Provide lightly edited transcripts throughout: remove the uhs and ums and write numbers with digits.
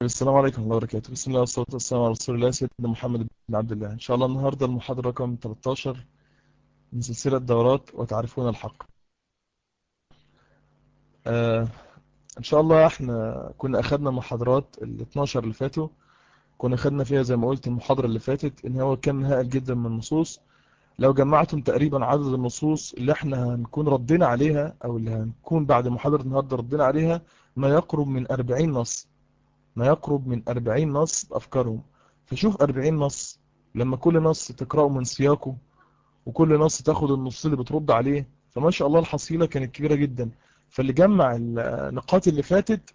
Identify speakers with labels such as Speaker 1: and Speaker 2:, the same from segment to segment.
Speaker 1: السلام عليكم ورحمة الله وبركاته. بسم الله والصلاة والسلام على رسول الله سيدنا محمد بن عبد الله. إن شاء الله النهاردة المحاضرة رقم 13 من سلسلة دورات وتعرفون الحق. آه إن شاء الله احنا كنا أخذنا محاضرات ال 12 اللي فاتوا، كنا أخذنا فيها زي ما قلت المحاضرة اللي فاتت إن هو كم هائل جدا من النصوص. لو جمعتم تقريبا عدد النصوص اللي احنا هنكون ردينا عليها أو اللي هنكون بعد محاضرة النهاردة ردينا عليها ما يقرب من 40 نص، ما يقرب من 40 نص بأفكارهم. فشوف 40 نص لما كل نص تقرأه من سياقه وكل نص تاخد النص اللي بترد عليه، فما شاء الله الحصيلة كانت كبيرة جدا. فاللي جمع النقاط اللي فاتت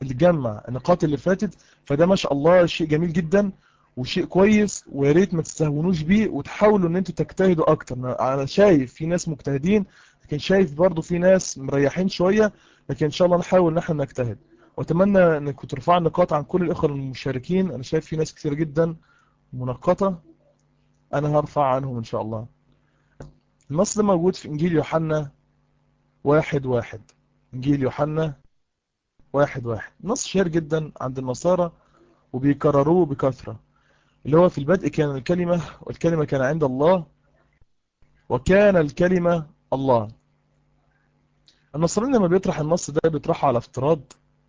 Speaker 1: فده ما شاء الله شيء جميل جدا وشيء كويس، ويا ريت ما تستهونوش بيه وتحاولوا ان انتوا تجتهدوا اكتر. انا شايف في ناس مجتهدين، لكن شايف برضو في ناس مريحين شوية، لكن ان شاء الله نحاول ان احنا نجتهد. واتمنى انكم ترفعوا النقاط عن كل الاخوة المشاركين. انا شايف في ناس كتير جدا منقطة، انا هرفع عنهم ان شاء الله. النص ده موجود في انجيل يوحنا 1:1. انجيل يوحنا 1:1 نص شهير جدا عند النصارى وبيكرروه بكثرة، اللي هو في البدء كان الكلمة والكلمة كان عند الله وكان الكلمة الله. النصراني لما بيطرح النص ده بيطرحه على افتراض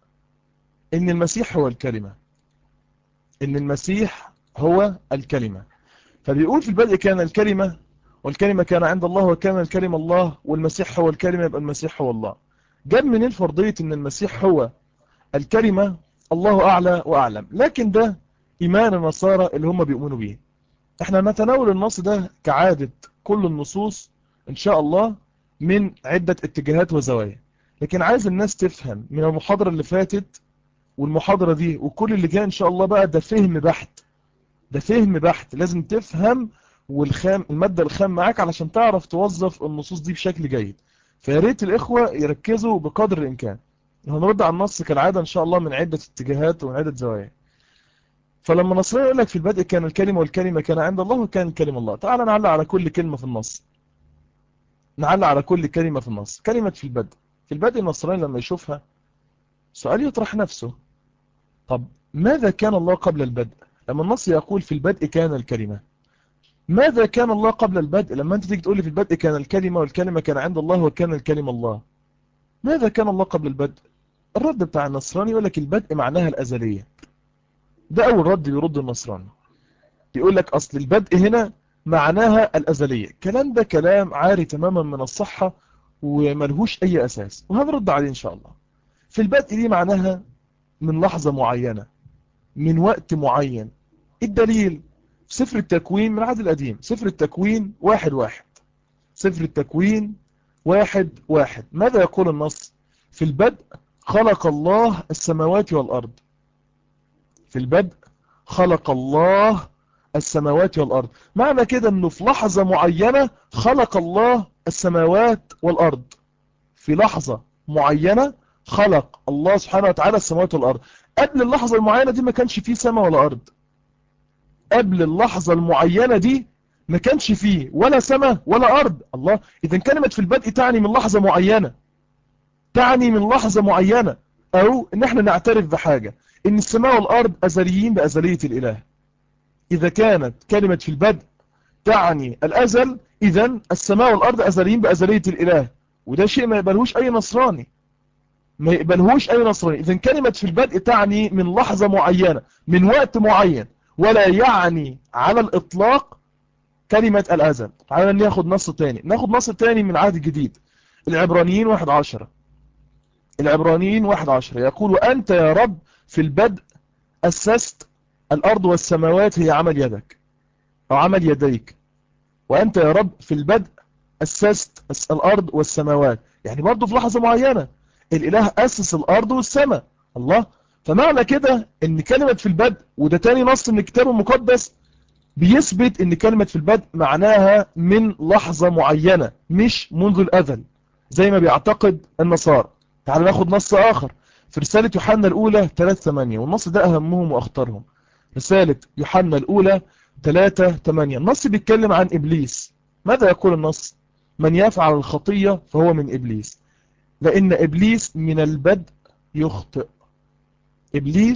Speaker 1: ان المسيح هو الكلمة، ان المسيح هو الكلمة. فبيقول في البدء كان الكلمة والكلمة كان عند الله وكان الكلمة الله والمسيح هو الكلمة، يبقى المسيح هو الله. جاب منين فرضية ان المسيح هو الكلمة؟ الله أعلى وأعلم، لكن ده إيمان النصارى اللي هم بيؤمنوا به. احنا نتناول النص ده كعادة كل النصوص إن شاء الله من عدة اتجاهات وزوايا، لكن عايز الناس تفهم من المحاضرة اللي فاتت والمحاضرة دي وكل اللي جاي إن شاء الله بقى، ده فهم بحت، ده فهم بحت. لازم تفهم المادة الخام معاك علشان تعرف توظف النصوص دي بشكل جيد. فياريت الإخوة يركزوا بقدر الإمكان. هنرد على النص كالعادة إن شاء الله من عدة اتجاهات ومن عدة زوايا. فلما نصرين يقول لك في البدء كان الكلمة والكلمة كان عند الله وكان الكلمة الله، تعال نعلق على كل كلمة في النص، نعلق على كل كلمة في النص. كلمة في البدء، في البدء النصرين لما يشوفها سؤال يطرح نفسه، طب ماذا كان الله قبل البدء؟ لما النص يقول في البدء كان الكلمة، ماذا كان الله قبل البدء؟ لما انت تيجي تقول لي في البدء كان الكلمة والكلمة كان عند الله وكان الكلمة الله، ماذا كان الله قبل البدء؟ الرد بتاع النصراني يقول لك البدء معناها الأزلية. ده أول رد بيرد النصراني، يقول لك أصل البدء هنا معناها الأزلية. كلام ده كلام عاري تماما من الصحة وملهوش أي أساس، وهنرد عليه إن شاء الله. في البدء دي معناها من لحظة معينة، من وقت معين. الدليل في سفر التكوين من العهد القديم، سفر التكوين 1:1. سفر التكوين 1:1 ماذا يقول النص؟ في البدء خلق الله السماوات والأرض. في البدء خلق الله السماوات والأرض. معنى كده أنه في لحظة معينة خلق الله السماوات والأرض. في لحظة معينة خلق الله سبحانه وتعالى السماوات والأرض. قبل اللحظة المعينة دي ما كانش فيه سماء ولا أرض. قبل اللحظة المعينة دي ما كانش فيه ولا سماء ولا أرض. الله، إذن كلمة في البدء تعني من لحظة معينة، تعني من لحظة معينة. أو إن احنا نعترف بحاجة، إن السماء والأرض أزليين بأزلية الإله. إذا كانت كلمة في البدء تعني الأزل، إذن السماء والأرض أزليين بأزلية الإله. وده شيء ما يقبلهوش أي نصراني، ما يقبلهوش أي نصراني. إذن كلمة في البدء تعني من لحظة معينة، من وقت معين، ولا يعني على الإطلاق كلمة الأزل. تعالى ناخد نص تاني، ناخد نص تاني من العهد الجديد. العبرانيين 1:10. العبرانيين 1:10 يقول وأنت يا رب في البدء أسست الأرض والسماوات هي عمل يدك أو عمل يديك. وأنت يا رب في البدء أسست الأرض والسماوات، يعني برضو في لحظة معينة الإله أسس الأرض والسماء. الله، فمعنى كده ان كلمة في البدء، وده تاني نص من الكتاب المقدس بيثبت ان كلمة في البدء معناها من لحظة معينة مش منذ الأزل زي ما بيعتقد النصارى. تعال ناخد نص آخر في رسالة يوحنا الأولى 3:8، والنص ده أهمهم وأخطرهم. رسالة يوحنا الأولى 3:8 النص بيتكلم عن إبليس. ماذا يقول النص؟ من يفعل الخطية فهو من إبليس، لأن إبليس من البدء يخطئ. إبليس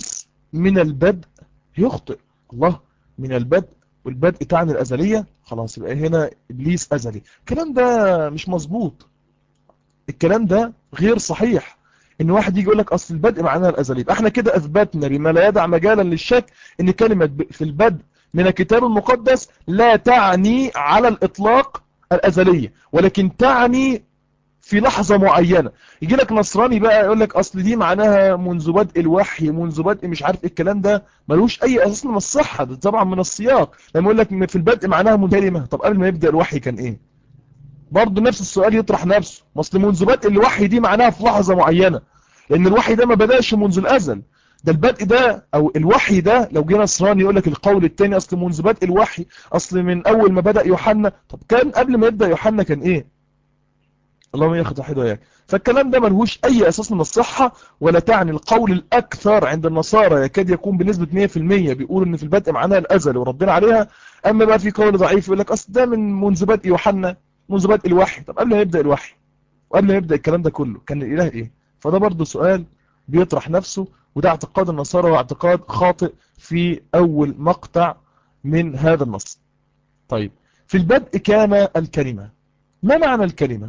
Speaker 1: من البدء يخطئ. الله، من البدء، والبدء تعني الأزلية، خلاص يبقى هنا إبليس أزلي. الكلام ده مش مظبوط، الكلام ده غير صحيح. ان واحد يجي يقول لك اصل البدء معناها الازلي، يبقى احنا كده اثبتنا بما لا يدع مجالا للشك ان كلمة في البدء من الكتاب المقدس لا تعني على الاطلاق الازلية، ولكن تعني في لحظة معينة. يجي لك نصراني بقى يقول لك اصل دي معناها منذ بدء الوحي، منذ بدء مش عارف الكلام ده ملوش اي اساس من الصحة، ده طبعا من السياق. لما يقول لك في البدء معناها منذ كلمة، طب قبل ما يبدأ الوحي كان ايه؟ برضه نفس السؤال يطرح نفسه، اصل منذ بدء الوحي دي معناها في لحظة معينة، لان الوحي ده ما بدأش منذ الازل. ده البدء ده او الوحي ده، لو جه نصراني يقول لك القول الثاني اصل منذ بدء الوحي، اصل من اول ما بدأ يوحنا، طب كان قبل ما يبدأ يوحنا كان ايه؟ اللهم ياخد واحد وياك. فالكلام ده ملهوش اي اساس من الصحة، ولا تعني القول الاكثر عند النصارى يكاد يكون بنسبة 100% بيقول ان في البدء معناها الازل وردنا عليها. اما بقى في قول ضعيف يقول لك اصل ده من منذ بدء يوحنا، منذ بدء الوحي. طب قبل ما يبدأ الوحي وقبل ما يبدأ الكلام ده كله كان الاله ايه؟ فده برضه سؤال بيطرح نفسه، وده اعتقاد النصارى واعتقاد خاطئ في اول مقطع من هذا النص. طيب، في البدء كان الكلمة. ما معنى الكلمة؟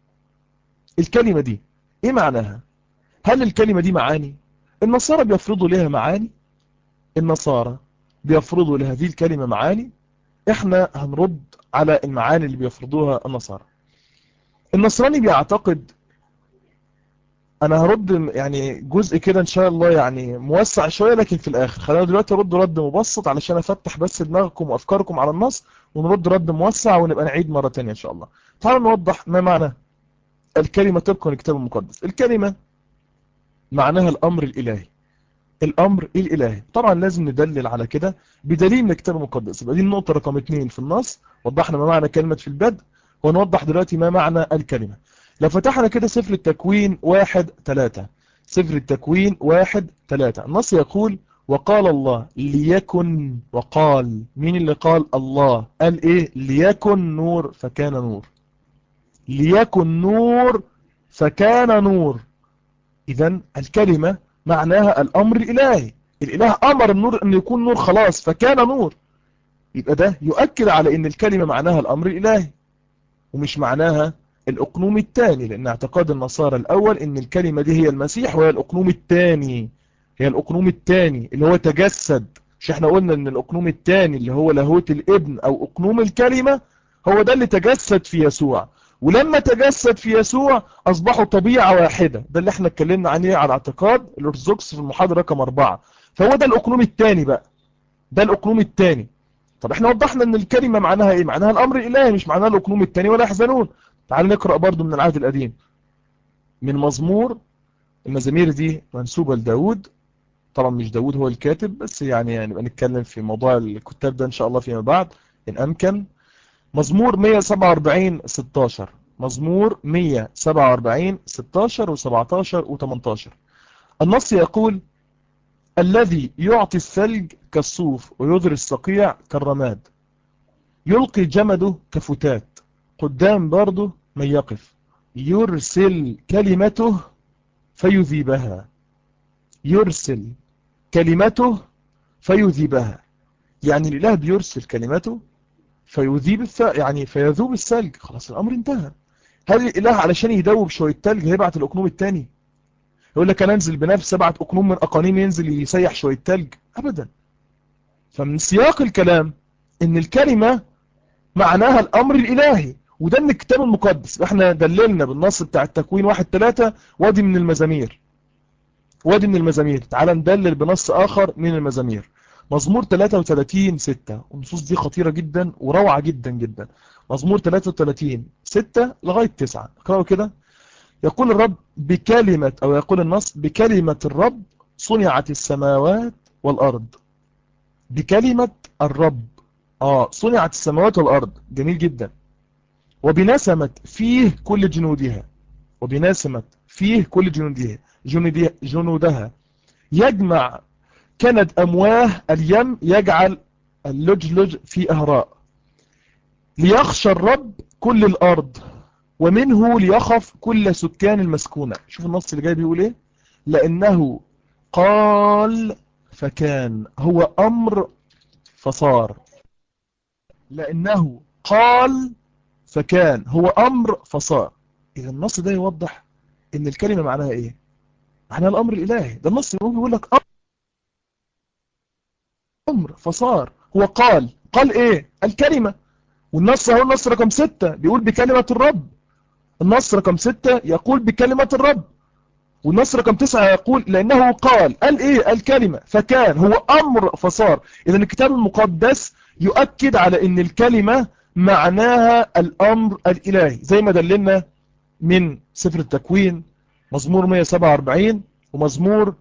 Speaker 1: الكلمة دي ايه معناها؟ هل الكلمة دي معاني؟ النصارى بيفرضوا لها معاني، النصارى بيفرضوا لهذه الكلمة معاني، احنا هنرد على المعاني اللي بيفرضوها النصارى. النصراني بيعتقد، انا هرد يعني جزء كده ان شاء الله يعني موسع شوية، لكن في الاخر خلينا دلوقتي ارد رد مبسط علشان افتح بس دماغكم وافكاركم على النص، ونرد رد موسع ونبقى نعيد مرة تانية ان شاء الله. تعالوا نوضح ما معنى الكلمة طبقا للكتاب المقدس. الكلمة معناها الامر الالهي، الامر الالهي. طبعا لازم ندلل على كده بدليل من الكتاب المقدس. يبقى دي النقطة رقم 2 في النص، وضحنا ما معنى كلمة في البدء، ونوضح دلوقتي ما معنى الكلمة. لو فتحنا كده سفر التكوين 1:3، سفر التكوين 1:3، النص يقول وقال الله ليكن، وقال مين اللي قال؟ الله. قال ايه؟ ليكن نور فكان نور، ليكن نور فكان نور. اذا الكلمة معناها الامر الالهي، الاله امر النور ان يكون نور، خلاص فكان نور. يبقى ده يؤكد على ان الكلمة معناها الامر الالهي، ومش معناها الاقنوم الثاني، لان اعتقاد النصارى الاول ان الكلمة دي هي المسيح، وهي الاقنوم الثاني، هي الاقنوم الثاني اللي هو تجسد. مش احنا قلنا ان الاقنوم الثاني اللي هو لاهوت الابن او اقنوم الكلمة هو ده اللي تجسد في يسوع، ولما تجسد في يسوع اصبحوا طبيعة واحدة. ده اللي احنا اتكلمنا عنه على اعتقاد الارثوذكس في المحاضرة رقم 4. فهو ده الاقنوم الثاني بقى، ده الاقنوم الثاني. طب احنا وضحنا ان الكلمة معناها ايه؟ معناها الامر الالهي، مش معناها الاقنوم الثاني ولا يحزنون. تعال نقرأ برضو من العهد القديم، من مزمور، المزامير دي منسوبة لداود، طبعا مش داود هو الكاتب، بس يعني نبقى نتكلم في موضوع الكتاب ده ان شاء الله فيما بعد ان امكن. مزمور 147:16، مزمور 147:16 و17 و18، النص يقول الذي يعطي الثلج كالصوف ويذري الصقيع كالرماد، يلقي جمده كفتات قدام برضه من يقف، يرسل كلمته فيذيبها، يرسل كلمته فيذيبها. يعني الإله بيرسل كلمته فيذيب يعني فيذوب الثلج، خلاص الأمر انتهى. هل الإله علشان يدوب شوية ثلج هيبعت الأقنوم الثاني يقول لك أنا أنزل بنفس 7 أقنوم من أقانيم ينزل يسيح شوية ثلج؟ أبدا. فمن سياق الكلام إن الكلمة معناها الأمر الإلهي، وده من الكتاب المقدس. احنا دللنا بالنص بتاع التكوين 1:3، وادي من المزامير، وادي من المزامير. تعال ندلل بنص آخر من المزامير، مزمور 33:6، والنصوص دي خطيرة جدا وروعة جدا جدا. مزمور 33:6 لغاية 9، اقرأوا كده. يقول الرب بكلمة، أو يقول النص بكلمة الرب صنعت السماوات والأرض، بكلمة الرب صنعت السماوات والأرض، جميل جدا. وبنسمة فيه كل جنودها، وبنسمة فيه كل جنودها يجمع كند أمواه اليم، يجعل اللجلج في أهراء، ليخشى الرب كل الأرض ومنه ليخف كل سكان المسكونة. شوف النص اللي جاي بيقول ايه، لأنه قال فكان، هو أمر فصار، لأنه قال فكان، هو أمر فصار. إذا النص ده يوضح إن الكلمة معناها إيه؟ معناها الأمر الإلهي. ده النص بيقول لك أمر فصار، هو قال إيه؟ الكلمة. والنص هو النص رقم 6 بيقول بكلمة الرب، النص رقم 6 يقول بكلمة الرب، والنص رقم 9 يقول لأنه قال إيه؟ الكلمة، فكان، هو أمر فصار. إذا الكتاب المقدس يؤكد على أن الكلمة معناها الأمر الإلهي، زي ما دللنا من سفر التكوين مزمور 147 ومزمور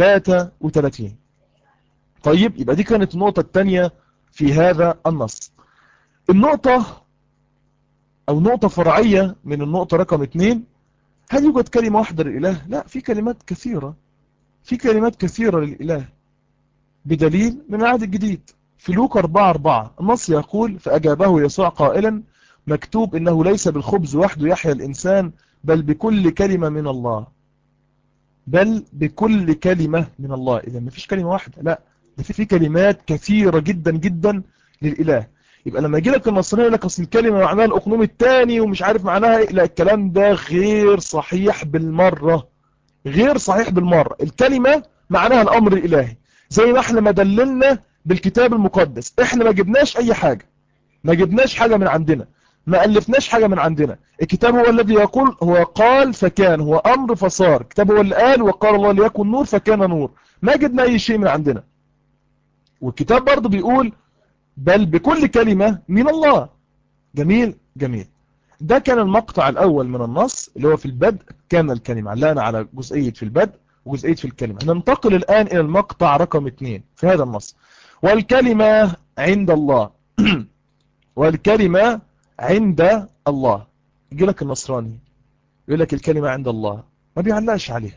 Speaker 1: 33. طيب، يبقى دي كانت النقطة الثانية في هذا النص. النقطة أو نقطة فرعية من النقطة رقم 2، هل يوجد كلمة واحدة للإله؟ لا، في كلمات كثيرة، في كلمات كثيرة للإله، بدليل من العهد الجديد. في لوقا 4:4 النص يقول فأجابه يسوع قائلا مكتوب إنه ليس بالخبز وحده يحيى الإنسان بل بكل كلمة من الله، بل بكل كلمة من الله. إذا ما فيش كلمة واحدة، لا، ده في كلمات كثيرة جدا جدا للإله. يبقى لما يجي لك النصراني يقول لك أصل الكلمة معناها الأقنوم الثاني ومش عارف معناها إيه، لا، الكلام ده غير صحيح بالمرة، غير صحيح بالمرة. الكلمة معناها الأمر الإلهي، زي ما احنا ما دللنا بالكتاب المقدس. احنا ما جبناش أي حاجة، ما جبناش حاجة من عندنا، ما ألفناش حاجة من عندنا. الكتاب هو الذي يقول، هو قال فكان، هو أمر فصار. الكتاب هو اللي قال وقال الله ليكن نور فكان نور، ما جبنا أي شيء من عندنا. والكتاب برضه بيقول بل بكل كلمة من الله. جميل جميل. ده كان المقطع الأول من النص اللي هو في البدء كان الكلمة، علقنا على جزئية في البدء وجزئية في الكلمة. ننتقل الآن إلى المقطع رقم 2 في هذا النص. والكلمة عند الله والكلمة عند الله. يجي لك النصراني يقول لك الكلمة عند الله، ما بيعلقش عليها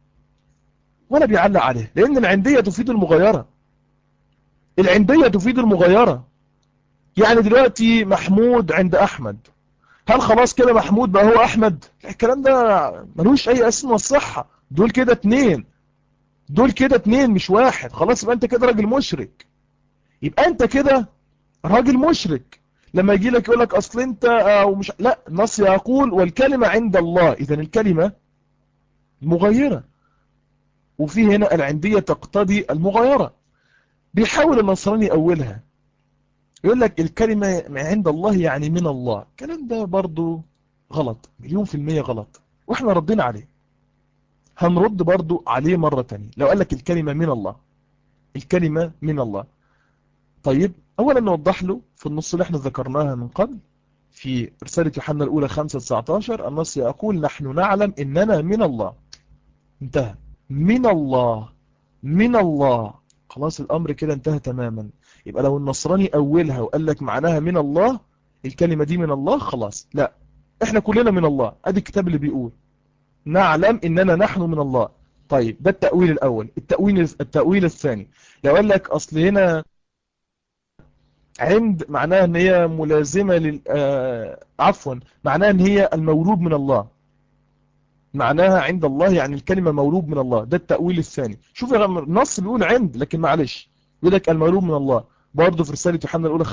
Speaker 1: ولا بيعلق عليها، لأن العندية تفيد المغايرة، العندية تفيد المغايرة. يعني دلوقتي محمود عند أحمد، هل خلاص كده محمود بقى هو أحمد؟ الكلام ده ملوش أي اسم والصحة. دول كده اتنين، دول كده اتنين مش واحد. خلاص يبقى انت كده راجل مشرك، يبقى انت كده راجل مشرك. لما يجي لك يقول لك اصل انت او مش، لا، النص يقول والكلمة عند الله. اذا الكلمة مغايرة، وفي هنا العندية تقتضي المغايرة. بيحاول النصراني يأولها، يقول لك الكلمة عند الله يعني من الله. الكلام ده برضو غلط، 100% غلط، واحنا ردينا عليه. هنرد برضو عليه مرة تانية. لو قال لك الكلمة من الله، الكلمة من الله، طيب اولا نوضح له في النص اللي احنا ذكرناها من قبل في رسالة يوحنا الاولى 5:19 النص يقول نحن نعلم اننا من الله. انتهى، من الله، من الله، خلاص الامر كده انتهى تماما. يبقى لو النصراني اولها وقال لك معناها من الله، الكلمة دي من الله، خلاص لا، احنا كلنا من الله. ادي الكتاب اللي بيقول نعلم اننا نحن من الله. طيب ده التأويل الاول. التأويل الثاني، لو قال لك اصل هنا عند معناها ان هي ملازمة عفوا، معناها ان هي المولود من الله، معناها عند الله يعني الكلمة مولود من الله. ده التأويل الثاني. شوف النص بيقول عند، لكن معلش يقول لك المولود من الله. برضه في رسالة يوحنا الاولى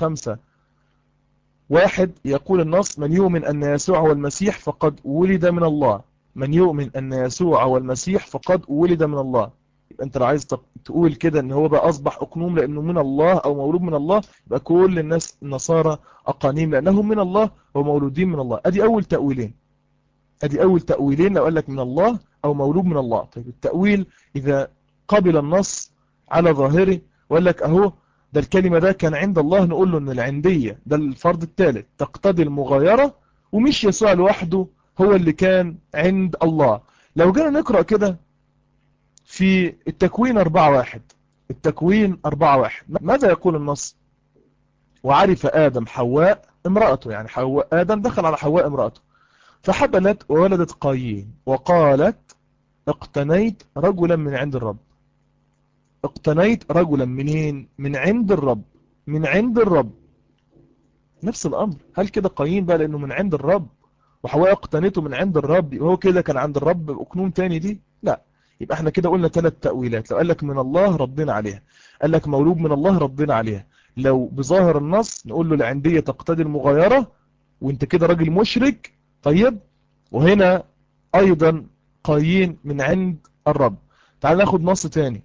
Speaker 1: 5:1 يقول النص من يؤمن ان يسوع هو المسيح فقد ولد من الله. من يؤمن ان يسوع هو المسيح فقد ولد من الله. يبقى انت لو عايز تقول كده ان هو بقى اصبح اقنوم لانه من الله او مولود من الله، يبقى كل الناس النصارى اقانيم لانهم من الله ومولودين من الله. ادي اول تأويلين، ادي اول تأويلين لو قال لك من الله او مولود من الله. طيب التأويل اذا قبل النص على ظاهره وقال لك اهو ده الكلمة ده كان عند الله، نقول له ان العندية ده الفرض الثالث تقتضي المغايرة، ومش يسوع لوحده هو اللي كان عند الله. لو جينا نقرأ كده في التكوين 4:1، التكوين 4:1 ماذا يقول النص؟ وعرف آدم حواء امرأته، يعني حواء آدم دخل على حواء امرأته فحبلت وولدت قايين وقالت اقتنيت رجلا من عند الرب. اقتنيت رجلا منين؟ من عند الرب، من عند الرب. نفس الأمر. هل كده قايين بقى لأنه من عند الرب وحواء اقتنيته من عند الرب وهو كده كان عند الرب بأقنوم تاني؟ دي لا. يبقى احنا كده قلنا 3 تأويلات. لو قال لك من الله ردنا عليها، قال لك مولود من الله ردنا عليها. لو بظاهر النص نقول له العندية تقتضي المغايرة وانت كده راجل مشرك. طيب، وهنا ايضا قايين من عند الرب. تعال ناخد نص تاني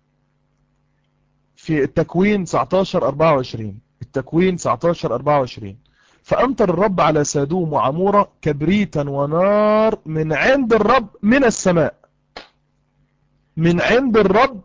Speaker 1: في التكوين 19:24. التكوين 19:24: فأمطر الرب على سادوم وعمورة كبريتا ونار من عند الرب من السماء. من عند الرب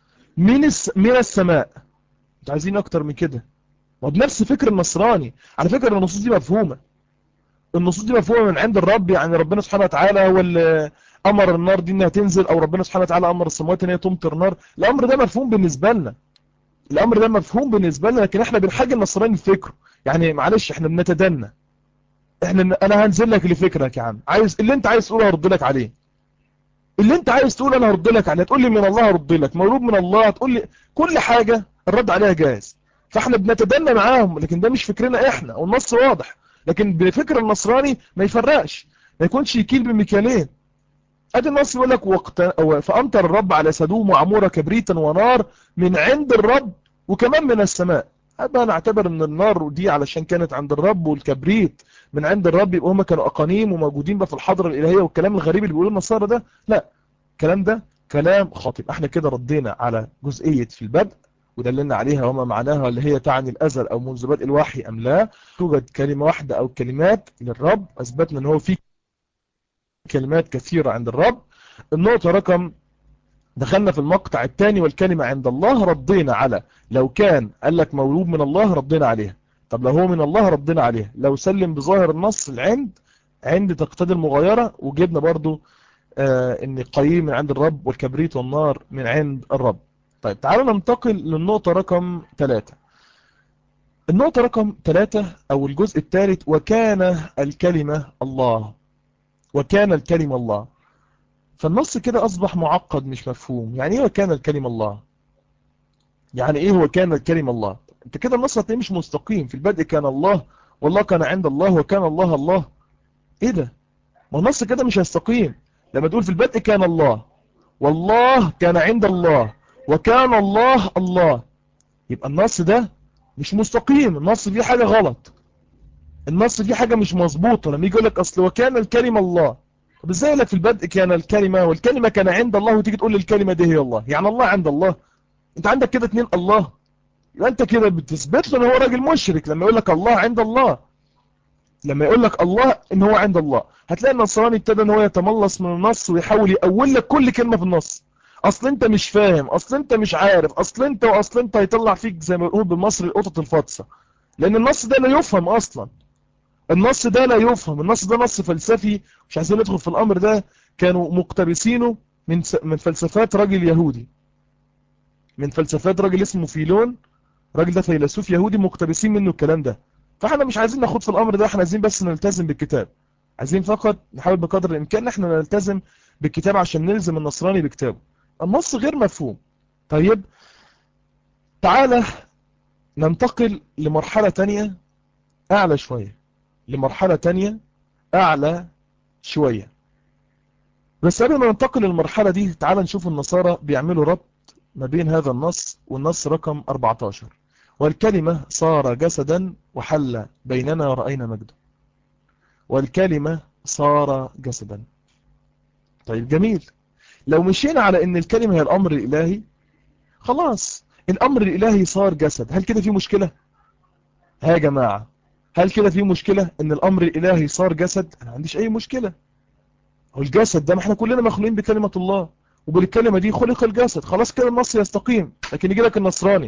Speaker 1: من السماء. انتوا عايزين اكتر من كده؟ وبنفس فكر النصراني. على فكرة النصوص دي مفهومة. النصوص دي مفهومة من عند الرب، يعني ربنا سبحانه وتعالى هو اللي امر النار دي انها تنزل، او ربنا سبحانه وتعالى امر السماوات ان هي تمطر نار. الامر ده مفهوم بالنسبة لنا. الامر ده مفهوم بالنسبة لنا، لكن احنا بنحاجة النصراني لفكره. يعني معلش احنا بنتدنى. انا هنزل لك لفكرك يا عم، عايز اللي انت عايز تقوله هرد لك عليه. اللي انت عايز تقول انا هرد لك عليه. تقول لي من الله هرد لك، مولود من الله تقول لي كل حاجة الرد عليها جاهز. فاحنا بنتدنى معاهم، لكن ده مش فكرنا احنا، والنص واضح. لكن بفكر النصراني ما يفرقش، ما يكونش يكيل بمكيالين. ادي النص يقول لك فامطر الرب على سدوم وعمورة كبريتا ونار من عند الرب وكمان من السماء. هذا نعتبر ان النار دي علشان كانت عند الرب والكبريت من عند الرب، يبقى هم كانوا اقانيم وموجودين بقى في الحضره الالهيه. والكلام الغريب اللي بيقولوه النصارى ده، لا، الكلام ده كلام خاطئ. احنا كده ردينا على جزئيه في البدء ودللنا عليها وما معناها، اللي هي تعني الازل او منذ بدء الوحي ام لا. توجد كلمه واحده او كلمات للرب، اثبتنا ان هو في كلمات كثيره عند الرب. النقطه رقم، دخلنا في المقطع الثاني والكلمة عند الله. ردينا على لو كان قال لك مولود من الله ردينا عليها. طب لو هو من الله ردينا عليها. لو سلم بظاهر النص عند تقتضي المغايرة، وجبنا برضو ان قايين من عند الرب والكبريت والنار من عند الرب. طيب تعالوا ننتقل للنقطة رقم 3. النقطة رقم 3 او الجزء الثالث: وكان الكلمة الله. وكان الكلمة الله. فالنص كده أصبح معقد مش مفهوم. يعني إيه وكان الكلمة الله؟ يعني إيه هو كان الكلمة الله؟ أنت كده النص هتلاقيه مش مستقيم. في البدء كان الله، والله كان عند الله، وكان الله الله. إيه ده؟ ما النص كده مش هيستقيم. لما تقول في البدء كان الله، والله كان عند الله، وكان الله الله، يبقى النص ده مش مستقيم. النص فيه حاجة غلط. النص فيه حاجة مش مظبوطة. لما يجي يقول لك أصل وكان الكلمة الله، طب ازاي لك في البدء كان الكلمة والكلمة كان عند الله، وتيجي تقول لي الكلمة دي هي الله؟ يعني الله عند الله؟ انت عندك كده 2 الله. يبقى انت كده بتثبت له ان هو راجل مشرك لما يقول لك الله عند الله. لما يقول لك الله ان هو عند الله، هتلاقي النصراني ابتدى ان هو يتملص من النص ويحاول يأول لك كل كلمة في النص. اصل انت مش فاهم، اصل انت مش عارف، اصل انت هيطلع فيك زي ما بنقول بالمصري القطط الفاطسه. لان النص ده لا يفهم اصلا. النص ده لا يفهم. النص ده نص فلسفي، مش عايزين ندخل في الامر ده. كانوا مقتبسينه من فلسفات راجل يهودي، من فلسفات راجل اسمه فيلون. راجل ده فيلسوف يهودي، مقتبسين منه الكلام ده. فاحنا مش عايزين ناخد في الامر ده، احنا عايزين بس نلتزم بالكتاب. عايزين فقط نحاول بقدر الامكان ان احنا نلتزم بالكتاب عشان نلزم النصراني بكتابه. النص غير مفهوم. طيب تعالى ننتقل لمرحلة تانية اعلى شوية. لمرحلة تانية اعلى شوية. بس قبل ما ننتقل للمرحلة دي، تعال نشوف النصارى بيعملوا ربط ما بين هذا النص والنص رقم 14: والكلمة صار جسدا وحل بيننا ورأينا مجده. والكلمة صار جسدا. طيب جميل. لو مشينا على ان الكلمة هي الامر الالهي، خلاص الامر الالهي صار جسد. هل كده في مشكلة؟ ها يا جماعة، هل كده في مشكلة ان الامر الالهي صار جسد؟ انا ما عنديش اي مشكلة. هو الجسد ده، ما احنا كلنا مخلوقين بكلمة الله، وبالكلمة دي خلق الجسد. خلاص كده النص يستقيم. لكن يجي لك النصراني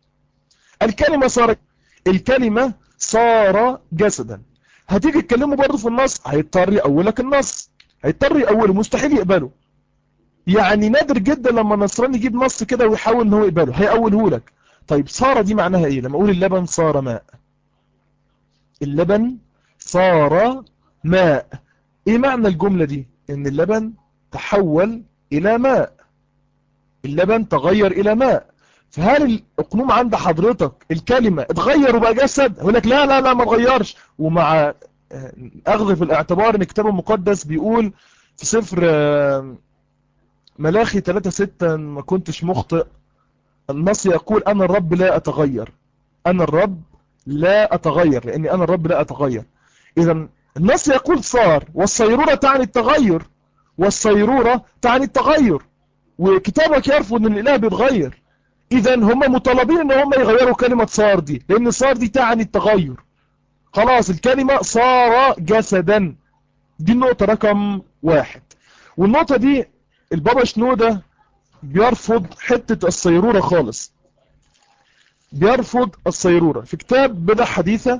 Speaker 1: الكلمة صار جسدا. هتيجي تكلمه برضه في النص، هيضطر يقولك النص، هيضطر يقوله، مستحيل يقبله. يعني نادر جدا لما النصراني يجيب نص كده ويحاول ان هو يقبله، هيقوله لك. طيب صار دي معناها ايه؟ لما اقول اللبن صار ماء، اللبن صار ماء، ايه معنى الجملة دي؟ ان اللبن تحول الى ماء، اللبن تغير الى ماء. فهل الاقنوم عند حضرتك الكلمة اتغير وبقى جسد؟ يقول لك لا لا لا ما اتغيرش. ومع اخذ في الاعتبار ان الكتاب المقدس بيقول في سفر ملاخي 3:6 ما كنتش مخطئ، النص يقول أنا الرب لا أتغير. أنا الرب لا أتغير، لأني أنا الرب لا أتغير. إذا النص يقول صار، والصيرورة تعني التغير، والصيرورة تعني التغير، وكتابك يرفض أن الإله بيتغير. إذا هم مطالبين أن هم يغيروا كلمة صار دي، لأن صار دي تعني التغير. خلاص الكلمة صار جسدا. دي النقطة رقم 1. والنقطة دي البابا شنودة بيرفض حتة الصيرورة خالص، بيرفض الصيرورة في كتاب بدع حديثة.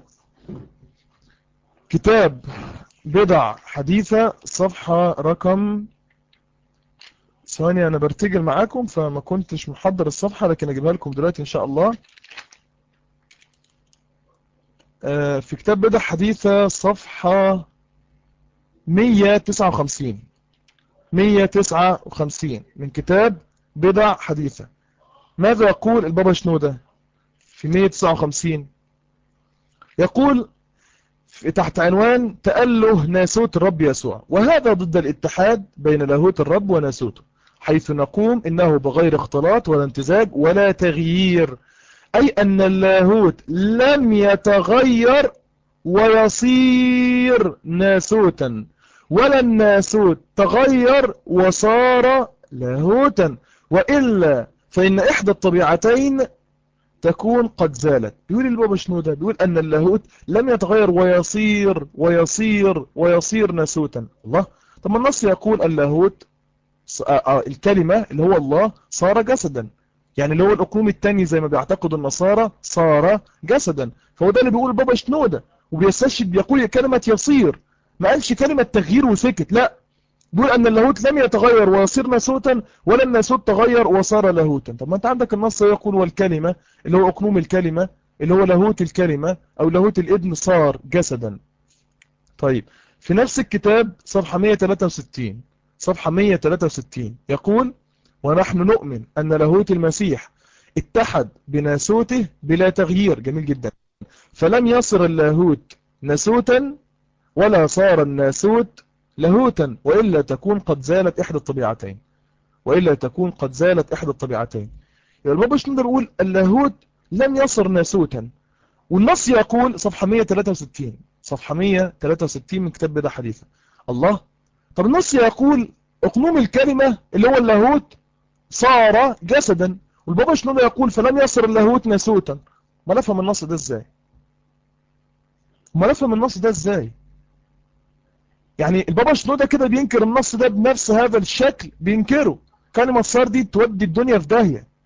Speaker 1: كتاب بدع حديثة صفحة رقم، ثواني أنا برتجل معاكم فما كنتش محضر الصفحة، لكن أجيبها لكم دلوقتي إن شاء الله. في كتاب بدع حديثة صفحة 159 من كتاب بدع حديثة. ماذا يقول البابا شنودة في 159؟ يقول تحت عنوان تأله ناسوت الرب يسوع، وهذا ضد الاتحاد بين لاهوت الرب وناسوته، حيث نقوم إنه بغير اختلاط ولا امتزاج ولا تغيير، أي أن اللاهوت لم يتغير ويصير ناسوتا، ولا الناسوت تغير وصار لاهوتا، وإلا فإن إحدى الطبيعتين تكون قد زالت. بيقول البابا شنودة، بيقول أن اللاهوت لم يتغير ويصير ناسوتا. الله، طب النص يقول اللاهوت الكلمة اللي هو الله صار جسدا، يعني اللي هو الأقنوم الثاني زي ما بيعتقد النصارى صار جسدا. فهو ده اللي بيقول البابا شنودة، وبيستشهد بيقول كلمة يصير، ما قالش كلمة تغيير وسكت، لا، بيقول أن اللاهوت لم يتغير ويصير ناسوتا، ولا الناسوت تغير وصار لاهوتا. طب ما أنت عندك النص يقول والكلمة اللي هو أقنوم الكلمة اللي هو لاهوت الكلمة أو لاهوت الابن صار جسدا. طيب في نفس الكتاب صفحة 163 يقول ونحن نؤمن أن لاهوت المسيح اتحد بناسوته بلا تغيير. جميل جدا. فلم يصر اللاهوت ناسوتا ولا صار الناسوت لاهوتا، وإلا تكون قد زالت إحدى الطبيعتين. يعني البابا شنودة يقول اللاهوت لم يصر ناسوتا، والنص يقول صفحة 163 من كتاب بدع حديثة. الله، طب النص يقول اقنوم الكلمة اللي هو اللاهوت صار جسدا، والبابا شنودة يقول فلم يصر اللاهوت ناسوتا. ما نفهم النص ده ازاي؟ يعني البابا شنودة كده بينكر النص ده بنفس هذا الشكل، بينكره. كلمة صار دي تودي الدنيا في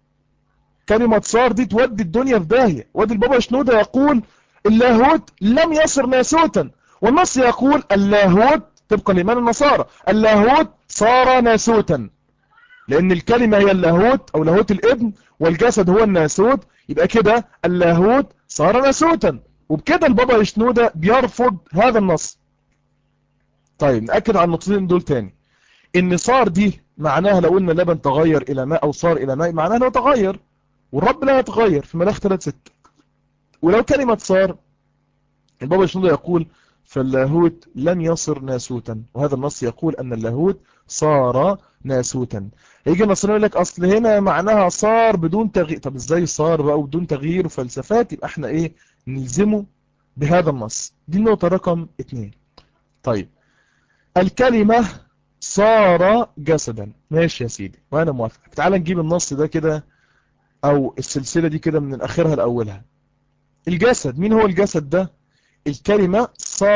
Speaker 1: داهية. وادي البابا شنودة يقول اللاهوت لم يصر ناسوتا، والنص يقول اللاهوت طبقا لإيمان النصارى اللاهوت صار ناسوتا، لأن الكلمة هي اللاهوت أو لاهوت الابن، والجسد هو الناسوت، يبقى كده اللاهوت صار ناسوتا. وبكده البابا شنودة بيرفض هذا النص. طيب نأكد على النقطتين دول تاني. ان صار دي معناها لو قلنا لبن تغير الى ماء او صار الى ماء معناها انه تغير، والرب لا يتغير في ملاخ 3:6. ولو كلمة صار البابا شنودة يقول فاللاهوت لم يصر ناسوتا، وهذا النص يقول ان اللاهوت صار ناسوتا. هيجي النصر يقول لك اصل هنا معناها صار بدون تغيير. طب ازاي صار بقى بدون تغيير وفلسفات؟ يبقى احنا ايه نلزمه بهذا النص. دي النقطة رقم 2. طيب الكلمة صار جسدا، ماشي يا سيدي وانا موافق. تعال نجيب النص ده كده او السلسلة دي كده من اخرها لاولها. الجسد، مين هو الجسد ده؟ الكلمة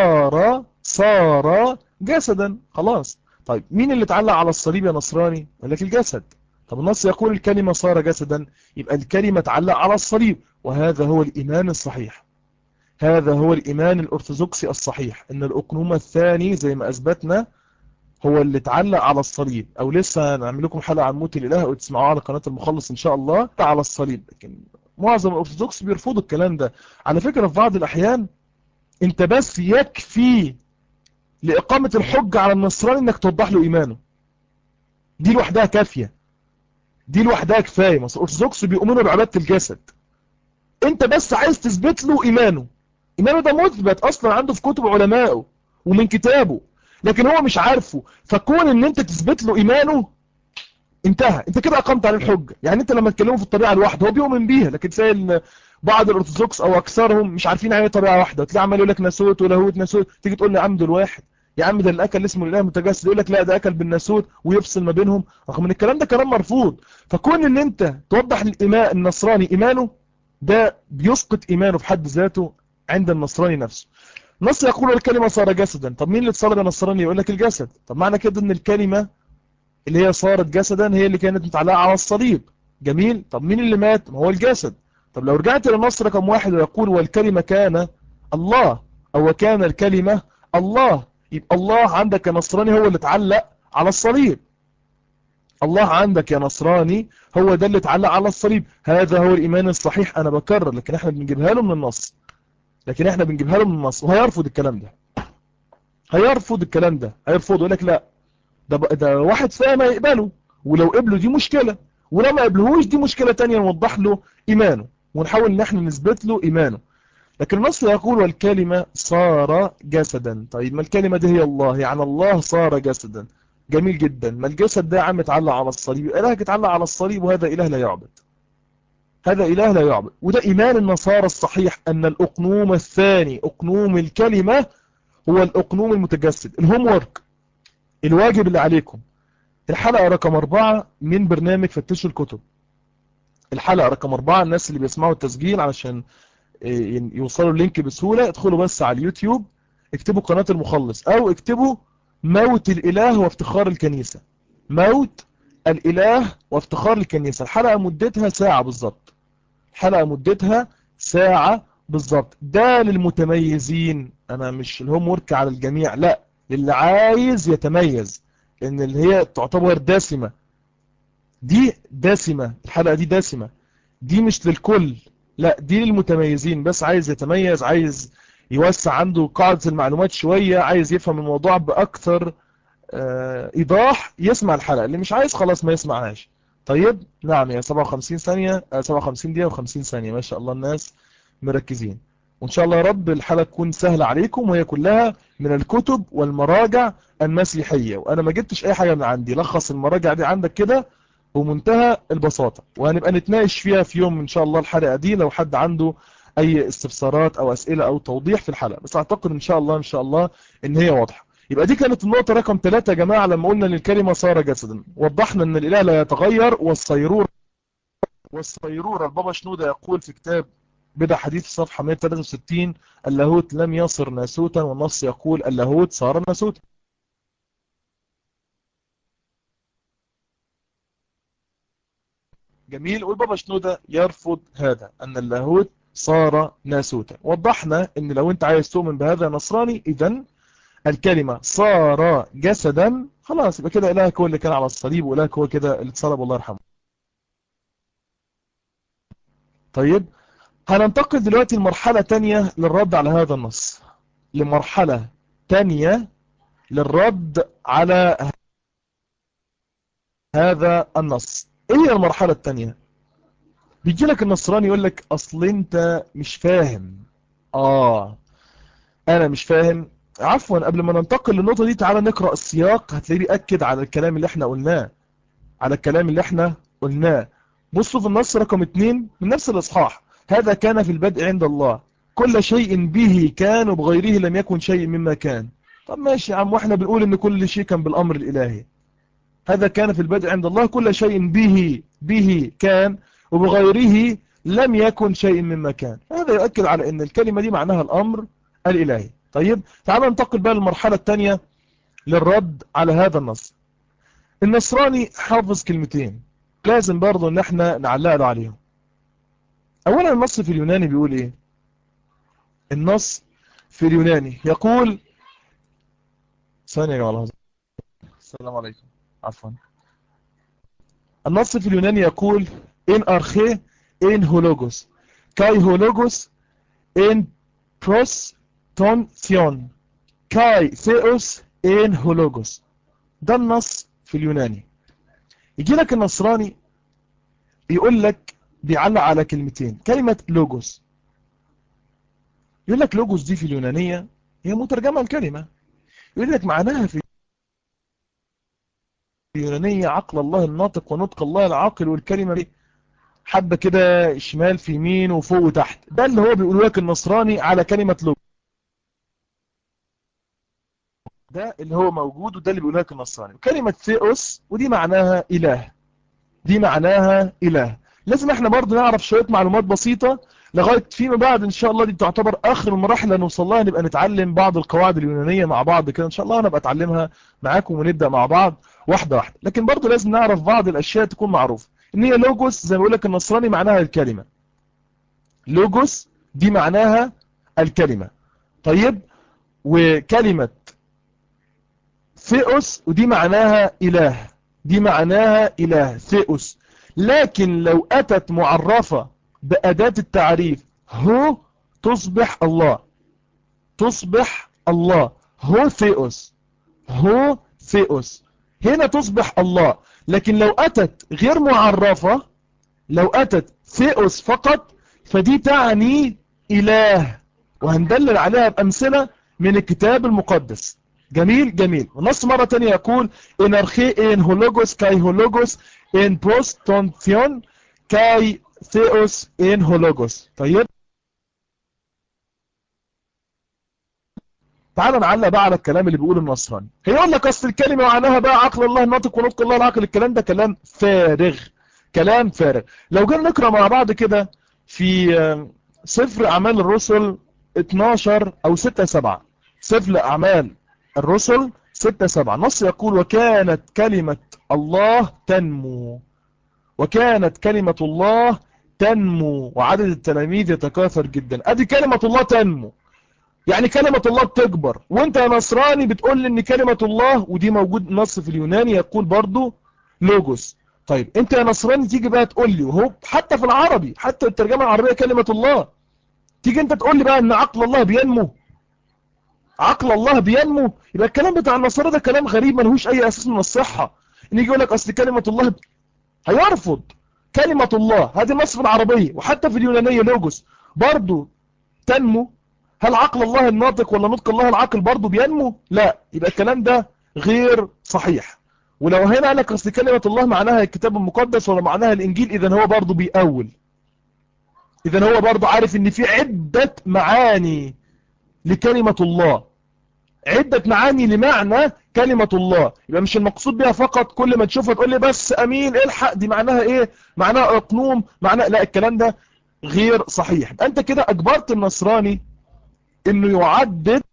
Speaker 1: صار جسدا، خلاص. طيب مين اللي اتعلق على الصليب يا نصراني؟ يقول لك الجسد. طب النص يقول الكلمة صار جسدا، يبقى الكلمة اتعلق على الصليب، وهذا هو الإيمان الصحيح، هذا هو الإيمان الأرثوذكسي الصحيح، ان الأقنوم الثاني زي ما أثبتنا هو اللي اتعلق على الصليب. او لسه هنعمل لكم حلقة عن موت الاله وتسمعوها على قناة المخلص ان شاء الله على الصليب. لكن معظم الارثوذكس بيرفضوا الكلام ده. على فكرة في بعض الاحيان انت بس يكفي لاقامة الحجة على النصراني انك توضح له ايمانه، دي لوحدها كافية، دي لوحدها كفاية. مصر الارثوذكس بيؤمنوا بعبادة الجسد، انت بس عايز تثبت له ايمانه ده مثبت اصلا عنده في كتب علمائه ومن كتابه، لكن هو مش عارفه. فكون ان انت تثبت له ايمانه انتهى، انت كده اقمت عليه الحجه. يعني انت لما تكلمه في الطبيعه الواحده هو بيؤمن بيها، لكن تلاقي ان بعض الارثوذكس او اكثرهم مش عارفين يعني ايه طبيعه واحده، تلاقي عمال يقول لك ناسوت ولاهوت ناسوت، تيجي تقول لي يا عم دول واحد، يا عم ده اللي اكل اسمه الاله متجسد، يقول لك لا ده اكل بالناسوت ويفصل ما بينهم، رغم ان الكلام ده كلام مرفوض. فكون ان انت توضح للإمام النصراني ايمانه، ده بيسقط ايمانه في حد ذاته عند النصراني نفسه. نص يقول الكلمه صار جسدا، طب مين اللي اتصلب يا نصراني؟ يقول لك الجسد. طب معنى كده ان الكلمه اللي هي صارت جسدا هي اللي كانت متعلقة على الصليب. جميل. طب مين اللي مات؟ ما هو الجسد. طب لو رجعت للنص رقم 1 ويقول والكلمة كان الله، أو كان الكلمة الله، يبقى الله عندك يا نصراني هو اللي اتعلق على الصليب. الله عندك يا نصراني هو ده اللي اتعلق على الصليب. هذا هو الإيمان الصحيح. أنا بكرر، لكن احنا بنجيبها له من النص، وهيرفض الكلام ده، هيرفض يقول لك لا، ده واحد فاهم يقبله، ولو قبله دي مشكلة، ولو ما قبلهوش دي مشكلة تانية، نوضح له إيمانه ونحاول ان احنا نثبت له إيمانه. لكن النص يقول والكلمة صار جسدا. طيب ما الكلمة دي هي الله، يعني الله صار جسدا. جميل جدا. ما الجسد ده يا عم اتعلق على الصليب، إلهك اتعلق على الصليب، وهذا إله لا يعبد، هذا إله لا يعبد. وده إيمان النصارى الصحيح، أن الأقنوم الثاني، أقنوم الكلمة، هو الأقنوم المتجسد. الهوم ورك، الواجب اللي عليكم، الحلقة رقم 4 من برنامج فتشوا الكتب. الحلقة رقم 4، الناس اللي بيسمعوا التسجيل علشان يوصلوا اللينك بسهولة، ادخلوا بس على اليوتيوب، اكتبوا قناة المخلص، او اكتبوا موت الإله وافتخار الكنيسة. موت الإله وافتخار الكنيسة. الحلقة مدتها ساعة بالظبط، الحلقة مدتها ساعة بالظبط. ده للمتميزين، انا مش الهوم ورك على الجميع، لا، للي عايز يتميز، لان اللي هي تعتبر دسمة، دي دسمة، الحلقة دي دسمة، دي مش للكل، لا دي للمتميزين بس، عايز يتميز، عايز يوسع عنده قاعدة المعلومات شوية، عايز يفهم الموضوع بأكثر إيضاح، يسمع الحلقة. اللي مش عايز خلاص ما يسمعهاش. طيب نعم، يا 57 ثانية 57 دقيقة و50 ثانية، ما شاء الله الناس مركزين. وإن شاء الله يا رب الحلقة تكون سهلة عليكم، وهي كلها من الكتب والمراجع المسيحية، وأنا ما جبتش أي حاجة من عندي، لخص المراجع دي عندك كده بمنتهى البساطة، وهنبقى نتناقش فيها في يوم إن شاء الله الحلقة دي، لو حد عنده أي استفسارات أو أسئلة أو توضيح في الحلقة. بس أعتقد إن شاء الله إن هي واضحة. يبقى دي كانت النقطة رقم 3 يا جماعة، لما قلنا ان الكلمة صار جسدا، وضحنا ان الاله لا يتغير، والصيرورة البابا شنودة يقول في كتاب بدع حديث صفحة 163 اللاهوت لم يصر ناسوتا، والنص يقول اللاهوت صار ناسوتا. جميل. والبابا شنودة يرفض هذا، ان اللاهوت صار ناسوتا. وضحنا ان لو انت عايز تؤمن بهذا نصراني، اذا الكلمة صار جسدا، خلاص يبقى كده إلهك هو اللي كان على الصليب، وإلهك هو كده اللي اتصلب، الله يرحمه. طيب هننتقل دلوقتي لمرحلة تانية للرد على هذا النص، لمرحلة تانية للرد على هذا النص. ايه هي المرحلة التانية؟ بيجي لك النصراني يقول لك اصل انت مش فاهم. انا مش فاهم. عفوا، قبل ما ننتقل للنقطة دي تعالى نقرأ السياق، هتلاقيه بيأكد على الكلام اللي احنا قلناه، بصوا في النص رقم 2 من نفس الإصحاح: هذا كان في البدء عند الله، كل شيء به كان، وبغيره لم يكن شيء مما كان. طب ماشي يا عم، واحنا بنقول ان كل شيء كان بالأمر الإلهي. هذا كان في البدء عند الله، كل شيء به كان، وبغيره لم يكن شيء مما كان. هذا يؤكد على ان الكلمة دي معناها الأمر الإلهي. طيب تعالى ننتقل بقى للمرحلة الثانية للرد على هذا النص. النصراني حافظ كلمتين لازم برضو ان احنا نعلق له عليهم. اولا النص في اليوناني بيقول ايه؟ النص في اليوناني يقول، ثانية يا جماعة، السلام عليكم، عفوا. النص في اليوناني يقول ان ارخي ان هولوجوس كاي هولوجوس ان بروس تون ثيون كاي ثيوس ان هولوجوس. ده النص في اليوناني. يجي لك النصراني يقول لك، بيعلق على كلمتين، كلمة لوجوس، يقول لك لوجوس دي في اليونانية هي مترجمة الكلمة، يقول لك معناها في اليونانية عقل الله الناطق ونطق الله العاقل، والكلمة دي حبة كده شمال في يمين وفوق وتحت. ده اللي هو بيقول لك النصراني على كلمة لوجوس، ده اللي هو موجود وده اللي بيقول لك النصراني. كلمة ثيوس ودي معناها إله، دي معناها إله. لازم احنا برضو نعرف شوية معلومات بسيطة لغاية فيما بعد ان شاء الله. دي تعتبر اخر المراحل اللي نوصل لها، نبقى نتعلم بعض القواعد اليونانية مع بعض كده ان شاء الله. انا ابقى اتعلمها معاكم ونبدأ مع بعض واحدة واحدة. لكن برضو لازم نعرف بعض الاشياء تكون معروفة. ان هي لوجوس زي ما بيقول لك النصراني معناها الكلمة، لوجوس دي معناها الكلمة. طيب، وكلمة ثيوس ودي معناها إله، دي معناها إله ثيوس. لكن لو أتت معرفة بأداة التعريف هو تصبح الله، تصبح الله. هو ثيوس، هو ثيوس هنا تصبح الله. لكن لو أتت غير معرفة، لو أتت ثيوس فقط، فدي تعني إله، وهندلل عليها بأمثلة من الكتاب المقدس. جميل جميل. النص مرة تانية يقول إن أرخي إن هولوجوس كاي هولوجوس إن بروستونثيون كاي ثيوس إن هولوجوس. طيب، تعال نعلق بقى على الكلام اللي بيقوله النصراني. هيقول لك أصل الكلمة معناها بقى عقل الله الناطق ونطق الله العاقل. الكلام ده كلام فارغ، كلام فارغ. لو جينا نقرأ مع بعض كده في سفر أعمال الرسل 12 أو 6-7، سفر أعمال الرسل 6-7، نص يقول وكانت كلمة الله تنمو، وكانت كلمة الله تنمو وعدد التلاميذ يتكاثر جدا. ادي كلمة الله تنمو، يعني كلمة الله بتكبر. وانت يا نصراني بتقول لي ان كلمة الله، ودي موجود نص في اليوناني يقول برضو لوجوس. طيب انت يا نصراني تيجي بقى تقول لي، وهو حتى في العربي، حتى الترجمة العربية كلمة الله، تيجي انت تقول لي بقى ان عقل الله بينمو، عقل الله بينمو. يبقى الكلام بتاع النصارى ده كلام غريب ملهوش اي اساس من الصحة. ان يجي يقول لك اصل كلمة الله هيرفض كلمة الله، هذه النص في العربية وحتى في اليونانية لوجوس برضو تنمو. هل عقل الله الناطق ولا نطق الله العاقل برضو بينمو؟ لا، يبقى الكلام ده غير صحيح. ولو هنا قال لك اصل كلمة الله معناها الكتاب المقدس ولا معناها الانجيل، اذا هو برضو بيأول، اذا هو برضو عارف ان في عدة معاني لكلمة الله، عدة معاني لمعنى كلمة الله. يبقى مش المقصود بها فقط كل ما تشوفها تقول لي بس امين الحق دي معناها ايه، معناها اقنوم، معناها لا، الكلام ده غير صحيح. انت كده اجبرت النصراني انه يعدد،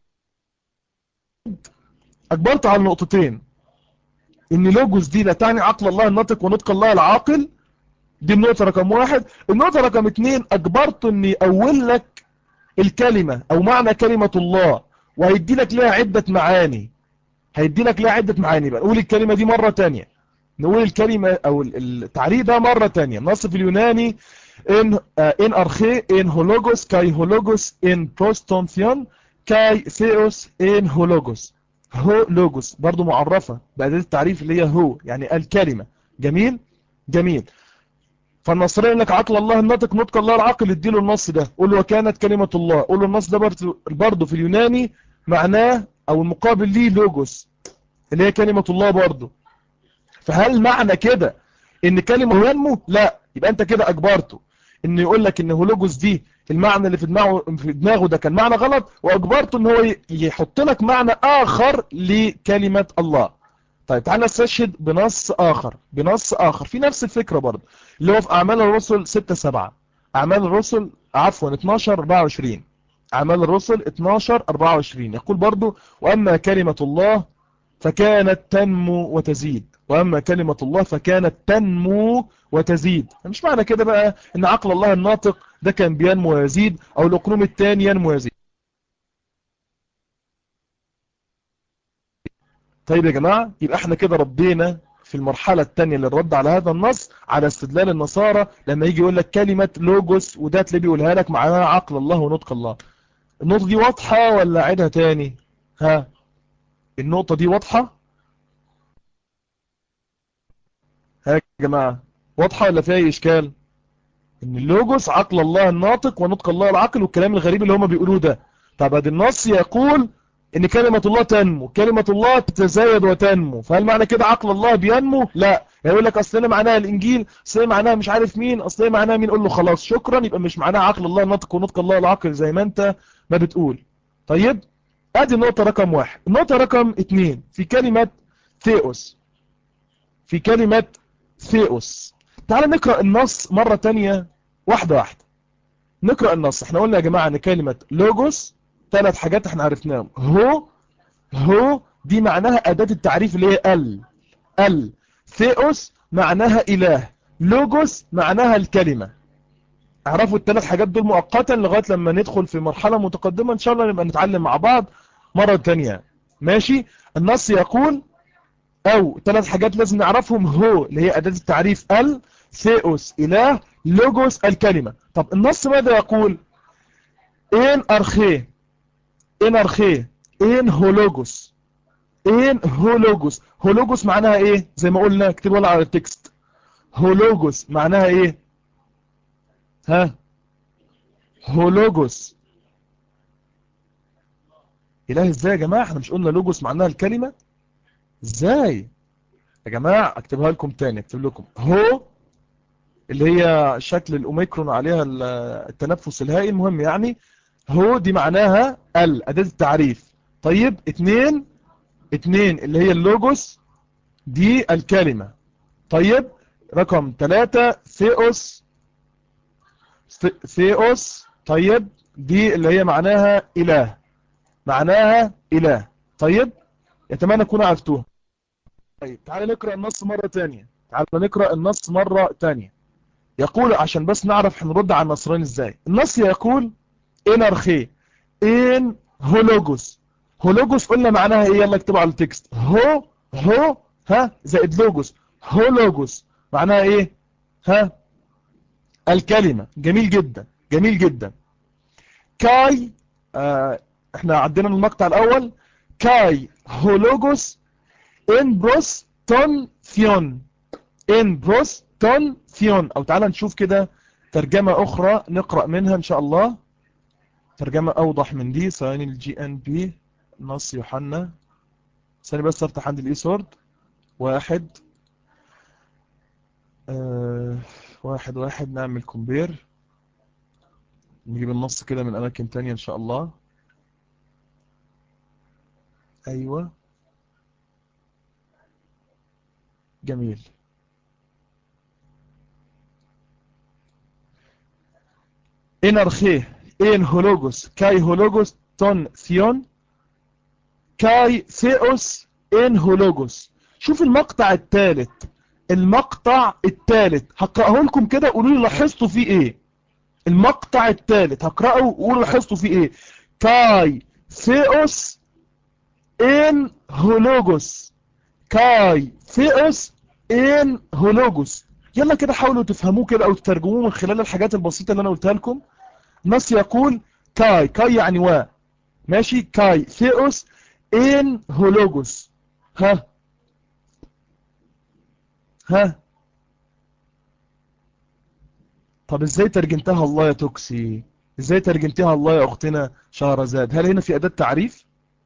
Speaker 1: اجبرت على النقطتين، ان لوجوس دي لا تعني عقل الله الناطق ونطق الله العاقل، دي النقطة رقم 1. النقطة رقم 2، اجبرت ان يأول لك الكلمة او معنى كلمة الله، وهيدي لك لها عدة معاني، هيدي لك لها عدة معاني. بقى نقول الكلمة دي مرة تانية، نقول الكلمة او التعريف ده مرة تانية. النص في اليوناني ان ارخي ان هولوجوس كاي هولوجوس ان بروستونثيون كاي ثيوس ان هولوجوس. هو لوجوس برضو معرفة بأداة التعريف اللي هي هو، يعني الكلمة. جميل جميل. فالنصراني يقول لك عقل الله الناطق نطق الله العاقل، اديله النص ده، قول له وكانت كلمة الله، قول له النص ده برضو في اليوناني معناه او المقابل ليه لوجوس اللي هي كلمة الله برضو. فهل معنى كده ان كلمة ينمو؟ لا، يبقى انت كده اجبرته ان يقول لك ان هولوجوس دي المعنى اللي في دماغه ده كان معنى غلط، واجبرته ان هو يحط لك معنى اخر لكلمة الله. طيب تعالى نستشهد بنص اخر، بنص اخر في نفس الفكرة برضه، اللي هو في اعمال الرسل 6-7، اعمال الرسل عفوا 12-24، اعمال الرسل 12-24 يقول برضه واما كلمة الله فكانت تنمو وتزيد، واما كلمة الله فكانت تنمو وتزيد. مش معنى كده بقى ان عقل الله الناطق ده كان بينمو ويزيد، او الاقنوم الثاني ينمو ويزيد. طيب يا جماعة، يبقى احنا كده ردينا في المرحلة الثانية للرد على هذا النص على استدلال النصارى لما يجي يقول لك كلمة لوجوس، وده تلاقيه بيقولها لك معناها عقل الله ونطق الله. النقطة دي واضحة ولا اعيدها تاني؟ ها، النقطة دي واضحة؟ ها يا جماعة، واضحة ولا فيها اي اشكال؟ ان اللوجوس عقل الله الناطق ونطق الله العقل، والكلام الغريب اللي هم بيقولوه ده. طب ادي النص يقول ان كلمة الله تنمو، كلمة الله تتزايد وتنمو. فهل معنى كده عقل الله بينمو؟ لا. يقول لك اصل معناها الانجيل، اصل معناها مش عارف مين، اصل معناها مين. قول له خلاص شكرا، يبقى مش معناها عقل الله نطق ونطق الله العقل زي ما انت ما بتقول. طيب ادي النقطة رقم 1. النقطة رقم 2 في كلمة ثيوس، في كلمة ثيوس. تعال نقرأ النص مرة تانية واحدة واحدة. نقرأ النص. احنا قلنا يا جماعة ان كلمة لوجوس 3 حاجات احنا عرفناهم. هو دي معناها أداة التعريف اللي هي ال. ثيوس معناها إله، لوجوس معناها الكلمة. اعرفوا ال3 حاجات دول مؤقتا لغاية لما ندخل في مرحلة متقدمة ان شاء الله نبقى نتعلم مع بعض مرة تانية. ماشي. النص يقول او 3 حاجات لازم نعرفهم. هو اللي هي أداة التعريف ثيوس إله، لوجوس الكلمة. طب النص ماذا يقول؟ ان ارخيه ان هولوجوس، ان هولوجوس. هولوجوس معناها ايه؟ زي ما قلنا اكتبوا ولا على التكست. هولوجوس معناها ايه؟ ها، هولوجوس اله. ازاي يا جماعة؟ احنا مش قلنا لوجوس معناها الكلمة؟ ازاي يا جماعة؟ اكتبها لكم تاني، اكتب لكم هو اللي هي شكل الاوميكرون عليها التنفس الهائي. المهم يعني هو دي معناها أداة التعريف. طيب 2 اللي هي اللوجوس دي الكلمة. طيب رقم 3 ثيوس. طيب دي اللي هي معناها إله، معناها إله. طيب يتمنى أكون عرفتوها. طيب تعال نقرأ النص مرة تانية، تعال نقرأ النص مرة تانية. يقول عشان بس نعرف هنرد على النصرين ازاي. النص يقول ان ارخي ان هولوجوس. هولوجوس قلنا معناها ايه؟ يلا اكتبوا على التكست. هو ها زائد لوجوس. هولوجوس معناها ايه؟ ها، الكلمة. جميل جدا، جميل جدا. كاي احنا عدينا المقطع الاول. كاي هولوجوس ان بروس تون ثيون، ان بروس تون ثيون. او تعالى نشوف كده ترجمة اخرى نقرأ منها ان شاء الله، ترجمة اوضح من دي. ثواني الجي ان بي نص يوحنا. ثاني بس افتح عندي الاي سورد. واحد واحد نعمل كومبير، نجيب النص كده من اماكن تانية ان شاء الله. ايوه جميل. ان ارخيه ان هولوجوس كاي هولوجوس تون ثيون كاي ثيوس ان هولوجوس. شوف المقطع الثالث، المقطع الثالث هقرأه لكم كده قولوا لي لاحظتوا فيه ايه. المقطع الثالث هقرأه وقولوا لاحظتوا فيه ايه. كاي ثيوس ان هولوجوس، كاي ثيوس ان هولوجوس. يلا كده حاولوا تفهموه كده او تترجموه من خلال الحاجات البسيطة اللي انا قلتها لكم. نص يقول كاي يعني ماشي. كاي ثيوس ان هولوجوس. ها طب ازاي ترجمتها الله يا توكسي؟ ازاي ترجمتها الله يا اختنا شهرزاد؟ هل هنا في اداة تعريف؟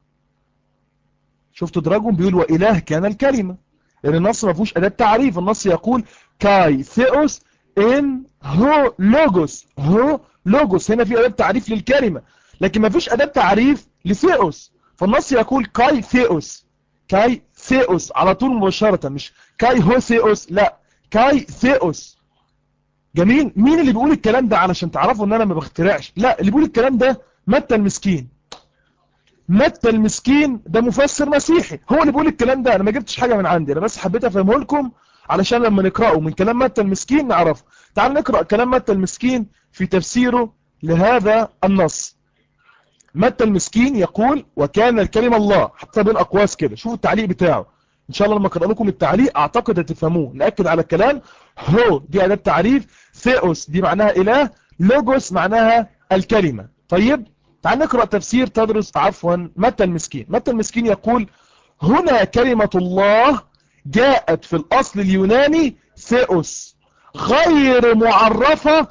Speaker 1: شفتوا دراجون بيقول واله كان الكلمة، لان النص ما فيهوش اداة تعريف. النص يقول كاي ثيوس ان هو لوجوس. هو لوجوس هنا في اداة تعريف للكلمة، لكن ما فيش اداة تعريف لثيوس. فالنص يقول كاي ثيوس، كاي ثيوس على طول مباشرة، مش كاي هو ثيوس، لا كاي ثيوس. جميل. مين اللي بيقول الكلام ده؟ علشان تعرفوا ان انا ما بخترعش، لا اللي بيقول الكلام ده متى المسكين. متى المسكين ده مفسر مسيحي، هو اللي بيقول الكلام ده. انا ما جبتش حاجة من عندي، انا بس حبيت افهمه لكم علشان لما نقرأه من كلام متى المسكين نعرفه. تعال نقرأ كلام متى المسكين في تفسيره لهذا النص. متى المسكين يقول وكان الكلمة الله، حتى بين اقواس كده. شوفوا التعليق بتاعه ان شاء الله لما اقرأ لكم التعليق اعتقد هتفهموه. نأكد على الكلام. هو دي اداة تعريف، ثيوس دي معناها اله، لوجوس معناها الكلمة. طيب تعال نقرأ تفسير تدرس متى المسكين. متى المسكين يقول هنا كلمة الله جاءت في الاصل اليوناني ثيوس غير معرفة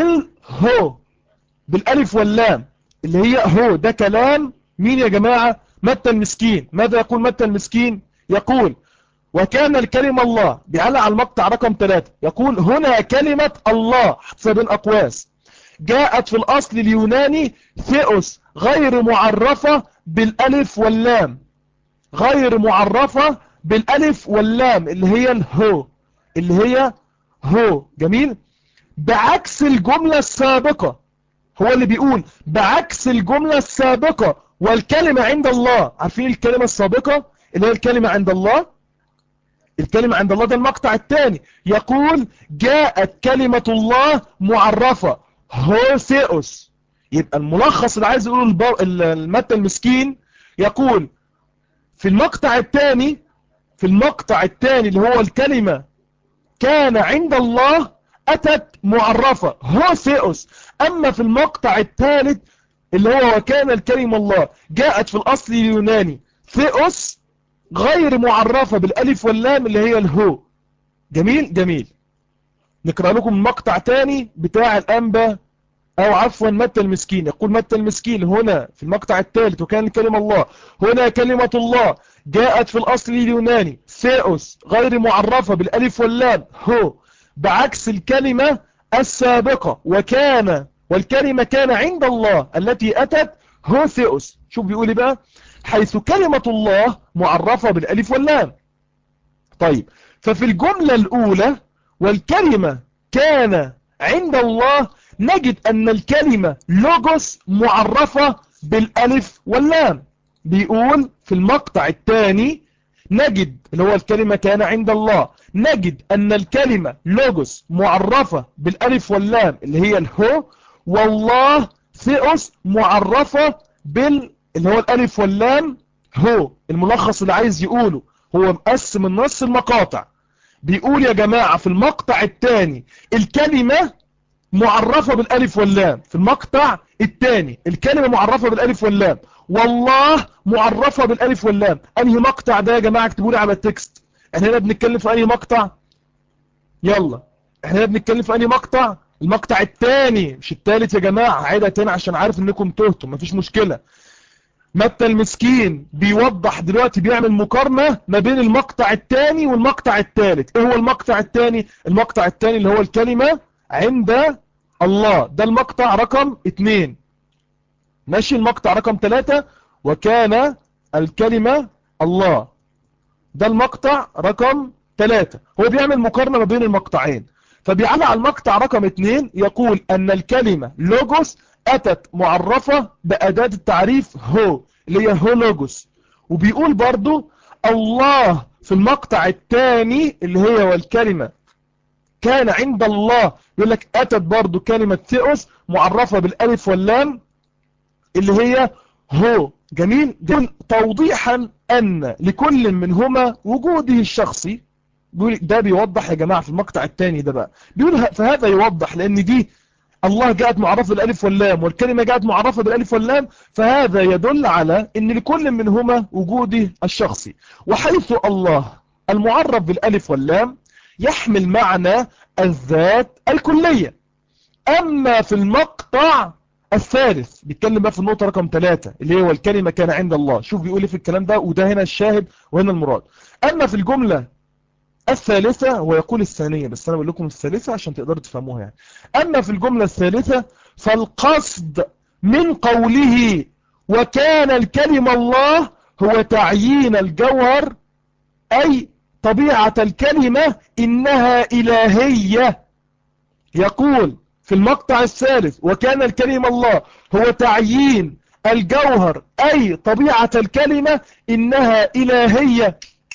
Speaker 1: بالهو، بالالف واللام اللي هي هو. ده كلام مين يا جماعة؟ متى المسكين. ماذا يقول متى المسكين؟ يقول وكان الكلمة الله، بيعلق على المقطع رقم 3، يقول هنا كلمة الله حسب الأقواس جاءت في الأصل اليوناني ثيوس غير معرفة بالألف واللام، غير معرفة بالألف واللام اللي هي الهو، اللي هي هو. جميل. بعكس الجملة السابقة، هو اللي بيقول بعكس الجملة السابقة والكلمة عند الله. عارفين الكلمة السابقة اللي هي الكلمة عند الله؟ الكلمة عند الله ده المقطع الثاني، يقول جاءت كلمة الله معرفة هوثيوس. يبقى الملخص اللي عايز يقوله المتى المسكين، يقول في المقطع الثاني، في المقطع الثاني اللي هو الكلمة كان عند الله أتت معرفة هوثيوس. أما في المقطع الثالث اللي هو وكان الكلمة الله جاءت في الأصل اليوناني ثيوس غير معرفة بالألف واللام اللي هي الهو. جميل جميل. نقرأ لكم المقطع تاني بتاع الأنبا أو عفوا متى المسكين. يقول متى المسكين هنا في المقطع الثالث وكان الكلمة الله، هنا كلمة الله جاءت في الأصل اليوناني ثيوس غير معرفة بالألف واللام هو، بعكس الكلمة السابقة وكان، والكلمة كان عند الله التي أتت هو ثيوس. شوف بيقول بقى حيث كلمة الله معرفة بالألف واللام. طيب ففي الجملة الأولى والكلمة كان عند الله نجد أن الكلمة لوجوس معرفة بالألف واللام. بيقول في المقطع الثاني نجد اللي هو الكلمة كان عند الله، نجد أن الكلمة لوجوس معرفة بالألف واللام اللي هي الهو، والله ثيوس معرفة اللي هو الألف واللام هو. الملخص اللي عايز يقوله هو مقسم النص المقاطع، بيقول يا جماعة في المقطع الثاني الكلمة معرفة بالألف واللام، في المقطع الثاني الكلمة معرفة بالألف واللام، والله معرفة بالألف واللام. أنهي مقطع ده يا جماعة؟ اكتبوا لي على التكست. احنا هنا بنتكلم في أنهي مقطع؟ يلا احنا هنا بنتكلم في أنهي مقطع؟ المقطع الثاني مش الثالث يا جماعة. هعيدها تاني عشان عارف انكم تهتم، مفيش مشكلة. متى المسكين بيوضح دلوقتي، بيعمل مقارنة ما بين المقطع الثاني والمقطع الثالث. ايه هو المقطع الثاني؟ المقطع الثاني اللي هو الكلمة عند الله، ده المقطع رقم 2. ماشي. المقطع رقم 3 وكان الكلمة الله، ده المقطع رقم 3. هو بيعمل مقارنة ما بين المقطعين، فبيعلق على المقطع رقم 2 يقول أن الكلمة لوجوس أتت معرفة بأداة التعريف هو اللي هي هو لوجوس. وبيقول برضو الله في المقطع الثاني اللي هي والكلمة كان عند الله، يقول لك أتت برضو كلمة ثيوس معرفة بالألف واللام اللي هي هو. جميل. توضيحا أن لكل منهما وجوده الشخصي. ده بيوضح يا جماعة في المقطع الثاني ده بقى، بيقول فهذا يوضح لأن دي الله جاءت معرفة بالألف واللام والكلمة جاءت معرفة بالألف واللام، فهذا يدل على أن لكل منهما وجوده الشخصي. وحيث الله المعرف بالألف واللام يحمل معنى الذات الكلية. أما في المقطع الثالث بيتكلم بقى في النقطة رقم 3 اللي هو الكلمة كان عند الله. شوف بيقول في الكلام ده، وده هنا الشاهد وهنا المراد. أما في الجملة الثالثة ويقول الثانية، بس أنا بقول لكم الثالثة عشان تقدروا تفهموها يعني. أما في الجملة الثالثة فالقصد من قوله وكان الكلمة الله هو تعيين الجوهر، أي طبيعة الكلمة إنها إلهية. يقول في المقطع الثالث وكان الكلمة الله هو تعيين الجوهر أي طبيعة الكلمة إنها إلهية،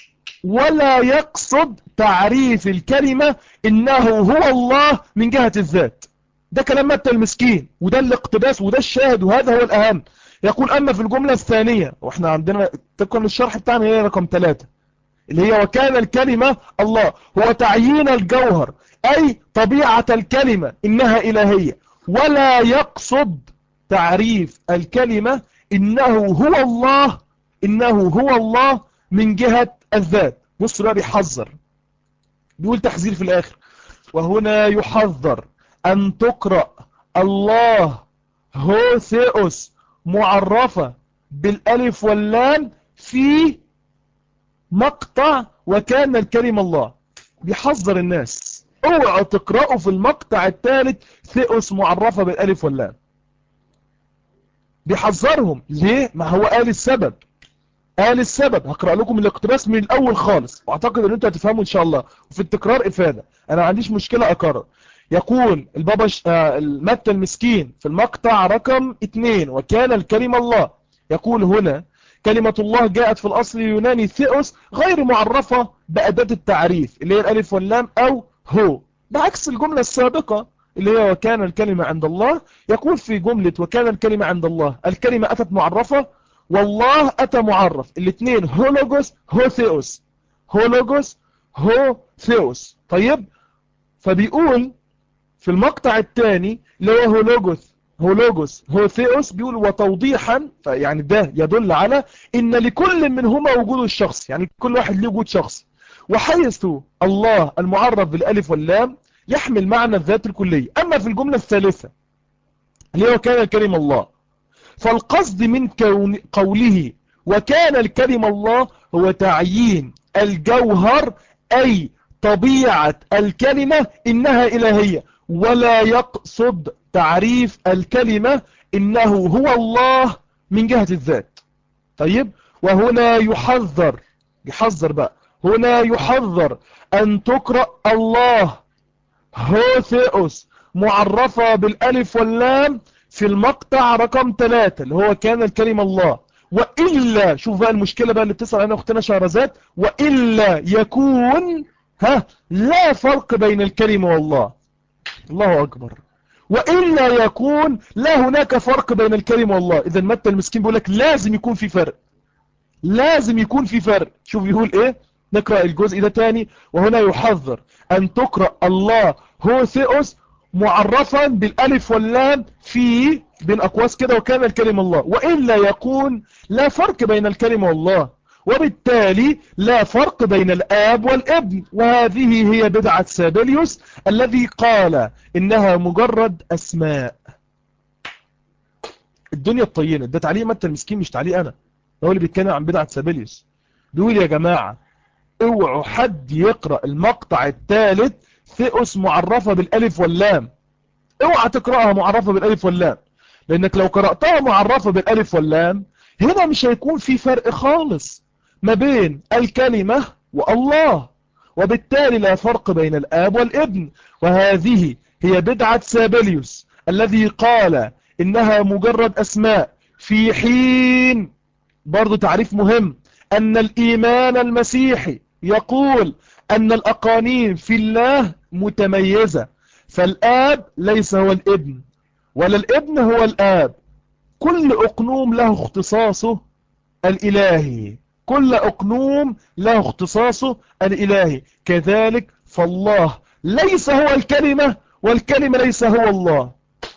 Speaker 1: ولا يقصد تعريف الكلمة إنه هو الله من جهة الذات. ده كلام متى المسكين، وده الاقتباس وده الشاهد وهذا هو الأهم. يقول أما في الجملة الثانية، وإحنا عندنا تكون الشرح بتاعنا هي رقم 3 اللي هي وكان الكلمة الله هو تعيين الجوهر أي طبيعة الكلمة إنها إلهية، ولا يقصد تعريف الكلمة إنه هو الله، إنه هو الله من جهة الذات. بص بقى بيحذر، بيقول تحذير في الآخر: وهنا يحذر أن تقرأ الله هو ثيوس معرفة بالالف واللام في مقطع وكان الكلمة الله. بيحذر الناس اوعوا تقرأوا في المقطع الثالث ثئوس معرفة بالالف واللام. بيحذرهم ليه؟ ما هو قال السبب. قال السبب. هقرأ لكم الاقتباس من الاول خالص واعتقد ان انتوا هتفهموا ان شاء الله، وفي التكرار افادة، انا ما عنديش مشكلة اكرر. يقول البابا متى المسكين في المقطع رقم 2 وكان الكلمة الله، يقول هنا كلمة الله جاءت في الأصل اليوناني ثئوس غير معرفة بأداة التعريف اللي هي الألف واللام أو هو، بعكس الجملة السابقة اللي هي وكان الكلمة عند الله. يقول في جملة وكان الكلمة عند الله الكلمة أتت معرفة والله أتى معرف، الاثنين هولوجوس هو ثئوس، هولوجوس هو ثئوس. طيب فبيقول في المقطع الثاني اللي هو هولوجوس هو ثيوس، بيقول وتوضيحا، يعني ده يدل على ان لكل منهما وجود الشخص، يعني كل واحد له وجود شخصي، وحيث الله المعرف بالالف واللام يحمل معنى الذات الكلية. اما في الجملة الثالثة اللي هو كان الكلمة الله، فالقصد من قوله وكان الكلمة الله هو تعيين الجوهر أي طبيعة الكلمة إنها إلهية، ولا يقصد تعريف الكلمة إنه هو الله من جهة الذات. طيب وهنا يحذر بقى، هنا يحذر أن تقرأ الله هوثيوس معرفة بالألف واللام في المقطع رقم 3 اللي هو كان الكلمة الله، وإلا شوف بقى المشكلة بقى اللي بتسأل عنها أختنا شهرزاد، وإلا يكون لا فرق بين الكلمة والله. الله أكبر. وإلا يكون لا هناك فرق بين الكلمة والله. إذا متى المسكين بيقول لك لازم يكون في فرق، لازم يكون في فرق. شوف يقول إيه، نقرأ الجزء ده تاني. وهنا يحذر أن تقرأ الله هوثيوس معرفا بالالف واللام في بين اقواس كده وكان الكلمة الله، وإلا يكون لا فرق بين الكلمة والله، وبالتالي لا فرق بين الآب والابن. وهذه هي بدعة سابليوس الذي قال إنها مجرد أسماء. الدنيا الطينة ده تعليق متى المسكين مش تعليق أنا، هو اللي بيتكلم عن بدعة سابليوس. بيقول يا جماعة اوعوا حد يقرأ المقطع الثالث ثئوس معرفة بالالف واللام، اوعى تقرأها معرفة بالالف واللام، لانك لو قرأتها معرفة بالالف واللام هنا مش هيكون في فرق خالص ما بين الكلمة والله، وبالتالي لا فرق بين الآب والابن. وهذه هي بدعة سابليوس الذي قال إنها مجرد أسماء، في حين برضو تعريف مهم أن الإيمان المسيحي يقول أن الأقانيم في الله متميزة، فالآب ليس هو الابن ولا الابن هو الآب، كل أقنوم له اختصاصه الإلهي، كل أقنوم له اختصاصه الإلهي. كذلك فالله ليس هو الكلمة والكلمة ليس هو الله،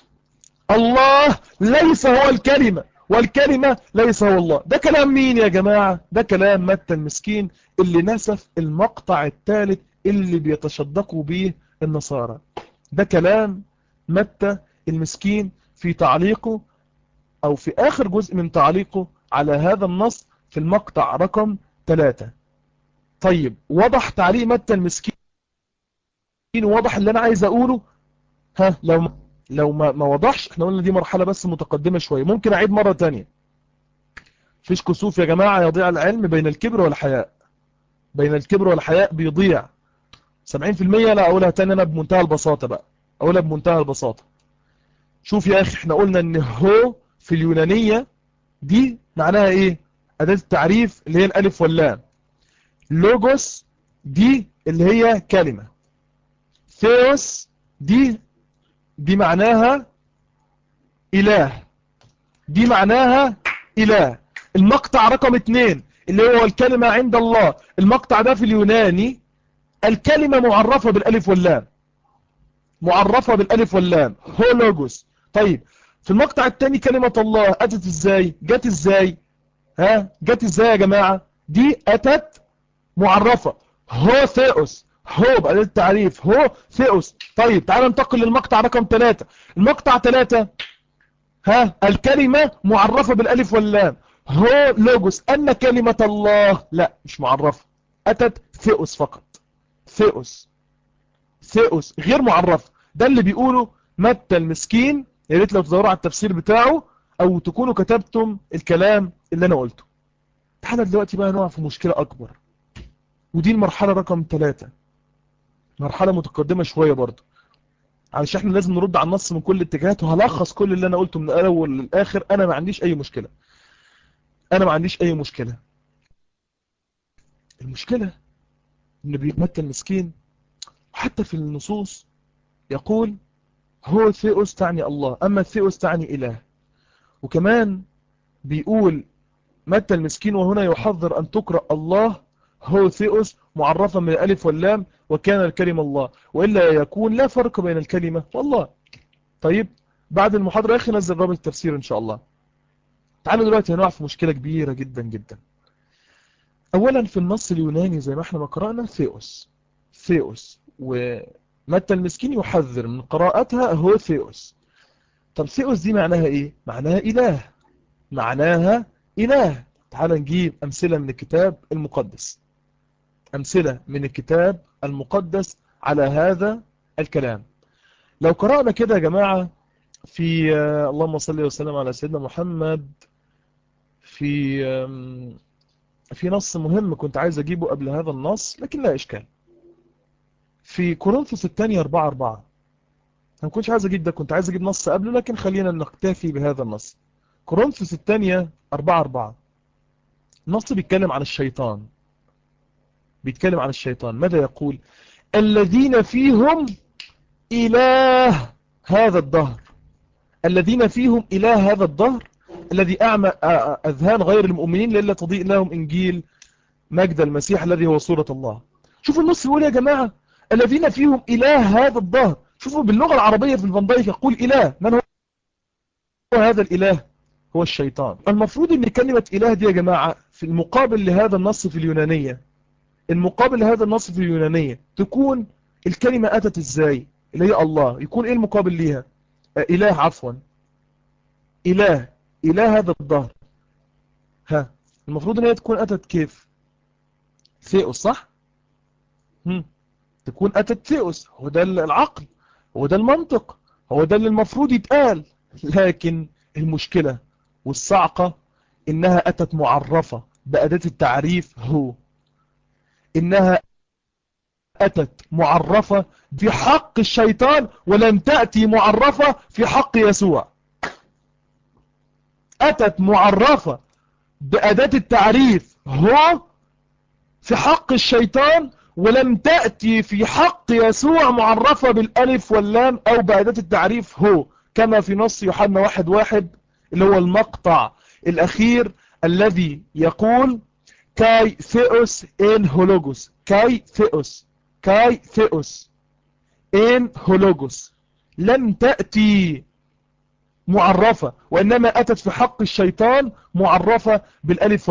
Speaker 1: الله ليس هو الكلمة والكلمة ليس هو الله. ده كلام مين يا جماعة؟ ده كلام متى المسكين اللي نسف المقطع الثالث اللي بيتشدقوا به النصارى. ده كلام متى المسكين في تعليقه أو في آخر جزء من تعليقه على هذا النص في المقطع رقم 3. طيب وضح تعليق متى المسكين، وضح اللي أنا عايز أقوله؟ لو ما وضحش، احنا قلنا دي مرحلة بس متقدمة شوية، ممكن أعيد مرة تانية. فيش كسوف يا جماعة يضيع العلم بين الكبر والحياء، بين الكبر والحياء بيضيع 70%. لا أقولها تاني أنا بمنتهى البساطة بقى، أقولها بمنتهى البساطة. شوف يا أخي احنا قلنا ان هو في اليونانية دي معناها ايه؟ أداة التعريف اللي هي الألف واللام. لوجوس دي اللي هي كلمة. ثيوس دي معناها إله، دي معناها إله. المقطع رقم 2 اللي هو الكلمة عند الله، المقطع ده في اليوناني الكلمة معرفة بالألف واللام، معرفة بالألف واللام هو لوجوس. طيب في المقطع الثاني كلمة الله أتت ازاي؟ جت ازاي؟ جت ازاي يا جماعة؟ دي أتت معرفة هو ثيوس، هو بقى التعريف هو ثيوس. طيب تعال ننتقل للمقطع رقم 3. المقطع 3 الكلمة معرفة بالالف واللام هو لوجوس أن كلمة الله، لا مش معرفة، أتت ثيوس فقط. ثيوس غير معرفة. ده اللي بيقوله متى المسكين. يا ريت لو تدوروا على التفسير بتاعه أو تكونوا كتبتم الكلام اللي أنا قلته. تعالى دلوقتي بقى نقع في مشكلة أكبر، ودي المرحلة رقم 3، مرحلة متقدمة شوية برضه، علشان احنا لازم نرد على النص من كل الاتجاهات، وهلخص كل اللي أنا قلته من الأول للآخر. أنا ما عنديش أي مشكلة، المشكلة إن متى المسكين حتى في النصوص يقول هو ثيوس تعني الله، أما ثيوس تعني إله. وكمان بيقول متى المسكين وهنا يحذر أن تقرأ الله هو ثيوس معرفة من الألف واللام وكان الكلمة الله، وإلا يكون لا فرق بين الكلمة والله. طيب بعد المحاضرة يا أخي نزل رابط التفسير إن شاء الله. تعالوا دلوقتي هنقع في مشكلة كبيرة جدا جدا. أولا في النص اليوناني زي ما احنا ما قرأنا ثيوس، ومتى المسكين يحذر من قراءتها هو ثيوس. طب ثيوس دي معناها إيه؟ معناها إله. تعال نجيب أمثلة من الكتاب المقدس على هذا الكلام. لو قرأنا كده يا جماعة في اللهم صل وسلم على سيدنا محمد، في نص مهم كنت عايز أجيبه قبل هذا النص لكن لا إشكال، في كورنثوس الثانية 4:4. أنا ما كنتش عايز أجيب ده، كنت عايز أجيب نص قبله، لكن خلينا نكتفي بهذا النص. كورنثوس الثانية 4:4. النص بيتكلم عن الشيطان، ماذا يقول؟ الذين فيهم إله هذا الدهر، الذي أعمى أذهان غير المؤمنين لئلا تضيء لهم إنجيل مجد المسيح الذي هو صورة الله. شوفوا النص بيقول يا جماعة الذين فيهم إله هذا الدهر. شوفوا باللغة العربية في الفان دايك يقول إله. من هو هذا الإله؟ هو الشيطان. المفروض ان كلمة إله دي يا جماعة في المقابل لهذا النص في اليونانية تكون الكلمة أتت إزاي؟ اللي هي الله، يكون إيه المقابل ليها؟ إله هذا الظهر. المفروض ان هي تكون أتت كيف؟ ثيوس، صح؟ تكون أتت ثيوس. هو ده العقل، هو ده المنطق، هو ده اللي المفروض يتقال. لكن المشكلة والصعقة إنها أتت معرفة بأداة التعريف هو، إنها أتت معرفة في حق الشيطان ولم تأتي معرفة في حق يسوع. أتت معرفة بأداة التعريف هو في حق الشيطان، ولم تأتي في حق يسوع معرفة بالألف واللام أو بأداة التعريف هو، كما في نص يوحنا 1:1 اللي هو المقطع الأخير الذي يقول كاي ثيوس إن هولوجوس. كاي ثيوس إن هولوجوس لم تأتي معرفة، وإنما أتت في حق الشيطان معرفة بالألف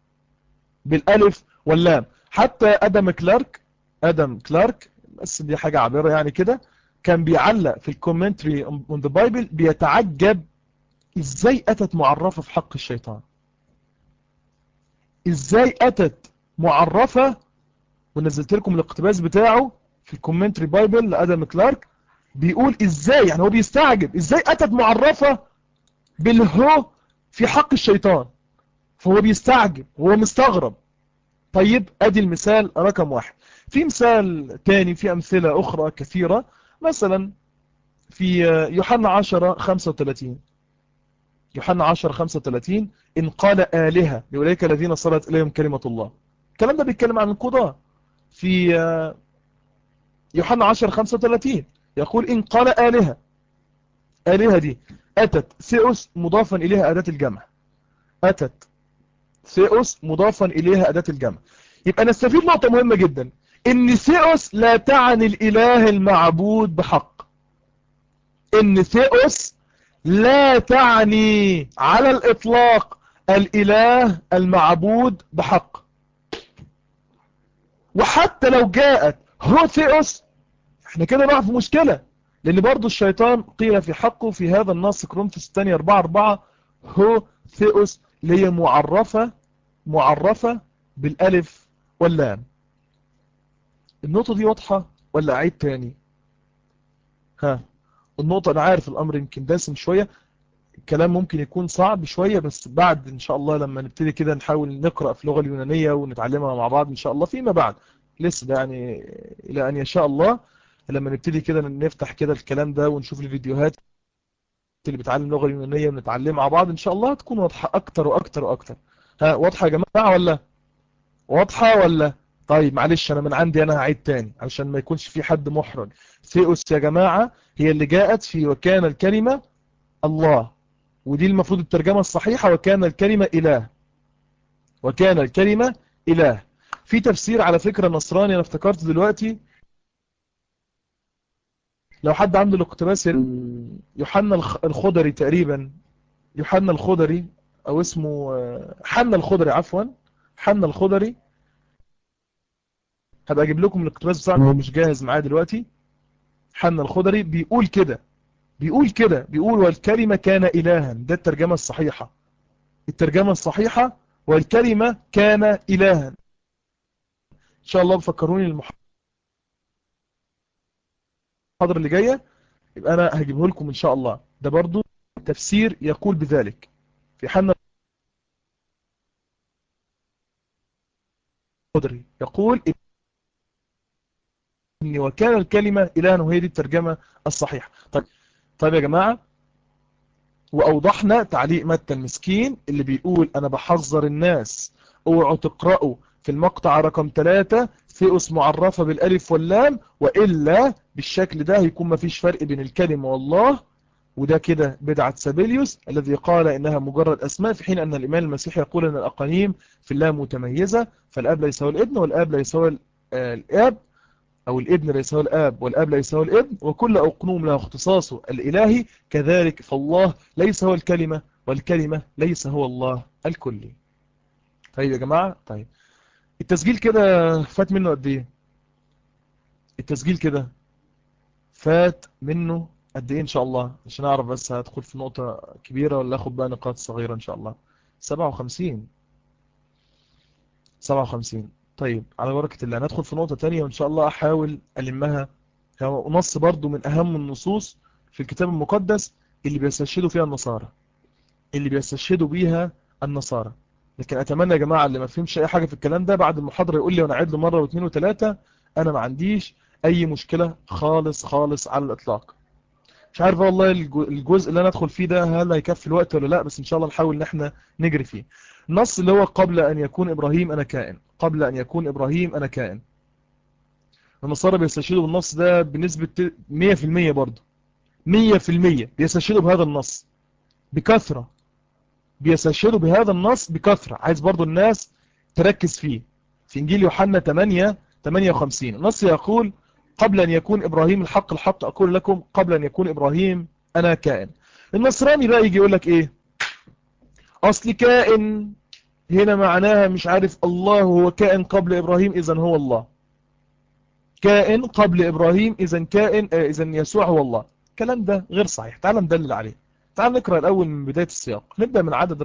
Speaker 1: واللام. حتى آدم كلارك، بس دي حاجة عابرة يعني كده، كان بيعلق في الكومنتري on the Bible بيتعجب ازاي أتت معرفة في حق الشيطان، ازاي أتت معرفة. ونزلت لكم الاقتباس بتاعه في الكومنتري بايبل لآدم كلارك، بيقول ازاي، يعني هو بيستعجب ازاي أتت معرفة بالهو في حق الشيطان. فهو بيستعجب وهو مستغرب. طيب ادي المثال رقم 1. في مثال تاني، في امثلة اخرى كثيرة. مثلا في يوحنا 10:35 ان قال آلهة لأولئك الذين صلت اليهم كلمة الله. الكلام ده بيتكلم عن القضاء. في يوحنا 10:35 يقول ان قال آلهة دي أتت ثيوس مضافا إليها أداة الجمع. يبقى نستفيد نقطة مهمة جدا، ان ثيوس لا تعني الإله المعبود بحق. ان ثيوس لا تعني على الإطلاق الإله المعبود بحق. وحتى لو جاءت هو ثيوس احنا كده نقع في مشكلة، لأن برضو الشيطان قيل في حقه في هذا النص كورنثوس الثانية 4:4 هو ثيوس اللي هي معرفة بالالف واللام. النقطة دي واضحة ولا اعيد تاني؟ ها، النقطة انا عارف الامر يمكن دسم شوية، الكلام ممكن يكون صعب شوية، بس بعد ان شاء الله لما نبتدي كده نحاول نقرأ في اللغة اليونانية ونتعلمها مع بعض ان شاء الله فيما بعد، لسه ده يعني الى ان يشاء الله، لما نبتدي كده نفتح كده الكلام ده ونشوف الفيديوهات اللي بتعلم اللغة اليونانية ونتعلم مع بعض ان شاء الله تكون واضحة اكتر واكتر واكتر. ها، واضحة يا جماعة ولا واضحة ولا؟ طيب معلش انا من عندي انا هعيد تاني عشان ما يكونش في حد محرج. ثيوس يا جماعة هي اللي جاءت في وكان الكلمة الله، ودي المفروض الترجمة الصحيحة وكان الكلمة إله، وكان الكلمة إله. في تفسير على فكرة نصراني أنا افتكرت دلوقتي، لو حد عنده الاقتباس، يوحنا الخضري تقريبا، يوحنا الخضري أو اسمه حنا الخضري، عفوا حنا الخضري. هبقى أجيب لكم الاقتباس بتاعه، هو مش جاهز معاه دلوقتي. حنا الخضري بيقول كده، بيقول والكلمة كان إلها، ده الترجمة الصحيحة، الترجمة الصحيحة والكلمة كان إلها. إن شاء الله بفكروني المحاضرة اللي جاية يبقى أنا هجيبه لكم إن شاء الله، ده برضو تفسير يقول بذلك في حنا الخضري، يقول إن وكان الكلمة إلها، وهي دي الترجمة الصحيحة. طيب يا جماعة، وأوضحنا تعليق متى المسكين اللي بيقول أنا بحذر الناس اوعوا تقرأوا في المقطع رقم 3 ثيوس معرفة بالألف واللام، وإلا بالشكل ده هيكون مفيش فرق بين الكلمة والله، وده كده بدعة سابيليوس الذي قال إنها مجرد أسماء، في حين أن الإمام المسيح يقول أن الأقانيم في الله متميزة، فالآب ليس هو الابن والآب ليس هو الآب، أو الابن ليس هو الآب والآب ليس هو الابن، وكل أقنوم له اختصاصه الإلهي، كذلك فالله ليس هو الكلمة والكلمة ليس هو الله الكلي. طيب يا جماعة، طيب التسجيل كده فات منه قد إيه؟ التسجيل كده فات منه قد إيه إن شاء الله؟ عشان أعرف بس هدخل في نقطة كبيرة ولا أخد بقى نقاط صغيرة إن شاء الله. 57. 57. طيب على بركة الله ندخل في نقطة تانية وإن شاء الله أحاول ألمها. هو نص برضو من أهم النصوص في الكتاب المقدس اللي بيستشهدوا فيها النصارى، اللي بيستشهدوا بيها النصارى. لكن أتمنى يا جماعة اللي ما فهمش أي حاجة في الكلام ده بعد المحاضرة يقول لي وأنا أعيد له مرة واثنين وثلاثة، أنا ما عنديش أي مشكلة خالص خالص على الإطلاق. مش عارف والله الجزء اللي أنا أدخل فيه ده هل هيكفي الوقت ولا لا، بس إن شاء الله نحاول إن احنا نجري فيه. النص اللي هو قبل أن يكون إبراهيم أنا كائن، قبل أن يكون إبراهيم أنا كائن. النصارى بيستشهدوا بالنص ده بنسبة 100% برضه، 100% بيستشهدوا بهذا النص بكثرة، بيستشهدوا بهذا النص بكثرة. عايز برضو الناس تركز فيه. في إنجيل يوحنا 8:58 النص يقول قبل أن يكون إبراهيم، الحق أقول لكم قبل أن يكون إبراهيم أنا كائن. النصراني بقى يجي يقول لك إيه؟ أصل كائن هنا معناها مش عارف الله هو كائن قبل إبراهيم إذن هو الله، كائن قبل إبراهيم إذن كائن إذن يسوع هو الله. الكلام ده غير صحيح، تعال ندلل عليه. تعال نقرأ الأول من بداية السياق، نبدأ من عدد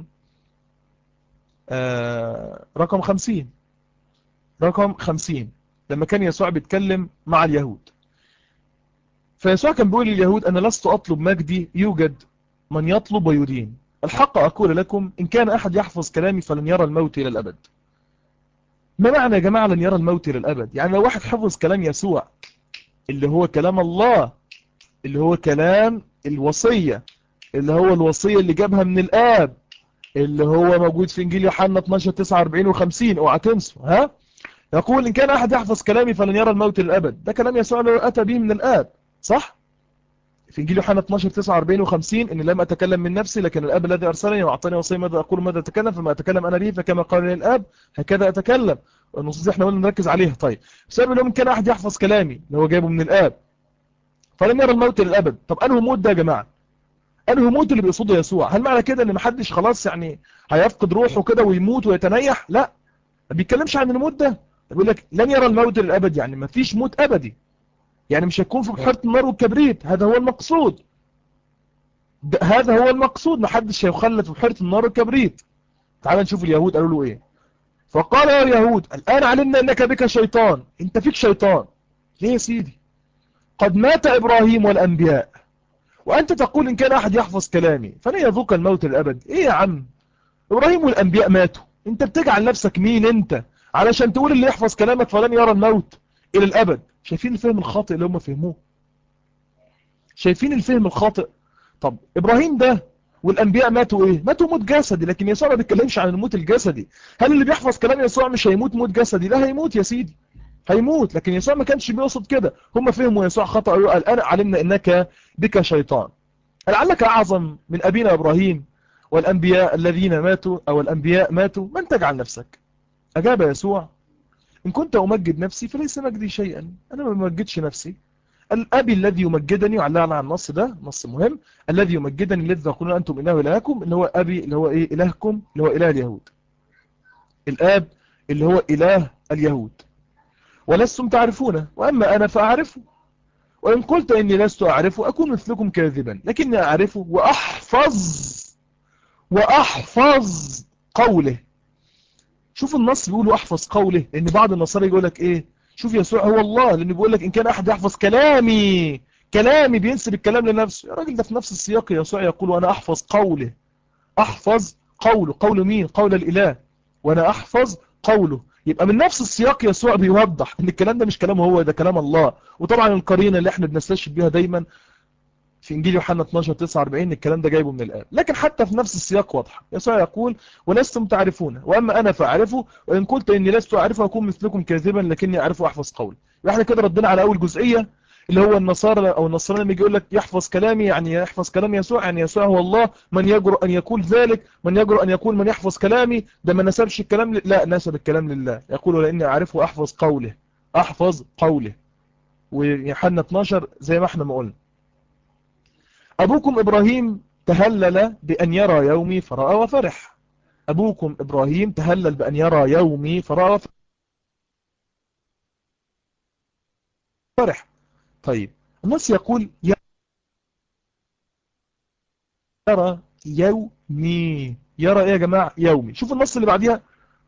Speaker 1: رقم 50. رقم 50 لما كان يسوع بيتكلم مع اليهود، فيسوع كان بيقول لليهود أنا لست أطلب مجدي، يوجد من يطلب ويدين. الحق أقول لكم إن كان أحد يحفظ كلامي فلن يرى الموت إلى الأبد. ما معنى يا جماعة لن يرى الموت إلى الأبد؟ يعني لو واحد حفظ كلام يسوع اللي هو كلام الله، اللي هو كلام الوصية، اللي هو الوصية اللي جابها من الآب، اللي هو موجود في إنجيل يوحنا 12:49 و50، اوعى تنسوا. ها، يقول إن كان أحد يحفظ كلامي فلن يرى الموت للأبد. ده كلام يسوع اللي أتى به من الآب، صح؟ في إنجيل يوحنا 12:49 و50 إن لم أتكلم من نفسي لكن الآب الذي أرسلني وأعطاني وصية ماذا أقول ماذا أتكلم، فما أتكلم أنا به فكما قال لي الآب هكذا أتكلم. النصوص دي احنا قلنا نركز عليها. طيب بسبب إن كان أحد يحفظ كلامي اللي هو جايبه من الآب فلن يرى الموت للأبد. طب أنه موت ده يا جماعة؟ أنه موت اللي بيقصده يسوع؟ هل معنى كده إن محدش خلاص يعني هيفقد روحه كده ويموت ويتنيح؟ لا، ما بيتكلمش عن الموت ده، بيقول لك لن يرى الموت للأبد، يعني ما فيش موت أبدي، يعني مش هيكون في بحيرة النار والكبريت، هذا هو المقصود. هذا هو المقصود، محدش هيخلد في بحيرة النار والكبريت. تعال نشوف اليهود قالوا له ايه. فقال يا اليهود الآن علمنا انك بك شيطان، انت فيك شيطان. ليه يا سيدي؟ قد مات إبراهيم والأنبياء وأنت تقول إن كان أحد يحفظ كلامي فلا يذوق الموت للأبد. إيه يا عم؟ إبراهيم والأنبياء ماتوا، أنت بتجعل نفسك مين أنت علشان تقول اللي يحفظ كلامك فلن يرى الموت إلى الأبد؟ شايفين الفهم الخاطئ اللي هم فهموه؟ شايفين الفهم الخاطئ؟ طب إبراهيم ده والأنبياء ماتوا إيه؟ ماتوا موت جسدي، لكن يسوع ما بيتكلمش عن الموت الجسدي. هل اللي بيحفظ كلام يسوع مش هيموت موت جسدي؟ لا هيموت يا سيدي، هيموت. لكن يسوع ما كانش بيقصد كده، هم فهموا يسوع خطأ وقال الآن علمنا إنك بك شيطان. لعلك أعظم من أبينا إبراهيم والأنبياء الذين ماتوا، أو الأنبياء ماتوا، من تجعل نفسك؟ أجاب يسوع إن كنت أمجد نفسي فليس مجدي شيئا، أنا ما بمجدش نفسي. الأبي الذي يمجدني، وعلقنا على النص ده، نص مهم، الذي يمجدني الذي تقولون أنتم إله إلهكم، اللي هو أبي اللي هو إيه؟ إلهكم، اللي هو إله اليهود. الآب اللي هو إله اليهود. ولستم تعرفونه وأما أنا فأعرفه، وإن قلت إني لست أعرفه أكون مثلكم كاذبا، لكني أعرفه وأحفظ قوله. شوف النص بيقول أحفظ قوله، لأن بعض النصارى يقول لك إيه؟ شوف يسوع هو الله، لأنه بيقول لك إن كان أحد يحفظ كلامي بينسب الكلام لنفسه. يا راجل ده في نفس السياق يسوع يقول وأنا أحفظ قوله. أحفظ قوله، قول مين؟ قول الإله. وأنا أحفظ قوله. يبقى من نفس السياق يسوع بيوضح ان الكلام ده مش كلامه هو، ده كلام الله. وطبعا القرينه اللي احنا بنستشهد بيها دايما في انجيل يوحنا 12:49 الكلام ده جايبه من الآب. لكن حتى في نفس السياق واضح، يسوع يقول ولستم تعرفونه واما انا فاعرفه، وان قلت اني لست اعرفه اكون مثلكم كاذبا لكني اعرفه واحفظ قولي. احنا كده ردنا على اول جزئيه اللي هو النصارى او النصراني لما يجي يقول لك يحفظ كلامي، يعني يحفظ كلام يسوع، يعني يسوع هو الله. من يجرؤ ان يقول ذلك؟ من يجرؤ ان يقول من يحفظ كلامي؟ ده ما نسبش الكلام لا، نسب الكلام لله. يقول ولاني اعرفه احفظ قوله، احفظ قوله. ويوحنا 12 زي ما احنا ما قلنا. أبوكم إبراهيم تهلل بأن يرى يومي فرأى وفرح. أبوكم إبراهيم تهلل بأن يرى يومي فرأى وفرح. طيب النص يقول يرى يومي، يرى إيه يا جماعة؟ يومي. شوف النص اللي بعديها،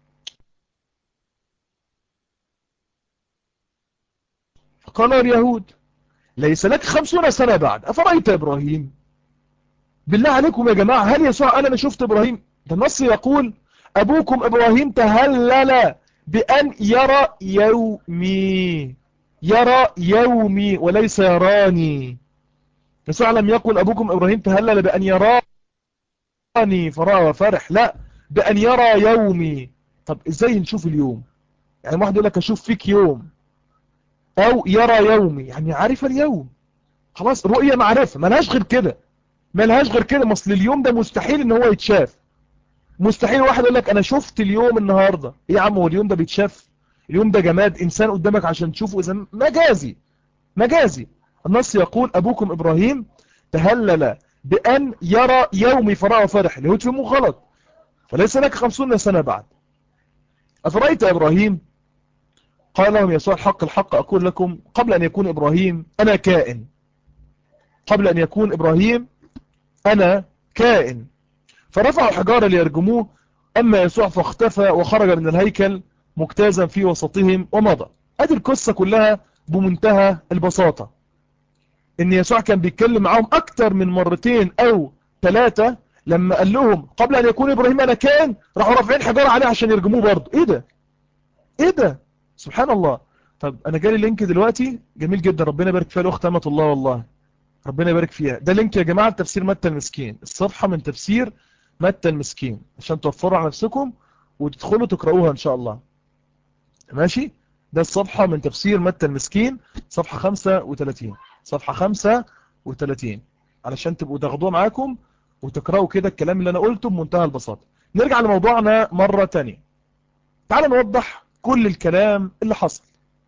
Speaker 1: فقال اليهود ليس لك 50 سنة بعد أفرأيت إبراهيم؟ بالله عليكم يا جماعة، هل يسوع قال أنا شفت إبراهيم؟ ده النص يقول أبوكم إبراهيم تهلل بأن يرى يومي، يرى يومي وليس يراني. يسوع لم يقل أبوكم إبراهيم تهلل بأن يراني فرأى وفرح، لا، بأن يرى يومي. طب إزاي نشوف اليوم؟ يعني واحد يقول لك أشوف فيك يوم، أو يرى يومي يعني عارف اليوم. خلاص، رؤية معرفة، ملهاش غير كده، ملهاش غير كده. مصل اليوم ده مستحيل ان هو يتشاف. مستحيل واحد يقول لك انا شفت اليوم النهاردة. ايه يا عم، هو اليوم ده بيتشاف؟ اليوم ده جماد، انسان قدامك عشان تشوفه، اذا مجازي. مجازي. النص يقول ابوكم ابراهيم تهلل بان يرى يومي فرأى وفرح. اليهود فهموا غلط. فليس لك 50 سنة بعد افرأيت ابراهيم؟ قال لهم يسوع الحق الحق اقول لكم قبل ان يكون ابراهيم انا كائن. قبل ان يكون ابراهيم انا كائن. فرفعوا حجارة ليرجموه، أما يسوع فاختفى وخرج من الهيكل مجتازا في وسطهم ومضى. ادي القصة كلها بمنتهى البساطة. ان يسوع كان بيتكلم معاهم اكتر من مرتين او 3، لما قال لهم قبل ان يكون ابراهيم انا كان، راحوا رافعين حجارة عليه عشان يرجموه برضه. ايه ده؟ ايه ده؟ سبحان الله. طب انا جالي لينك دلوقتي جميل جدا، ربنا يبارك فيها الاخت امة الله، والله ربنا يبارك فيها. ده لينك يا جماعة تفسير متى المسكين، الصفحة من تفسير متى المسكين، عشان توفروا على نفسكم وتدخلوا تقرأوها ان شاء الله. ماشي؟ ده الصفحة من تفسير متى المسكين، صفحة 35، صفحة 35، علشان تبقوا تاخدوها معاكم وتقرأوا كده الكلام اللي انا قلته بمنتهى البساطة. نرجع لموضوعنا مرة تانية. تعالوا نوضح كل الكلام اللي حصل.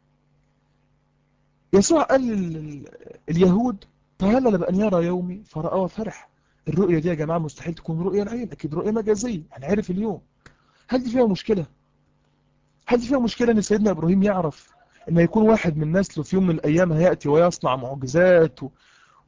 Speaker 1: يسوع قال اليهود تهلل بأن يرى يومي فرأى وفرح. الرؤية دي يا جماعة مستحيل تكون رؤية العين، أكيد رؤية مجازية، هنعرف اليوم. هل دي فيها مشكلة؟ هل دي فيها مشكلة أن سيدنا إبراهيم يعرف أن يكون واحد من نسله في يوم من الأيام هيأتي ويصنع معجزات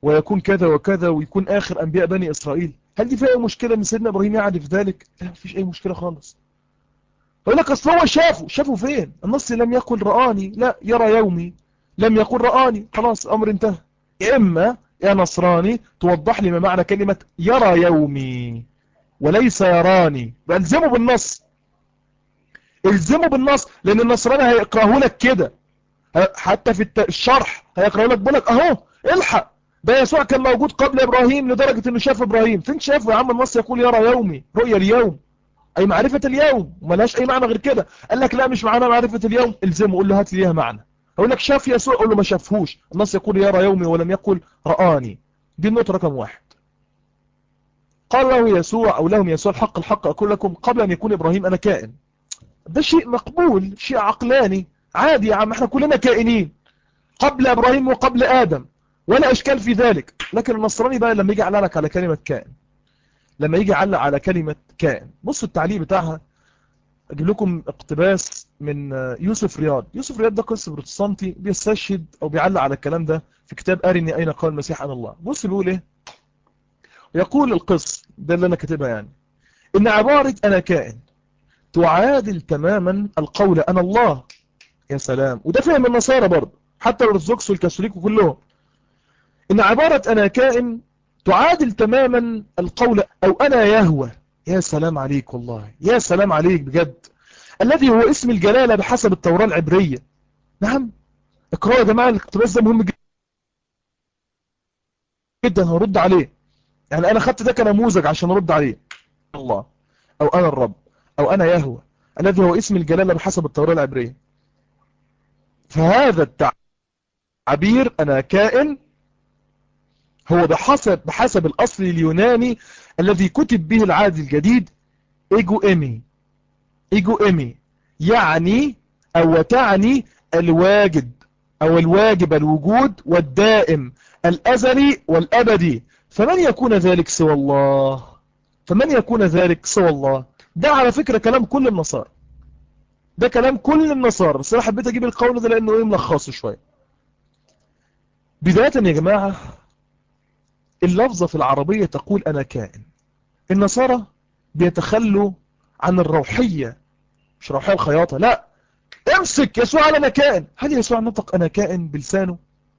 Speaker 1: ويكون كذا وكذا ويكون آخر أنبياء بني إسرائيل. هل دي فيها أي مشكلة من سيدنا إبراهيم يعرف ذلك؟ لا، مفيش أي مشكلة خالص. يقول لك أصل هو شافه فين؟ النص لم يقل رآني، لا، يرى يومي، لم يقل رآني، خلاص الأمر انتهى. يا إما يا نصراني توضح لي ما معنى كلمة يرى يومي وليس يراني، بألزمه بالنص، الزمه بالنص، لأن النصراني هيقرأه لك كده، حتى في الشرح هيقرأه لك بقول لك أهو الحق، ده يسوع كان موجود قبل إبراهيم لدرجة إنه شاف إبراهيم. فين شافه يا عم؟ النص يقول يرى يومي، رؤيا اليوم، أي معرفة اليوم، وملهاش أي معنى غير كده. قال لك لا مش معنى معرفة اليوم، الزمه، قول له هات لي ليها معنى. أقول لك شاف يسوع، قول له ما شافهوش، النص يقول يرى يومي ولم يقل رآني. دي النقطة رقم 1. قال له يسوع أو لهم يسوع الحق الحق أقول لكم قبل أن يكون إبراهيم أنا كائن. ده شيء مقبول، شيء عقلاني عادي يا عم، احنا كلنا كائنين قبل إبراهيم وقبل آدم، ولا إشكال في ذلك. لكن النصراني بقى لما يجي يعلق على كلمة كائن، لما يجي يعلق على كلمة كائن، بصوا التعليق بتاعها. أجيب لكم اقتباس من يوسف رياض. يوسف رياض ده قس بروتستانتي بيستشهد أو بيعلق على الكلام ده في كتاب أرني أين قال المسيح أنا الله. بص بيقول إيه. يقول القس ده اللي أنا كاتبها يعني، إن عبارة أنا كائن تعادل تماما القول أنا الله. يا سلام، وده فهم النصارى برضه، حتى الأرثوذكس والكاثوليك وكلهم، إن عبارة أنا كائن تعادل تماما القول أو أنا يهوه. يا سلام عليك والله، يا سلام عليك بجد، الذي هو اسم الجلالة بحسب التوراة العبرية. نعم، اقرأوا يا جماعة، الاقتباس ده مهم جدا، هرد عليه. يعني أنا خدت ده كنموذج عشان أرد عليه. الله أو أنا الرب أو أنا يهوه الذي هو اسم الجلالة بحسب التوراة العبرية. فهذا التعبير أنا كائن هو بحسب الأصل اليوناني الذي كتب به العهد الجديد إيجو إيمي. إيجو إيمي يعني أو تعني الواجد أو الواجب، الوجود والدائم، الأزلي والأبدي. فمن يكون ذلك سوى الله؟ فمن يكون ذلك سوى الله؟ ده على فكرة كلام كل النصارى، ده كلام كل النصارى، بس أنا حبيت أجيب القول ده لأنه إيه ملخصه شوية. بداية يا جماعة، اللفظة في العربية تقول أنا كائن. النصارى بيتخلوا عن الروحية، مش روحية الخياطة، لا، امسك يسوع على أنا كائن. هل يسوع نطق أنا كائن بلسانه؟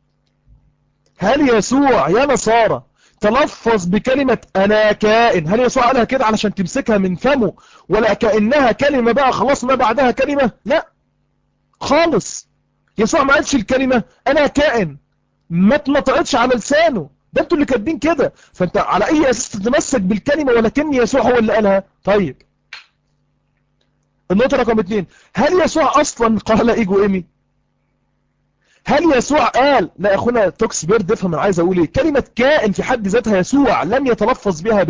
Speaker 1: هل يسوع يا نصارى تلفظ بكلمة أنا كائن؟ هل يسوع قالها كده علشان تمسكها من فمه ولا كأنها كلمة بقى خلاص ما بعدها كلمة؟ لا خالص، يسوع ما قالش الكلمة أنا كائن، ما اتنطقتش على لسانه، ده انتوا اللي كاتبين كده. فانت على اي اساس تتمسك بالكلمة ولكن يسوع هو اللي قالها؟ طيب النقطة رقم 2، هل يسوع اصلا قال ايجو ايمي؟ هل يسوع قال؟ لا اخونا توكس بيرد افهم انا عايز اقول ايه. كلمة كائن في حد ذاتها يسوع لم يتلفظ بها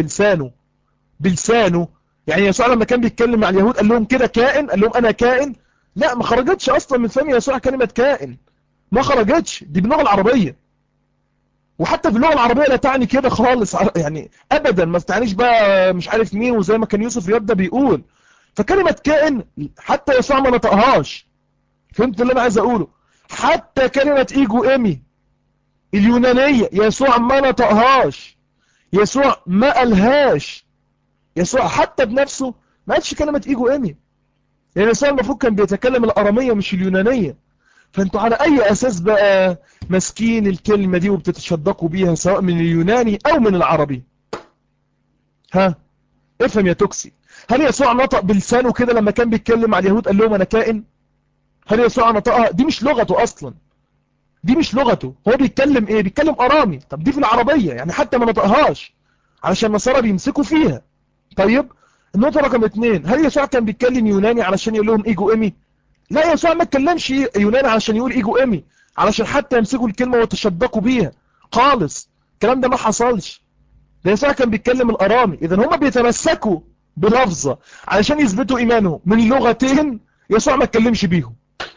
Speaker 1: بلسانه. يعني يسوع لما كان بيتكلم مع اليهود قال لهم كده كائن، قال لهم انا كائن؟ لا، ما خرجتش اصلا من فم يسوع كلمة كائن، ما خرجتش، دي باللغة العربية، وحتى في اللغة العربية لا تعني كده خالص، يعني ابدا ما تعنيش بقى مش عارف مين، وزي ما كان يوسف رياض ده بيقول. فكلمة كائن حتى يسوع ما نطقهاش. فهمت اللي انا عايز اقوله؟ حتى كلمة ايجو ايمي اليونانية يسوع ما نطقهاش، يسوع ما قالهاش، يسوع حتى بنفسه ما قالش كلمة ايجو ايمي، لان يسوع المفروض كان بيتكلم الارامية مش اليونانية. فانتوا على اي اساس بقى ماسكين الكلمة دي وبتتشدقوا بيها سواء من اليوناني او من العربي؟ ها، افهم يا توكسي. هل يسوع نطق بلسانه كده لما كان بيتكلم مع اليهود قال لهم انا كائن؟ هل يسوع نطقها؟ دي مش لغته اصلا، دي مش لغته، هو بيتكلم ايه؟ بيتكلم ارامي. طب دي في العربية يعني حتى ما نطقهاش علشان النصارى بيمسكوا فيها. طيب النقطة رقم 2، هل يسوع كان بيتكلم يوناني علشان يقول لهم ايجو ايمي؟ لا، يسوع ما اتكلمش يوناني علشان يقول ايجو ايمي علشان حتى يمسكوا الكلمة ويتشدقوا بيها خالص، الكلام ده ما حصلش. ده يسوع كان بيتكلم الارامي. اذا هم بيتمسكوا بلفظة علشان يثبتوا ايمانهم من لغتين يسوع ما اتكلمش بيهم،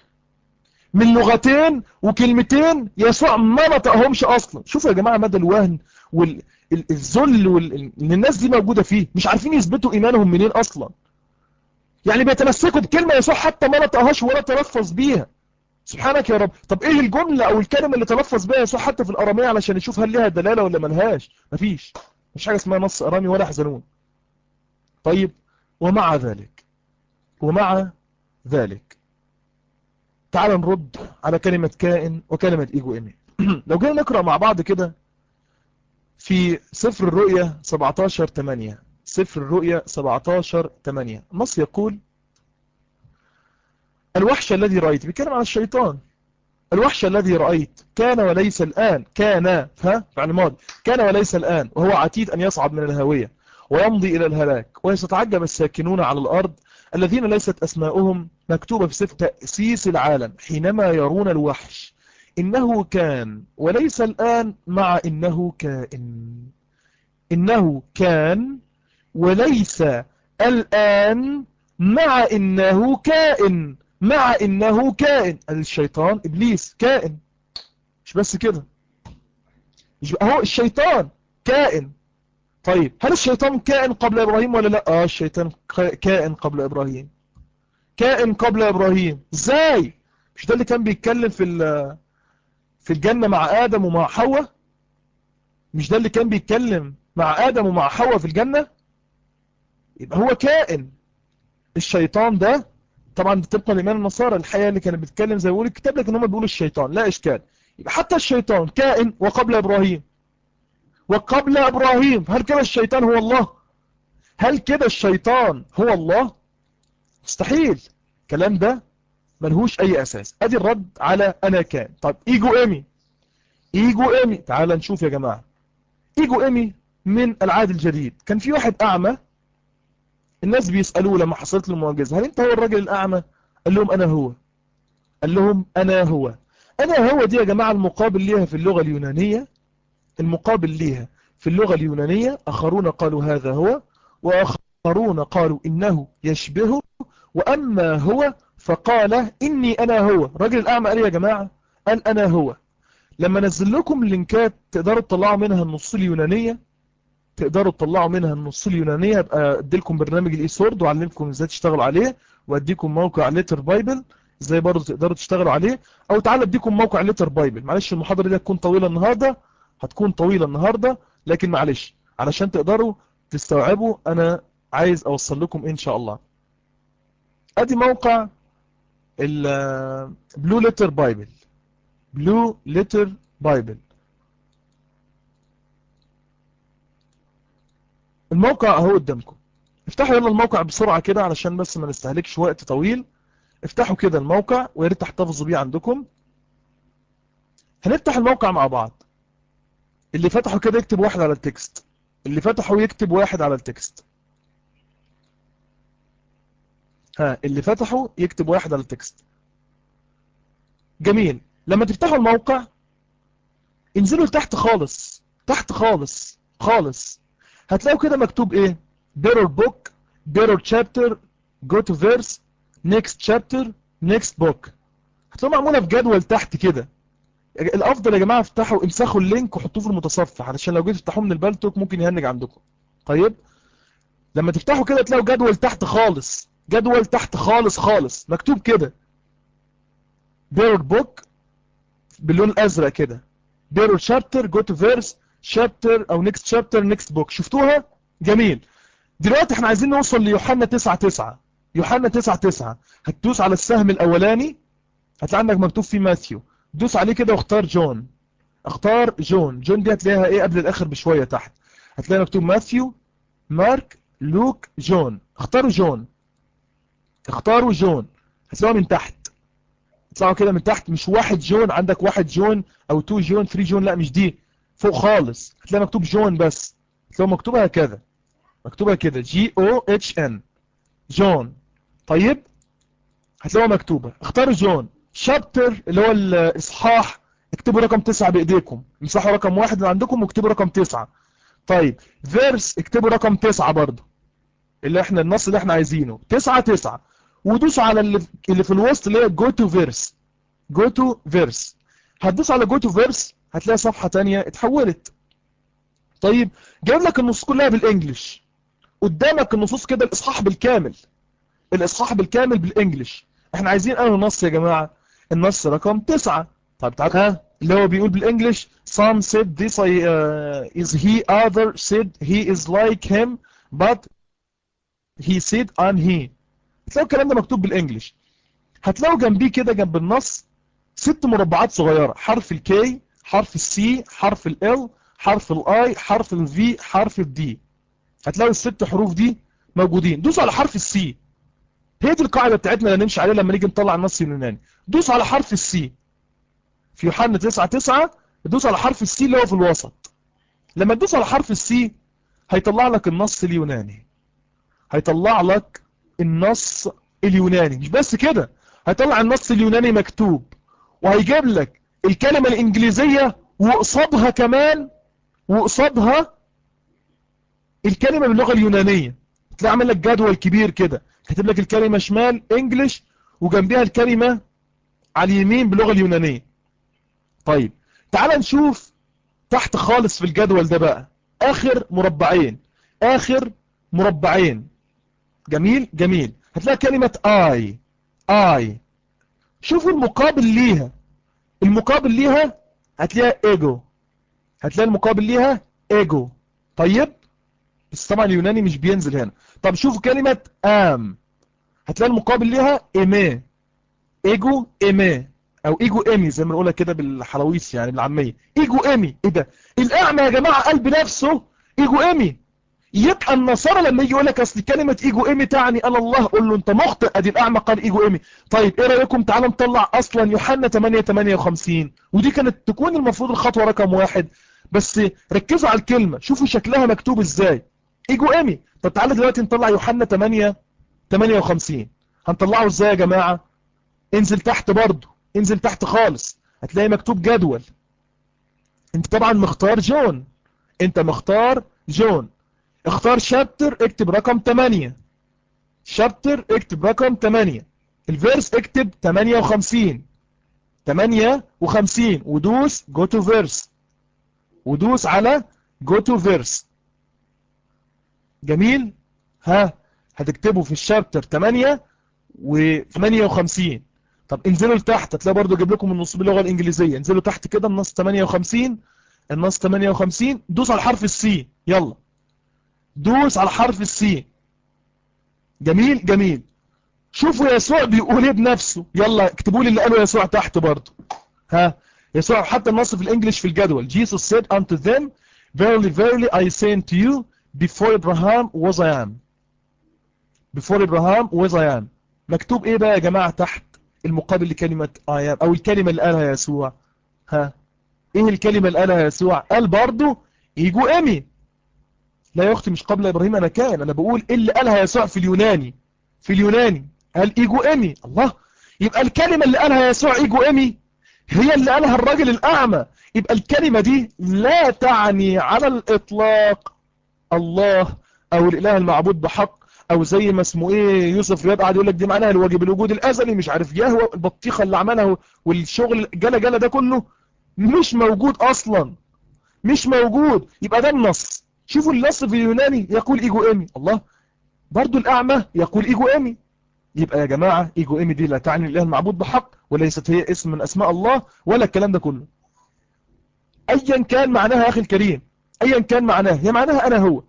Speaker 1: من لغتين وكلمتين يسوع ما نطقهمش اصلا. شوفوا يا جماعة مدى الوهن والذل اللي الناس دي موجودة فيه، مش عارفين يثبتوا ايمانهم منين اصلا. يعني بيتمسكوا بكلمة يسوع حتى ما نطقهاش ولا تلفظ بيها. سبحانك يا رب. طب ايه الجملة او الكلمة اللي تلفظ بها يسوع حتى في الارامية علشان نشوف هل لها دلالة ولا ملهاش؟ مفيش حاجة اسمها نص ارامي ولا يحزنون. طيب ومع ذلك تعال نرد على كلمة كائن وكلمة ايجو ايمي. لو جينا نقرأ مع بعض كده في سفر الرؤيا 17:8. سفر الرؤيا 17:8 النص يقول: الوحش الذي رأيت، بيتكلم عن الشيطان، الوحش الذي رأيت كان وليس الآن، كان فعل ماضي، كان وليس الآن، وهو عتيد أن يصعد من الهاوية ويمضي إلى الهلاك، ويتعجب الساكنون على الأرض الذين ليست أسماؤهم مكتوبة في سفر تأسيس العالم حينما يرون الوحش إنه كان وليس الآن مع إنه كائن. إنه كان وليس الآن مع إنه كائن. مع إنه كائن. الشيطان إبليس كائن، مش بس كده، هو الشيطان كائن. طيب هل الشيطان كائن قبل إبراهيم ولا لا؟ الشيطان كائن قبل إبراهيم. كائن قبل إبراهيم ازاي؟ مش ده اللي كان بيتكلم في الجنة مع آدم ومع حواء؟ مش ده اللي كان بيتكلم مع آدم ومع حواء في الجنة؟ يبقى هو كائن. الشيطان ده طبعا طبقا لإيمان النصارى الحقيقة اللي كانت بتتكلم زي ما بيقول الكتاب، لكن هم بيقولوا الشيطان، لا إشكال. يبقى حتى الشيطان كائن وقبل إبراهيم. وقبل إبراهيم. هل كده الشيطان هو الله؟ هل كده الشيطان هو الله؟ مستحيل. الكلام ده ملهوش أي أساس. أدي الرد على أنا كان. طب إيجو إيمي. إيجو إيمي تعال نشوف يا جماعة. إيجو إيمي من العهد الجديد. كان في واحد أعمى، الناس بيسألوه لما حصلت له المعجزة: هل أنت هو الراجل الأعمى؟ قال لهم أنا هو. قال لهم أنا هو. أنا هو دي يا جماعة المقابل ليها في اللغة اليونانية. المقابل ليها في اللغة اليونانية: آخرون قالوا هذا هو، وآخرون قالوا إنه يشبهه، وأما هو فقال إني أنا هو. الراجل الأعمى قال يا جماعة، قال أنا هو. لما نزل لكم لينكات تقدروا تطلعوا منها النص اليونانية، تقدروا تطلعوا منها النص اليونانية، ابقى اديلكم برنامج الاي سورد وعلمكم ازاي تشتغلوا عليه، واديكم موقع ليتر بايبل ازاي برضه تقدروا تشتغلوا عليه، او تعالى اديكم موقع ليتر بايبل. معلش المحاضرة دي هتكون طويلة النهاردة، لكن معلش علشان تقدروا تستوعبوا انا عايز اوصل لكم ان شاء الله. ادي موقع البلو ليتر بايبل. بلو ليتر بايبل. الموقع اهو قدامكم. افتحوا يلا الموقع بسرعة كده علشان بس ما نستهلكش وقت طويل. افتحوا كده الموقع ويا ريت تحتفظوا بيه عندكم. هنفتح الموقع مع بعض. اللي فتحوا كده يكتب واحد على التكست. اللي فتحوا يكتب واحد على التكست. اللي فتحوا يكتب واحد على التكست. جميل. لما تفتحوا الموقع انزلوا لتحت خالص، تحت خالص خالص، هتلاقوا كده مكتوب ايه؟ Better book, better chapter, go to verse, next chapter, next book. هتلاقوا معمولة في جدول تحت كده. الافضل يا جماعة افتحوا امسحوا اللينك وحطوه في المتصفح علشان لو جيت تفتحوه من البالتوك ممكن يهنج عندكم. طيب لما تفتحوا كده تلاقوا جدول تحت خالص، جدول تحت خالص خالص مكتوب كده Better book باللون الازرق كده، Better chapter, go to verse, chapter او next chapter, next book. شفتوها؟ جميل. دلوقتي احنا عايزين نوصل ليوحنا 9:9. يوحنا 9:9 هتدوس على السهم الاولاني، هتلاقي عندك مكتوب فيه ماثيو، دوس عليه كده واختار جون. اختار جون. جون دي هتلاقيها ايه قبل الاخر بشوية تحت، هتلاقي مكتوب ماثيو، مارك، لوك، جون. اختاروا جون. اختاروا جون. هتلاقوها من تحت. اطلعوا كده من تحت. مش واحد جون، عندك واحد جون او 2 جون 3 جون، لا مش دي. فوق خالص هتلاقي مكتوب جون بس. هتلاقوا مكتوبها كده، مكتوبة كده JOHN جون. طيب هتلاقوها مكتوبة. اختاروا جون. شابتر اللي هو الاصحاح اكتبوا رقم 9 بايديكم، امسحوا رقم 1 اللي عندكم واكتبوا رقم 9. طيب فيرس اكتبوا رقم 9 برضه، اللي احنا النص اللي احنا عايزينه 9:9. ودوسوا على اللي في الوسط اللي هي جو تو فيرس. جو تو فيرس. هتدوس على جو تو فيرس هتلاقي صفحة تانية اتحولت. طيب جايب لك النصوص كلها بالانجلش قدامك، النصوص كده الاصحاح بالكامل، الاصحاح بالكامل بالانجلش. احنا عايزين انهي نص يا جماعة؟ النص رقم 9. طب تعال ها اللي هو بيقول بالانجلش some said this is he, other said he is like him but he said I'm he. هتلاقوا الكلام ده مكتوب بالانجلش. هتلاقوا جنبيه كده جنب النص 6 مربعات صغيرة، حرف الكي، حرف السي، حرف ال حرف الاي، حرف الفي، حرف الدي. هتلاقوا ال6 حروف دي موجودين. دوسوا على حرف السي. هي دي القاعدة بتاعتنا اللي نمشي عليها لما نيجي نطلع النص اليوناني. دوسوا على حرف السي في يوحنا 9:9. دوس على حرف السي اللي هو في الوسط. لما تدوس على حرف السي هيطلع لك النص اليوناني. هيطلع لك النص اليوناني. مش بس كده، هيطلع النص اليوناني مكتوب، وهيجيب لك الكلمة الإنجليزية وقصادها كمان، وقصادها الكلمة باللغة اليونانية. تلاقي عامل لك جدول كبير كده، كاتب لك الكلمة شمال انجلش وجنبها الكلمة على اليمين باللغة اليونانية. طيب تعال نشوف تحت خالص في الجدول ده بقى آخر مربعين، آخر مربعين. جميل جميل. هتلاقي كلمة I. شوفوا المقابل ليها. المقابل ليها هتلاقي ايجو. هتلاقي المقابل ليها ايجو. طيب بس طبعا اليوناني مش بينزل هنا. طب شوفوا كلمة ام. هتلاقي المقابل ليها ايمي. ايجو ايمي او ايجو ايمي زي ما نقولها كده بالحلاويص يعني بالعامية. ايجو ايمي. ايه ده؟ الاعمى يا جماعة قال بنفسه ايجو ايمي. يبقى النصارى لما يجي يقول لك اصل كلمه ايجو ايمي تعني انا الله، قول له انت مخطئ، ادي الاعمى قال ايجو ايمي. طيب ايه رايكم تعال نطلع اصلا يوحنا 8:58، ودي كانت تكون المفروض الخطوه رقم 1. بس ركزوا على الكلمه، شوفوا شكلها مكتوب ازاي. ايجو ايمي. طب تعالى دلوقتي نطلع يوحنا 8:58. هنطلعه ازاي يا جماعه؟ انزل تحت برضه، انزل تحت خالص هتلاقي مكتوب جدول. انت طبعا مختار جون، انت مختار جون. اختار شابتر، اكتب رقم 8. شابتر اكتب رقم 8. الفيرس اكتب 58 ودوس جو تو فيرس، ودوس على جو تو فيرس. جميل. ها هتكتبه في الشابتر 8 و58. طب انزلوا لتحت هتلاقي برضو جايب لكم النص باللغه الانجليزيه. انزلوا تحت كده النص 58. النص 58 دوس على حرف السي. يلا دوس على حرف السي. جميل جميل. شوفوا يسوع بيقول ايه بنفسه. يلا اكتبوا لي اللي قاله يسوع تحت برضه. ها يسوع حتى النص في الانجليش في الجدول. Jesus said unto them verily verily I say unto you before Abraham was I am. before Abraham was I am. مكتوب ايه بقى يا جماعة تحت المقابل لكلمة I am او الكلمة اللي قالها يسوع؟ ها ايه الكلمة اللي قالها يسوع؟ قال برضه يجو امي. لا يا اختي مش قبل ابراهيم انا كان، انا بقول ايه اللي قالها يسوع في اليوناني. في اليوناني قال ايجو امي. الله. يبقى الكلمة اللي قالها يسوع ايجو امي هي اللي قالها الراجل الاعمى. يبقى الكلمة دي لا تعني على الاطلاق الله او الاله المعبود بحق، او زي ما اسمه ايه يوسف رياض قاعد يقول لك دي معناها الواجب الوجود الازلي مش عارف يهوى البطيخة اللي عملها والشغل جلا جلا ده كله مش موجود اصلا، مش موجود. يبقى ده النص. شوفوا النص في اليوناني يقول ايجو امي. الله. برضو الاعمى يقول ايجو امي. يبقى يا جماعة ايجو امي دي لا تعني الاله المعبود بحق، وليست هي اسم من اسماء الله ولا الكلام ده كله. ايا كان معناها يا اخي الكريم، ايا كان معناها، هي معناها انا هو.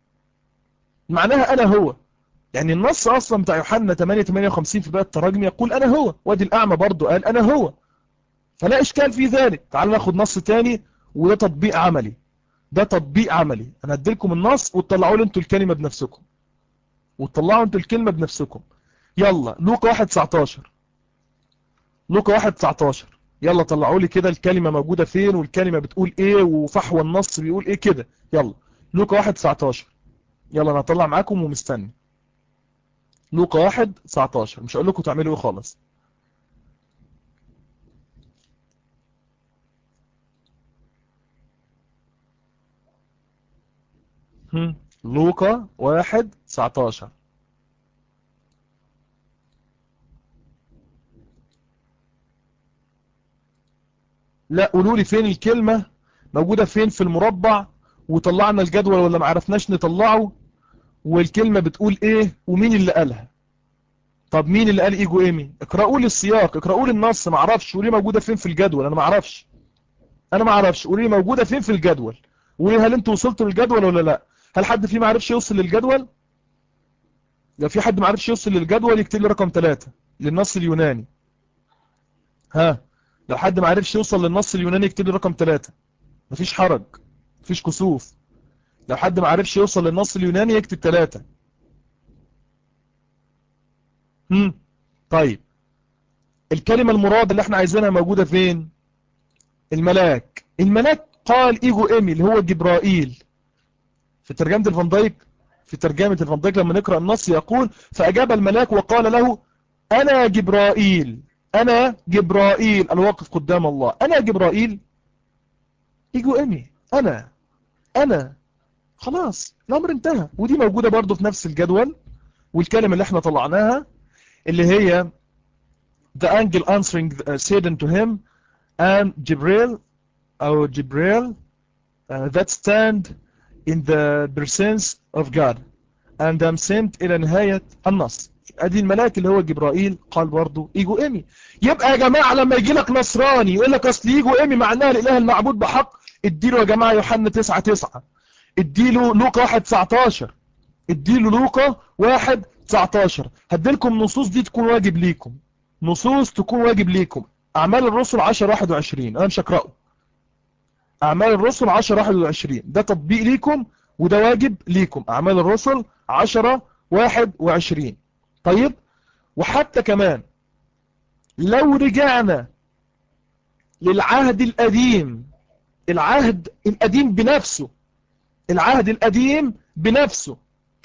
Speaker 1: معناها انا هو. يعني النص اصلا بتاع يوحنا 8:58 في باب التراجم يقول انا هو، وادي الاعمى برضو قال انا هو. فلا اشكال في ذلك. تعالوا ناخد نص تاني وده تطبيق عملي. ده تطبيق عملي. انا هديلكم النص وتطلعوا لي انتوا الكلمة بنفسكم، وتطلعوا انتوا الكلمة بنفسكم. يلا لوقا 1:19. لوقا 1:19. يلا طلعوا لي كده الكلمة موجودة فين والكلمة بتقول ايه وفحوى النص بيقول ايه كده. يلا لوقا 1:19. يلا انا هطلع معاكم ومستني. لوقا 1:19. مش هقول لكم تعملوا ايه خالص. لوقا 1:19. لا قولوا لي فين الكلمة موجودة فين في المربع، وطلعنا الجدول ولا ما عرفناش نطلعه، والكلمة بتقول ايه ومين اللي قالها. طب مين اللي قال ايجو ايمي؟ اقرأوا لي السياق، اقرأوا لي النص. ما اعرفش، قولي موجودة فين في الجدول. انا ما اعرفش، قولي لي موجودة فين في الجدول. قولي هل انتوا وصلتوا للجدول ولا لا؟ هل حد فيه ما عرفش يوصل للجدول؟ لو في حد ما عرفش يوصل للجدول يكتب لي رقم 3 للنص اليوناني. ها، لو حد ما عرفش يوصل للنص اليوناني يكتب لي رقم 3. مفيش حرج، مفيش كسوف. لو حد ما عرفش يوصل للنص اليوناني يكتب 3. طيب، الكلمة المراد اللي احنا عايزينها موجودة فين؟ الملاك قال ايجو ايمي اللي هو جبرائيل. في ترجمة الفان دايك، لما نقرأ النص يقول: فأجاب الملاك وقال له: أنا جبرائيل، أنا جبرائيل الواقف قدام الله. أنا جبرائيل، ايجو ايمي، أنا خلاص الأمر انتهى. ودي موجودة برضو في نفس الجدول. والكلمة اللي احنا طلعناها اللي هي the angel answering said unto him and Jibril أو جبريل that stand in the presence of God and am sent إلى نهاية النص. ادي الملاك اللي هو جبرائيل قال برضو ايجو ايمي. يبقى يا جماعة لما يجي لك نصراني يقول لك اصل ايجو ايمي معناها الاله المعبود بحق، اديله يا جماعة يوحنا 9:9، اديله لوقا 1:19، اديله لوقا 1:19. هديلكم نصوص دي تكون واجب ليكم، نصوص تكون واجب ليكم. اعمال الرسل 10:21 انا مش هقرأه. اعمال الرسل 10:21 ده تطبيق ليكم وده واجب ليكم. اعمال الرسل 10:21. طيب، وحتى كمان لو رجعنا للعهد القديم، العهد القديم بنفسه، العهد القديم بنفسه،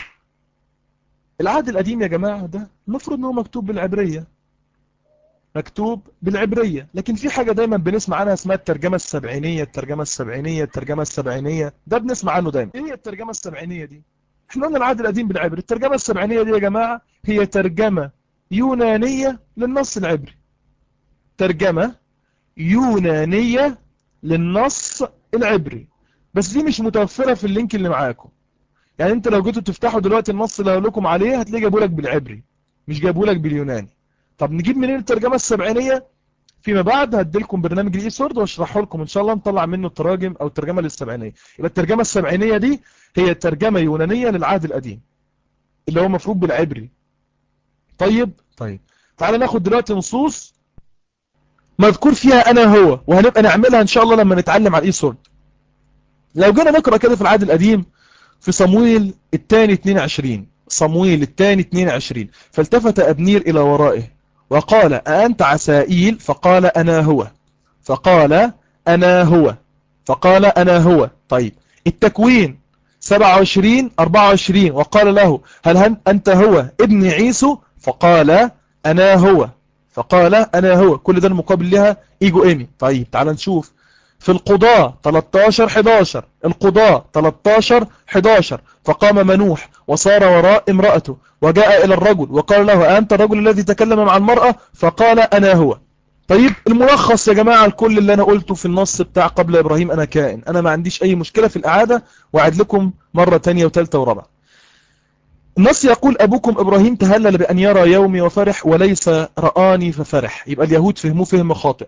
Speaker 1: العهد القديم يا جماعة ده المفروض انه مكتوب بالعبرية، مكتوب بالعبرية. لكن في حاجة دايما بنسمع عنها اسمها الترجمة السبعينية، الترجمة السبعينية، الترجمة السبعينية. ده بنسمع عنه دايما. ايه هي الترجمة السبعينية دي؟ احنا قلنا العهد القديم بالعبري. الترجمة السبعينية دي يا جماعة هي ترجمة يونانية للنص العبري، ترجمة يونانية للنص العبري. بس دي مش متوفرة في اللينك اللي معاكم. يعني انت لو جيتوا تفتحوا دلوقتي النص اللي هقول لكم عليه هتلاقيه جابوا لك بالعبري، مش جابوا لك باليوناني. طب نجيب منين الترجمة السبعينية؟ فيما بعد هديلكم برنامج الاي سورد واشرحه لكم ان شاء الله، نطلع منه التراجم او الترجمة للسبعينية. يبقى الترجمة السبعينية دي هي ترجمة يونانية للعهد القديم اللي هو مفروض بالعبري. طيب، تعال ناخد دلوقتي نصوص مذكور فيها انا هو، وهنبقى نعملها ان شاء الله لما نتعلم على الاي سورد. لو جينا نقرأ كده في العهد القديم في صمويل الثاني 22، صمويل الثاني 22: فالتفت أبنير إلى ورائه وقال: أأنت عسائيل؟ فقال: أنا هو. فقال: أنا هو. فقال: أنا هو. طيب، التكوين 27:24: وقال له: هل أنت هو ابن عيسو؟ فقال: أنا هو. فقال: أنا هو. كل ده المقابل لها إيجو إيمي. طيب، تعال نشوف في القضاء 13:11. القضاء 13:11: فقام منوح وصار وراء امرأته وجاء إلى الرجل وقال له: أنت الرجل الذي تكلم مع المرأة؟ فقال: أنا هو. طيب، الملخص يا جماعة الكل اللي أنا قلته في النص بتاع قبل إبراهيم أنا كائن. أنا ما عنديش أي مشكلة في الإعادة، وأعد لكم مرة تانية وثالثة ورابعة. النص يقول: أبوكم إبراهيم تهلل بأن يرى يومي وفرح وليس رآني ففرح. يبقى اليهود فهموه فهم خاطئ.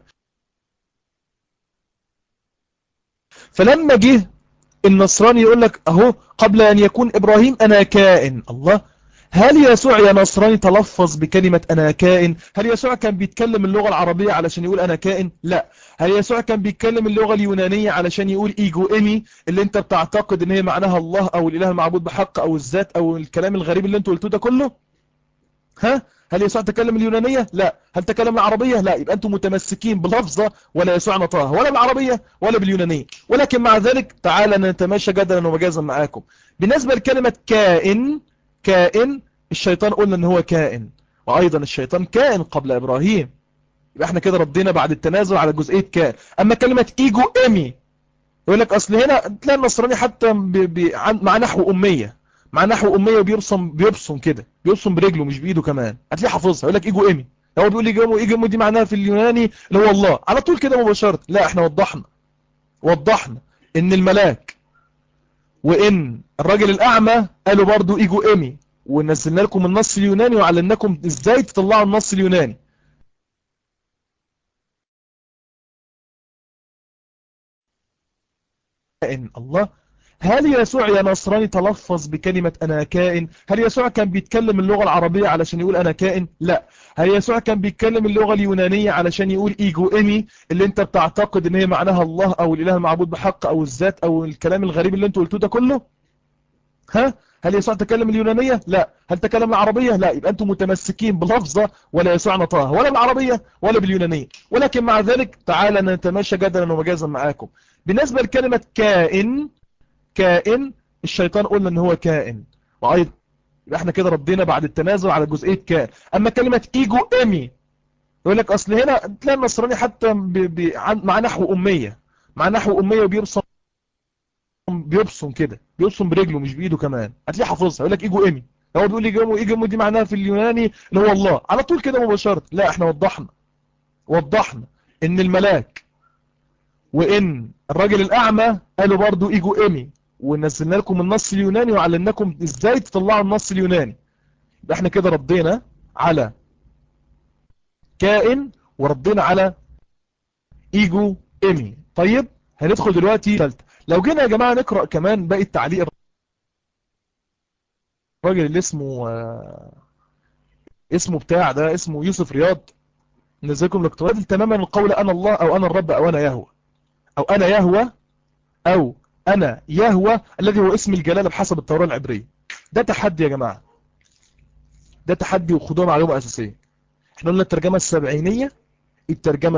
Speaker 1: فلما جه النصراني يقول لك اهو قبل ان يكون ابراهيم انا كائن. الله، هل يسوع يا نصراني تلفظ بكلمة انا كائن؟ هل يسوع كان بيتكلم اللغة العربية علشان يقول انا كائن؟ لا. هل يسوع كان بيتكلم اللغة اليونانية علشان يقول ايجو ايمي اللي انت بتعتقد ان هي معناها الله او الاله المعبود بحق او الذات او الكلام الغريب اللي انت قلتوه ده كله؟ هل يسوع تكلم اليونانية؟ لا. هل تكلم العربية؟ لا. يبقى أنتم متمسكين بلفظة ولا يسوع نطاها ولا بالعربية ولا باليونانية. ولكن مع ذلك تعال نتماشى جدلا ومجازا معاكم. بالنسبة لكلمة كائن، كائن الشيطان قلنا ان هو كائن، وأيضا الشيطان كائن قبل إبراهيم. يبقى احنا كده ردينا بعد التنازل على جزئية كائن. أما كلمة إيجو إيمي يقول لك أصل هنا تلاقي النصراني حتى مع نحو أمية، مع نحو أمية بيبصم كده، بيبصم برجله مش بإيده كمان، هتلاقيه حافظها. يقول لك إيجو إيمي، هو بيقول إيجو إيمي دي معناها في اليوناني اللي هو الله على طول كده مباشرة. لا، احنا وضحنا إن الملاك وإن الراجل الأعمى قالوا برضو إيجو إيمي، ونزلنا لكم النص اليوناني وعلمناكم ازاي تطلعوا النص اليوناني. كائن الله. هل يسوع يا نصراني تلفظ بكلمة أنا كائن؟ هل يسوع كان بيتكلم اللغة العربية علشان يقول أنا كائن؟ لا. هل يسوع كان بيتكلم اللغة اليونانية علشان يقول إيجو إيمي اللي أنت بتعتقد إن هي معناها الله أو الإله المعبود بحق أو الذات أو الكلام الغريب اللي أنتوا قلتوه ده كله؟ ها؟ هل يسوع تكلم اليونانية؟ لا. هل تكلم العربية؟ لا. يبقى أنتم متمسكين بلفظة ولا يسوع نطاها ولا بالعربية ولا باليونانية. ولكن مع ذلك تعالى نتماشى جدلا ومجازا معاكم. بالنسبة لكلمة كائن، كائن الشيطان قلنا ان هو كائن، وايضا يبقى احنا كده ردينا بعد التنازل على جزئية كائن. اما كلمة ايجو ايمي يقول لك اصل هنا تلاقي النصراني حتى مع نحو امية، مع نحو امية وبيرسم، بيبصم كده، بيبصم برجله مش بايده كمان، هتلاقيه حافظها. يقول لك ايجو ايمي، هو بيقول ايجو ايمي دي معناها في اليوناني اللي هو الله على طول كده مباشرة. لا، احنا وضحنا ان الملاك وان الراجل الاعمى قالوا برضو ايجو ايمي، ونزلنا لكم النص اليوناني وعلمناكم ازاي تطلعوا النص اليوناني. يبقى احنا كده ردينا على كائن وردينا على ايجو ايمي. طيب هندخل دلوقتي ثالثه. لو جينا يا جماعه نقرا كمان باقي التعليق، الراجل اللي اسمه بتاع ده اسمه يوسف رياض، نزلكم الاقتراض تماما القول انا الله او انا الرب او انا يهوه او انا يهوه او انا يهوه الذي هو اسم الجلاله بحسب التوراه العبريه. ده تحدي يا جماعه، ده تحدي وخدوها معلومه اساسيه. احنا قلنا الترجمه السبعينيه، الترجمه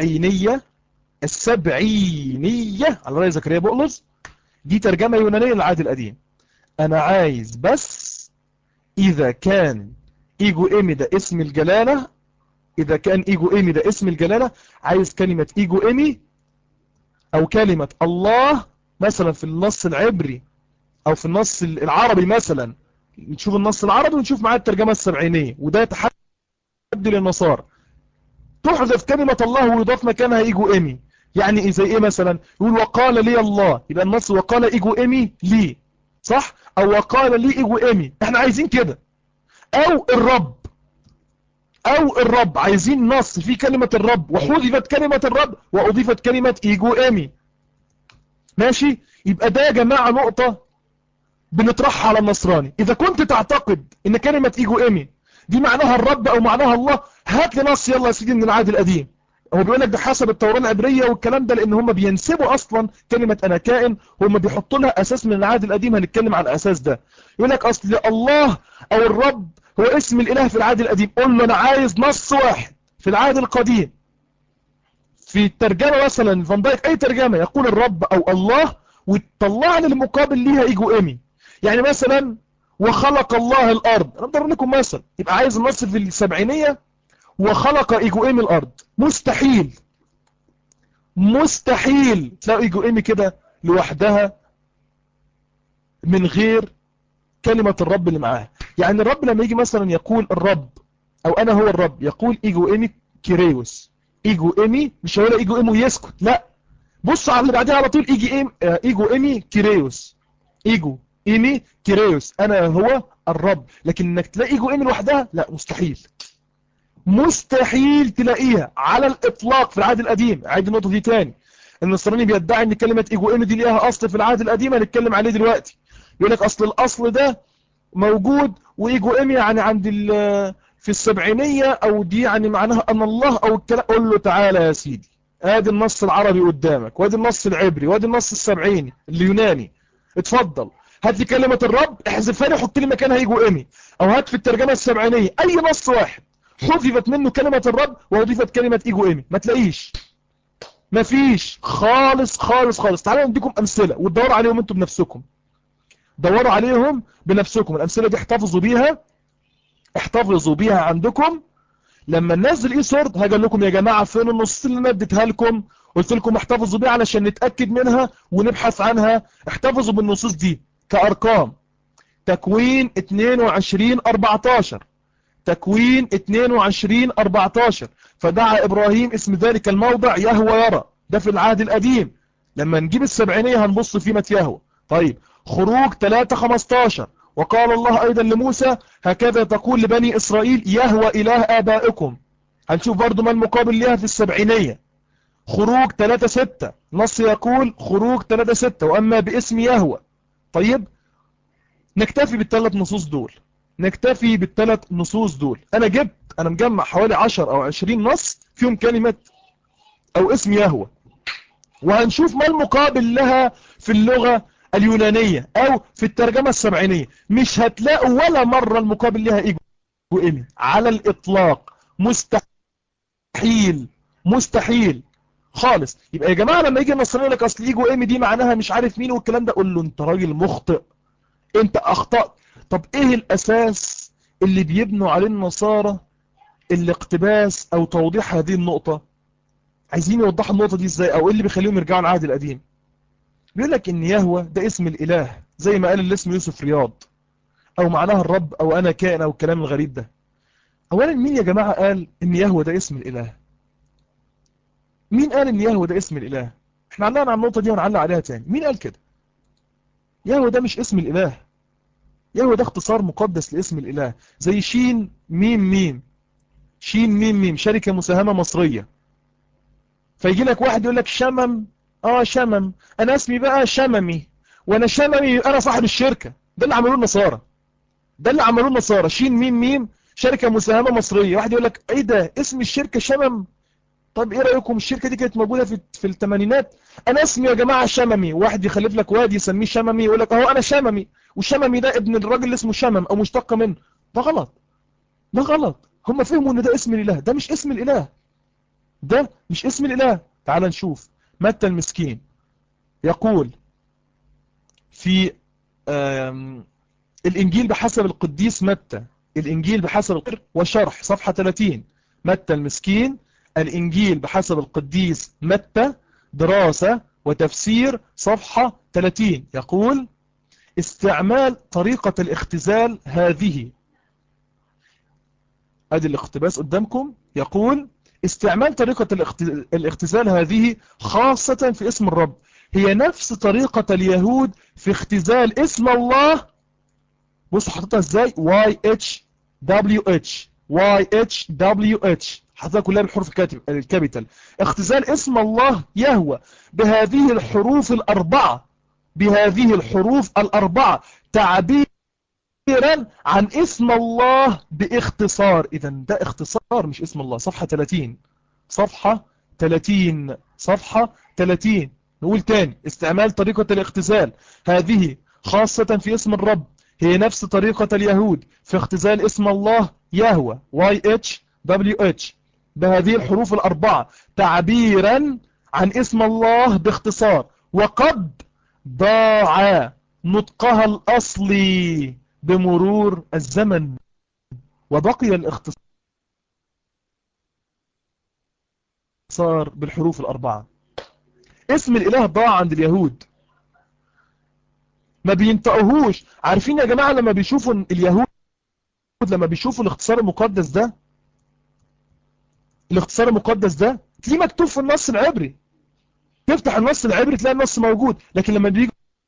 Speaker 1: السبعينيه على رأي زكريا بقلص، دي ترجمه يونانيه للعهد القديم. انا عايز بس اذا كان ايجو ايمي ده اسم الجلاله، اذا كان ايجو ايمي ده اسم الجلاله، عايز كلمه ايجو ايمي او كلمه الله مثلا في النص العبري او في النص العربي مثلا. نشوف النص العربي ونشوف معاه الترجمه السبعينيه، وده تحدي للنصارى. تحذف كلمة الله ويضاف مكانها ايجو ايمي. يعني ايه؟ زي ايه مثلا؟ يقول وقال لي الله، يبقى النص وقال ايجو ايمي لي، صح؟ او وقال لي ايجو ايمي، احنا عايزين كده. او الرب، او الرب، عايزين نص فيه كلمة الرب وحذفت كلمة الرب واضيفت كلمة ايجو ايمي. ماشي؟ يبقى ده يا جماعة نقطة بنطرحها على النصراني. اذا كنت تعتقد ان كلمة ايجو ايمي دي معناها الرب او معناها الله، هات لي نص يلا يا سيدي من العهد القديم. هو بيقول لك ده حسب التوراة العبرية والكلام ده، لان هم بينسبوا اصلا كلمة انا كائن، هم بيحطوا لها اساس من العهد القديم، هنتكلم على الاساس ده. يقول لك اصل الله او الرب هو اسم الاله في العهد القديم. قول له انا عايز نص واحد في العهد القديم في الترجمة مثلا فان دايك اي ترجمة يقول الرب او الله، وتطلع لي المقابل ليها ايجو ايمي. يعني مثلا وخلق الله الارض، انا بضرب لكم مثلا، يبقى عايز النص في السبعينية وخلق ايجو ايمي الارض. مستحيل، مستحيل تلاقي ايجو ايمي كده لوحدها من غير كلمة الرب اللي معاها. يعني الرب لما يجي مثلا يقول الرب او انا هو الرب، يقول ايجو ايمي كيريوس. ايجو ايمي مش هيقول ايجو ايمي ويسكت، لا، بص على اللي بعدها على طول، ايجو ايمي كيريوس. ايجو ايمي كيريوس، انا هو الرب. لكن انك تلاقي ايجو ايمي لوحدها لا، مستحيل، مستحيل تلاقيها على الاطلاق في العهد القديم. عيد النقطه دي تاني، النصراني بيدعي ان كلمه ايجو ايمي دي ليها اصل في العهد القديم، هنتكلم عليه دلوقتي. يقول لك اصل الاصل ده موجود، وايجو ايمي يعني عند في السبعينيه او دي يعني معناها ان الله او الكلام. قول له تعالى يا سيدي، ادي النص العربي قدامك، وادي النص العبري، وادي النص السبعيني اليوناني، اتفضل هات لي كلمة الرب احذفها لي حط لي مكانها ايجو ايمي. او هات في الترجمة السبعينية اي نص واحد حذفت منه كلمة الرب واضيفت كلمة ايجو ايمي، ما تلاقيش، ما فيش خالص خالص خالص. تعالوا نديكم امثلة وتدوروا عليهم انتم بنفسكم، دوروا عليهم بنفسكم. الامثلة دي احتفظوا بيها، احتفظوا بيها عندكم. لما ننزل ايه سورد هاجي لكم يا جماعة فين النص اللي انا اديتها لكم، قلت لكم احتفظوا بيها علشان نتأكد منها ونبحث عنها. احتفظوا بالنصوص دي كأرقام. تكوين 22:14، تكوين 22:14 فدعا إبراهيم اسم ذلك الموضع يهوى يرى، ده في العهد القديم. لما نجيب السبعينية هنبص في مت يهوى. طيب خروج 3:15 وقال الله أيضا لموسى هكذا تقول لبني إسرائيل يهوى إله آبائكم. هنشوف برضو ما المقابل لها في السبعينية. خروج 3:6 نص يقول خروج 3:6 وأما باسم يهوى. طيب نكتفي بالثلاث نصوص دول، نكتفي بالثلاث نصوص دول. أنا مجمع حوالي 10 أو 20 نص فيهم كلمة أو اسم يهوى، وهنشوف ما المقابل لها في اللغة اليونانية أو في الترجمة السبعينية. مش هتلاقوا ولا مرة المقابل لها إيجو إيمي على الإطلاق، مستحيل مستحيل خالص. يبقى يا جماعة لما يجي النصراني يقول لك أصل إيجو إيمي دي معناها مش عارف مين والكلام ده، قول له أنت راجل مخطئ، أنت أخطأت. طب إيه الأساس اللي بيبنوا عليه النصارى الاقتباس أو توضيح هذه النقطة؟ عايزين يوضحوا النقطة دي إزاي، أو إيه اللي بيخليهم يرجعوا العهد القديم؟ بيقول لك ان يهوى ده اسم الاله، زي ما قال اللي اسمه يوسف رياض، او معناها الرب او انا كائن او الكلام الغريب ده. اولا مين يا جماعة قال ان يهوى ده اسم الاله؟ مين قال ان يهوى ده اسم الاله؟ احنا علقنا على النقطة دي ونعلق عليها تاني. مين قال كده؟ يهوى ده مش اسم الاله، يهوى ده اختصار مقدس لاسم الاله، زي شين ميم ميم، شين ميم ميم شركة مساهمة مصرية. فيجي لك واحد يقول لك شمم، شمم، انا اسمي بقى شممي، وانا شممي انا صاحب الشركة. ده اللي عملوه النصارى، ده اللي عملوه النصارى. شين ميم ميم شركة مساهمة مصرية. واحد يقول لك ايه ده اسم الشركة شمم؟ طب ايه رأيكم الشركة دي كانت موجودة في الثمانينات. انا اسمي يا جماعة شممي. واحد يخلف لك واد يسميه شممي يقول لك اهو انا شممي، والشممي ده ابن الراجل اللي اسمه شمم او مشتق منه. ده غلط، ده غلط. هم فهموا ان ده اسم الاله، ده مش اسم الاله، ده مش اسم الاله. تعال نشوف متى المسكين يقول في الإنجيل بحسب القديس متى، الإنجيل بحسب وشرح صفحة 30. متى المسكين، الإنجيل بحسب القديس متى، دراسة وتفسير، صفحة 30. يقول استعمال طريقة الاختزال هذه، ادي الاقتباس قدامكم. يقول استعمال طريقة الاختزال هذه خاصة في اسم الرب هي نفس طريقة اليهود في اختزال اسم الله. بص حطيتها ازاي، YHWH YHWH حطيتها كلها بالحروف الكابيتال. اختزال اسم الله يهوى بهذه الحروف الأربعة، بهذه الحروف الأربعة تعبيرا عن اسم الله باختصار. إذا ده اختصار مش اسم الله. صفحة 30، صفحة 30، صفحة 30. نقول تاني استعمال طريقة الاختزال هذه خاصة في اسم الرب هي نفس طريقة اليهود في اختزال اسم الله يهوى YHWH بهذه الحروف الأربعة تعبيرا عن اسم الله باختصار، وقد ضاع نطقها الأصلي بمرور الزمن وبقي الاختصار بالحروف الأربعة. اسم الإله ضاع عند اليهود، ما بينطقوهوش. عارفين يا جماعة لما بيشوفوا اليهود، لما بيشوفوا الاختصار المقدس ده، الاختصار المقدس ده تلاقيه مكتوب في النص العبري، تفتح النص العبري تلاقي النص موجود. لكن لما بيجوا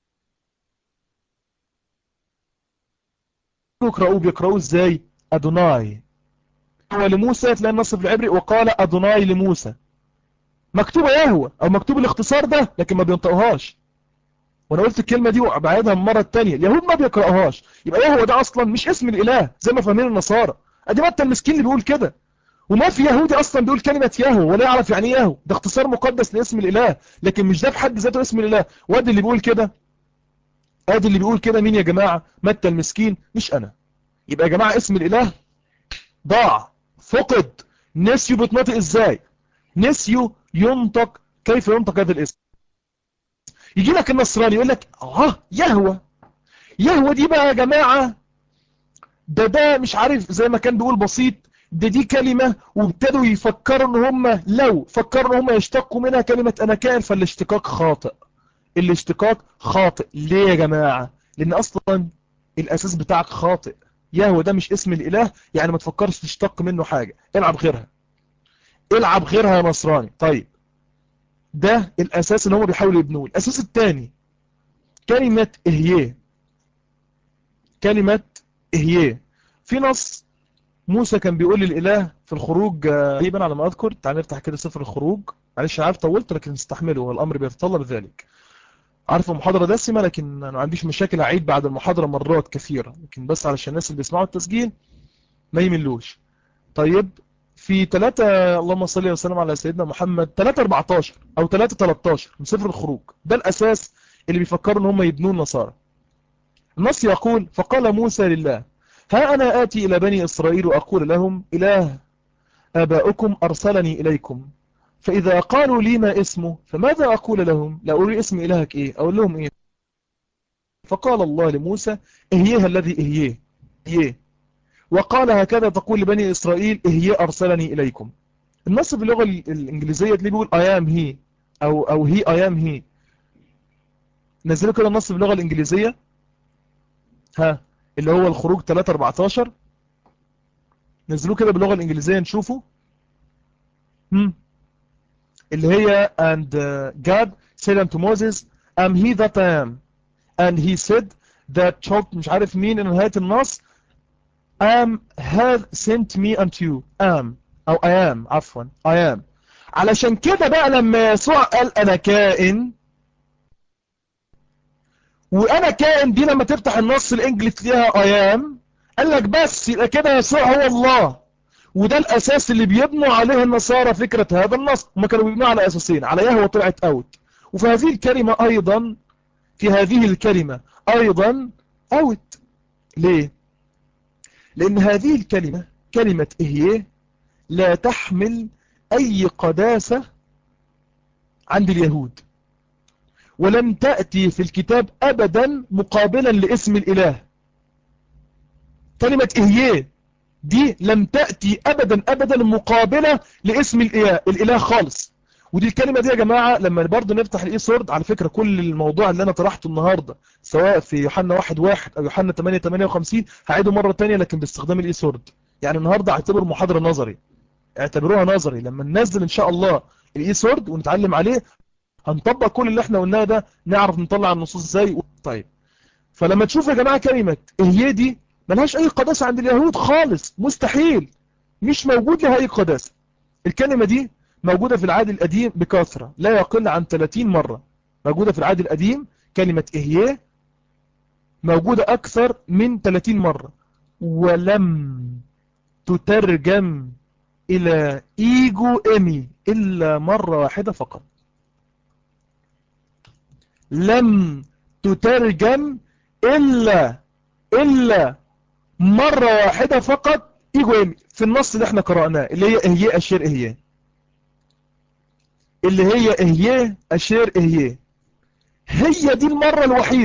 Speaker 1: بيقرأوه ازاي؟ أدوناي. ولموسى تلاقي النص في العبري وقال أدوناي لموسى، مكتوبة يهوى او مكتوب الاختصار ده لكن ما بينطقوهاش. وانا قلت الكلمة دي وبعيدها المرة التانية، اليهود ما بيقرأوهاش. يبقى يهوى ده اصلا مش اسم الاله زي ما فاهمين النصارى. ادي متى المسكين اللي بيقول كده، وما في يهودي اصلا بيقول كلمة يهوى ولا يعرف يعني ايه يهوى. ده اختصار مقدس لاسم الاله لكن مش ده في حد ذاته اسم الاله. وادي اللي بيقول كده، ادي اللي بيقول كده مين يا جماعة؟ متى المسكين مش انا. يبقى يا جماعة اسم الاله ضاع، فقد، نسيوا بيتنطق ازاي، نسيوا ينطق، كيف ينطق هذا الاسم. يجي لك النصراني يقول لك يهوى، يهوى دي بقى يا جماعة ده مش عارف زي ما كان بيقول بسيط، دي كلمة، وابتدوا يفكروا ان هم لو فكروا ان هم يشتقوا منها كلمة انا كائن، فالاشتقاق خاطئ. الاشتقاق خاطئ ليه يا جماعة؟ لان اصلا الاساس بتاعك خاطئ. يهوى ده مش اسم الاله، يعني ما تفكرش تشتق منه حاجة، العب غيرها، العب غيرها يا نصراني. طيب ده الاساس اللي هم بيحاولوا يبنوه. الاساس الثاني كلمة اهيه. كلمة إهيه. في نص موسى كان بيقول للإله في الخروج تقريبا على ما أذكر. تعال نفتح كده سفر الخروج. معلش أنا عارف طولت لكن استحمله والأمر بيتطلب ذلك. عارف المحاضرة دسمة لكن أنا ما عنديش مشاكل أعيد بعد المحاضرة مرات كثيرة، لكن بس علشان الناس اللي بيسمعوا التسجيل ما يملوش. طيب في 3 اللهم صل وسلم على سيدنا محمد 3:14 أو 3:13 من سفر الخروج، ده الأساس اللي بيفكروا إن هم يبنوا النصارى. النص يقول: فقال موسى لله: ها أنا آتي إلى بني إسرائيل وأقول لهم إله آبائكم أرسلني إليكم، فإذا قالوا لي ما اسمه فماذا أقول لهم؟ لا أقول لي اسم إلهك إيه؟ أقول لهم إيه؟ فقال الله لموسى: إهيه الذي إهيه إهيه، وقال هكذا تقول لبني إسرائيل: إهيه أرسلني إليكم. النص باللغة الإنجليزية اللي بيقول I am he أو he I am he. نزلوا كده النص باللغة الإنجليزية، ها، اللي هو الخروج 3:14. نزلوه كده باللغة الإنجليزية نشوفه. اللي هي and God said unto Moses am he that I am and he said that child مش عارف مين in نهاية النص am have sent me unto you am أو I am عفوا I am. علشان كده بقى لما يسوع قال أنا كائن، وأنا كائن دي لما تفتح النص الإنجليزي ليها I am، قال لك بس يبقى كده يسوع هو الله. وده الأساس اللي بيبنوا عليه النصارى فكرة هذا النص. هم كانوا بيبنوا على أساسين: على يهوه طلعت أوت، وفي هذه الكلمة أيضا أوت. ليه؟ لأن هذه الكلمة كلمة إهيه لا تحمل أي قداسة عند اليهود، ولم تأتي في الكتاب أبدا مقابلا لاسم الإله. كلمة إهيه دي لم تأتي أبدا مقابلة لاسم الإله خالص. ودي الكلمة دي يا جماعة لما برضو نفتح الإي سورد، على فكرة كل الموضوع اللي أنا طرحته النهاردة سواء في يوحنا 1:1 أو يوحنا 8:58 هعيده مرة تانية لكن باستخدام الإي سورد. يعني النهاردة اعتبر محاضرة نظري، اعتبروها نظري. لما ننزل إن شاء الله الإي سورد ونتعلم عليه هنطبق كل اللي احنا قلناه ده، نعرف نطلع النصوص ازاي. طيب، فلما تشوف يا جماعة كلمة إهيه دي ملهاش أي قداسة عند اليهود خالص، مستحيل، مش موجود لها أي قداسة. الكلمة دي موجودة في العهد القديم بكثرة، لا يقل عن 30 مرة موجودة في العهد القديم. كلمة إهيه موجودة أكثر من 30 مرة، ولم تترجم إلى إيجو إيمي إلا مرة واحدة فقط. لم تترجم إلا مرة واحدة فقط إيجو إيمي في النص اللي احنا قرأناه، اللي هي إهيه أشير إهيه، اللي هي إهيه أشير إهيه. هي دي المرة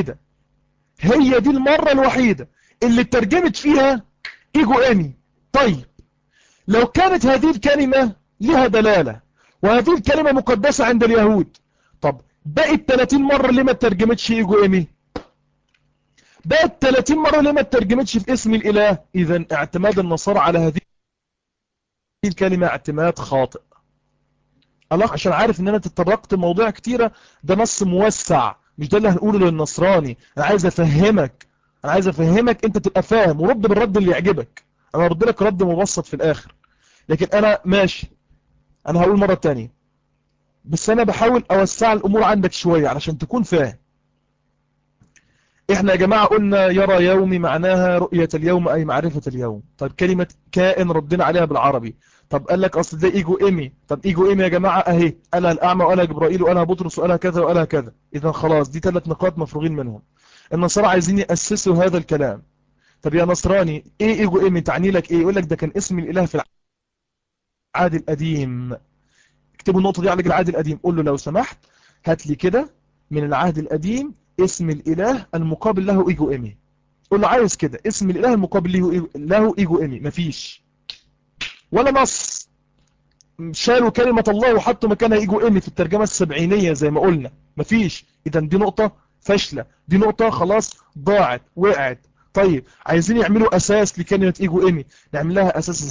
Speaker 1: الوحيدة اللي ترجمت فيها إيجو إيمي. طيب، لو كانت هذه الكلمة لها دلالة وهذه الكلمة مقدسة عند اليهود، طب بقت 30 مرة ليه ما ترجمتش إيجو إيمي؟ بقت 30 مرة ليه ما ترجمتش في اسم الإله؟ إذن اعتماد النصارى على هذه الكلمة اعتماد خاطئ. الله، عشان عارف ان انا تطرقت مواضيع كتيرة، ده نص موسع، مش ده اللي هنقوله للنصراني. انا عايز افهمك انت تبقى فاهم ورد بالرد اللي يعجبك. انا هرد لك رد مبسط في الاخر، لكن انا ماشي، انا هقول مرة تانية، بس انا بحاول اوسع الامور عندك شوية علشان تكون فاهم. احنا يا جماعة قلنا يرى يومي معناها رؤية اليوم اي معرفة اليوم. طيب كلمة كائن ردنا عليها بالعربي. طب قال لك اصل ده ايجو ايمي. طب ايجو ايمي يا جماعة اهي، قالها الاعمى وقالها جبرائيل وقالها بطرس وقالها كذا وقالها كذا. اذا خلاص دي 3 نقاط مفروغين منهم. النصارى عايزين يأسسوا هذا الكلام. طب يا نصراني ايه ايجو ايمي تعني لك ايه؟ يقول لك ده كان اسم الاله في العهد القديم. اكتبوا النقطة دي على العهد القديم. قول له لو سمحت هات لي كده من العهد القديم اسم الاله المقابل له ايجو ايمي. قول له عايز كده اسم الاله المقابل له ايجو ايمي. مفيش ولا نص. شالوا كلمة الله وحطوا مكانها ايجو ايمي في الترجمة السبعينية زي ما قلنا. مفيش. اذا دي نقطة فاشلة، دي نقطة خلاص ضاعت وقعت. طيب عايزين يعملوا اساس لكلمة ايجو ايمي. نعمل لها اساس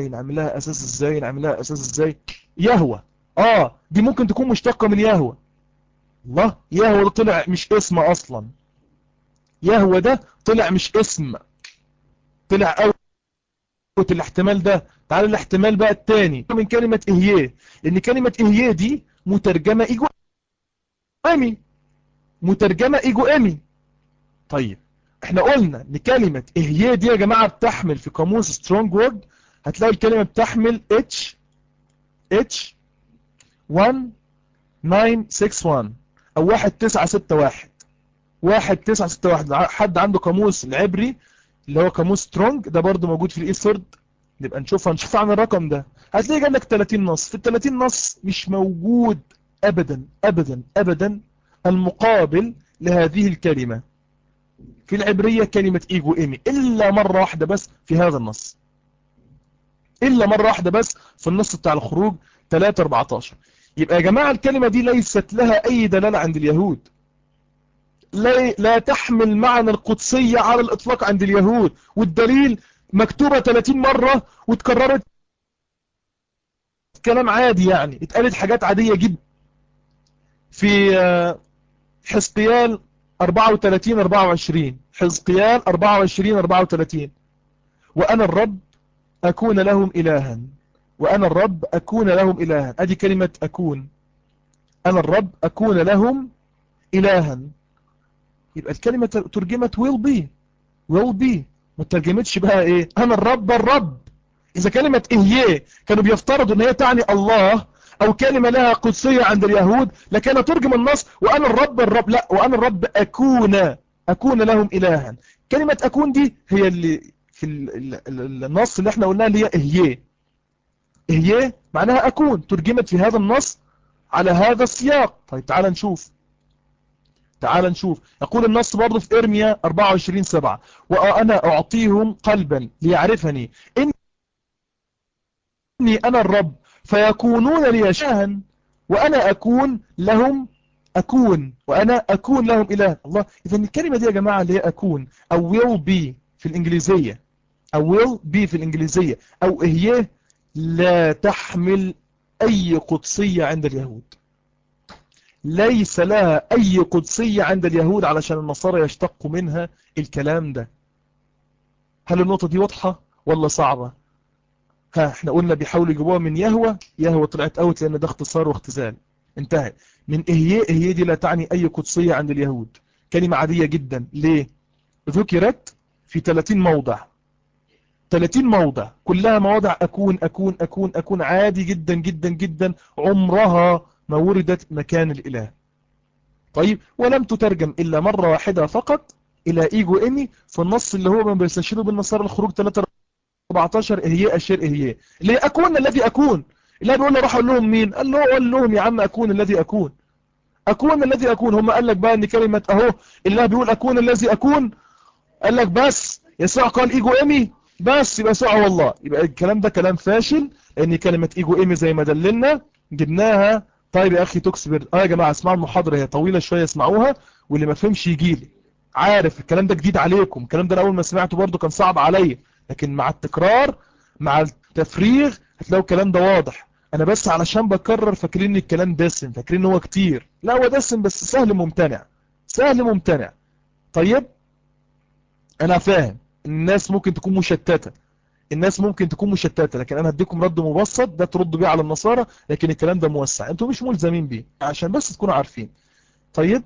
Speaker 1: ازاي؟ يهوه. دي ممكن تكون مشتقة من يهوه. الله، يهوه ده طلع مش اسم اصلا. يهوه ده طلع مش اسم، طلع اوت الاحتمال ده. تعال الاحتمال بقى التاني من كلمة اهيه، لان كلمة اهيه دي مترجمة ايجو امي، مترجمة ايجو امي. طيب احنا قلنا ان كلمة اهيه دي يا جماعة بتحمل في قاموس سترونج وورد، هتلاقي الكلمة بتحمل H 1961 او 1961 1961. حد عنده قاموس العبري اللي هو قاموس سترونج ده برضو موجود في الايسورد، نبقى نشوف عن الرقم ده. هتلاقي جالك 30 نص، في ال 30 نص مش موجود ابدا ابدا ابدا المقابل لهذه الكلمة في العبرية، كلمة ايجو ايمي، الا مرة واحدة بس في هذا النص، الا مرة واحدة بس في النص بتاع الخروج 3:14. يبقى يا جماعة الكلمة دي ليست لها اي دلالة عند اليهود، لا تحمل معنى القدسية على الاطلاق عند اليهود، والدليل مكتوبة 30 مرة وتكررت كلام عادي، يعني اتقالت حاجات عادية جدا في حزقيال 34-24، حزقيال 24-34. وأنا الرب أكون لهم إلها، وأنا الرب أكون لهم إلها، أدي كلمة أكون، أنا الرب أكون لهم إلها. يبقى الكلمة ترجمت will be، ما ترجمتش بقى إيه أنا الرب. إذا كلمة إهيه كانوا بيفترضوا أن هي تعني الله أو كلمة لها قدسية عند اليهود، لكان ترجم النص وأنا الرب، لا، وأنا الرب أكون لهم إلها. كلمة أكون دي هي اللي في النص اللي احنا قلناها، اللي هي إهيه معناها أكون، ترجمت في هذا النص على هذا السياق. طيب تعال نشوف. يقول النص برضه في إرميا 24:7 وأنا أعطيهم قلبا ليعرفني إني أنا الرب فيكونون لي شاها وأنا أكون لهم وأنا أكون لهم إله. الله، إذن الكلمة دي يا جماعة اللي هي أكون أو will be في الإنجليزية، أو إهيه، لا تحمل أي قدسية عند اليهود، ليس لها أي قدسية عند اليهود، علشان النصارى يشتقوا منها الكلام ده. هل النقطة دي واضحة ولا صعبة؟ احنا قلنا بيحاولوا يجيبوها من يهوه طلعت اوت لان ده اختصار واختزال، انتهى. من اهيه دي لا تعني اي قدسية عند اليهود، كلمة عادية جدا. ليه؟ ذكرت في 30 موضع، 30 موضع كلها مواضع أكون أكون أكون أكون، عادي جدا جدا جدا، عمرها ما وردت مكان الإله. طيب ولم تترجم إلا مرة واحدة فقط إلى إيجو إيمي في النص اللي هو من بيستشيروا بالنصارى الخروج 3:14، إهيه أشير إهيه، ليه أكون الذي أكون. لا بيقول له راح أقول لهم مين؟ قال لهم يا عم أكون الذي أكون، أكون الذي أكون. هم قال لك بقى إن كلمة أهو الله بيقول أكون الذي أكون، قال لك بس يسوع قال إيجو إيمي بس، يبقى يسوع والله. يبقى الكلام ده كلام فاشل، لأن كلمة إيجو إيمي زي ما دللنا جبناها. طيب يا أخي تكسبر، يا جماعة اسمعوا المحاضرة، هي طويلة شوية اسمعوها، واللي ما فهمش يجي لي. عارف الكلام ده جديد عليكم، الكلام ده أنا أول ما سمعته برضو كان صعب عليا، لكن مع التكرار مع التفريغ هتلاقوا الكلام ده واضح. أنا بس علشان بكرر فاكرين ان الكلام دسم، فاكرين ان هو كتير، لا هو دسم بس سهل ممتنع، سهل ممتنع. طيب انا فاهم الناس ممكن تكون مشتتة، لكن انا هديكم رد مبسط ده تردوا بيه على النصارى، لكن الكلام ده موسع انتوا مش ملزمين بيه، عشان بس تكونوا عارفين. طيب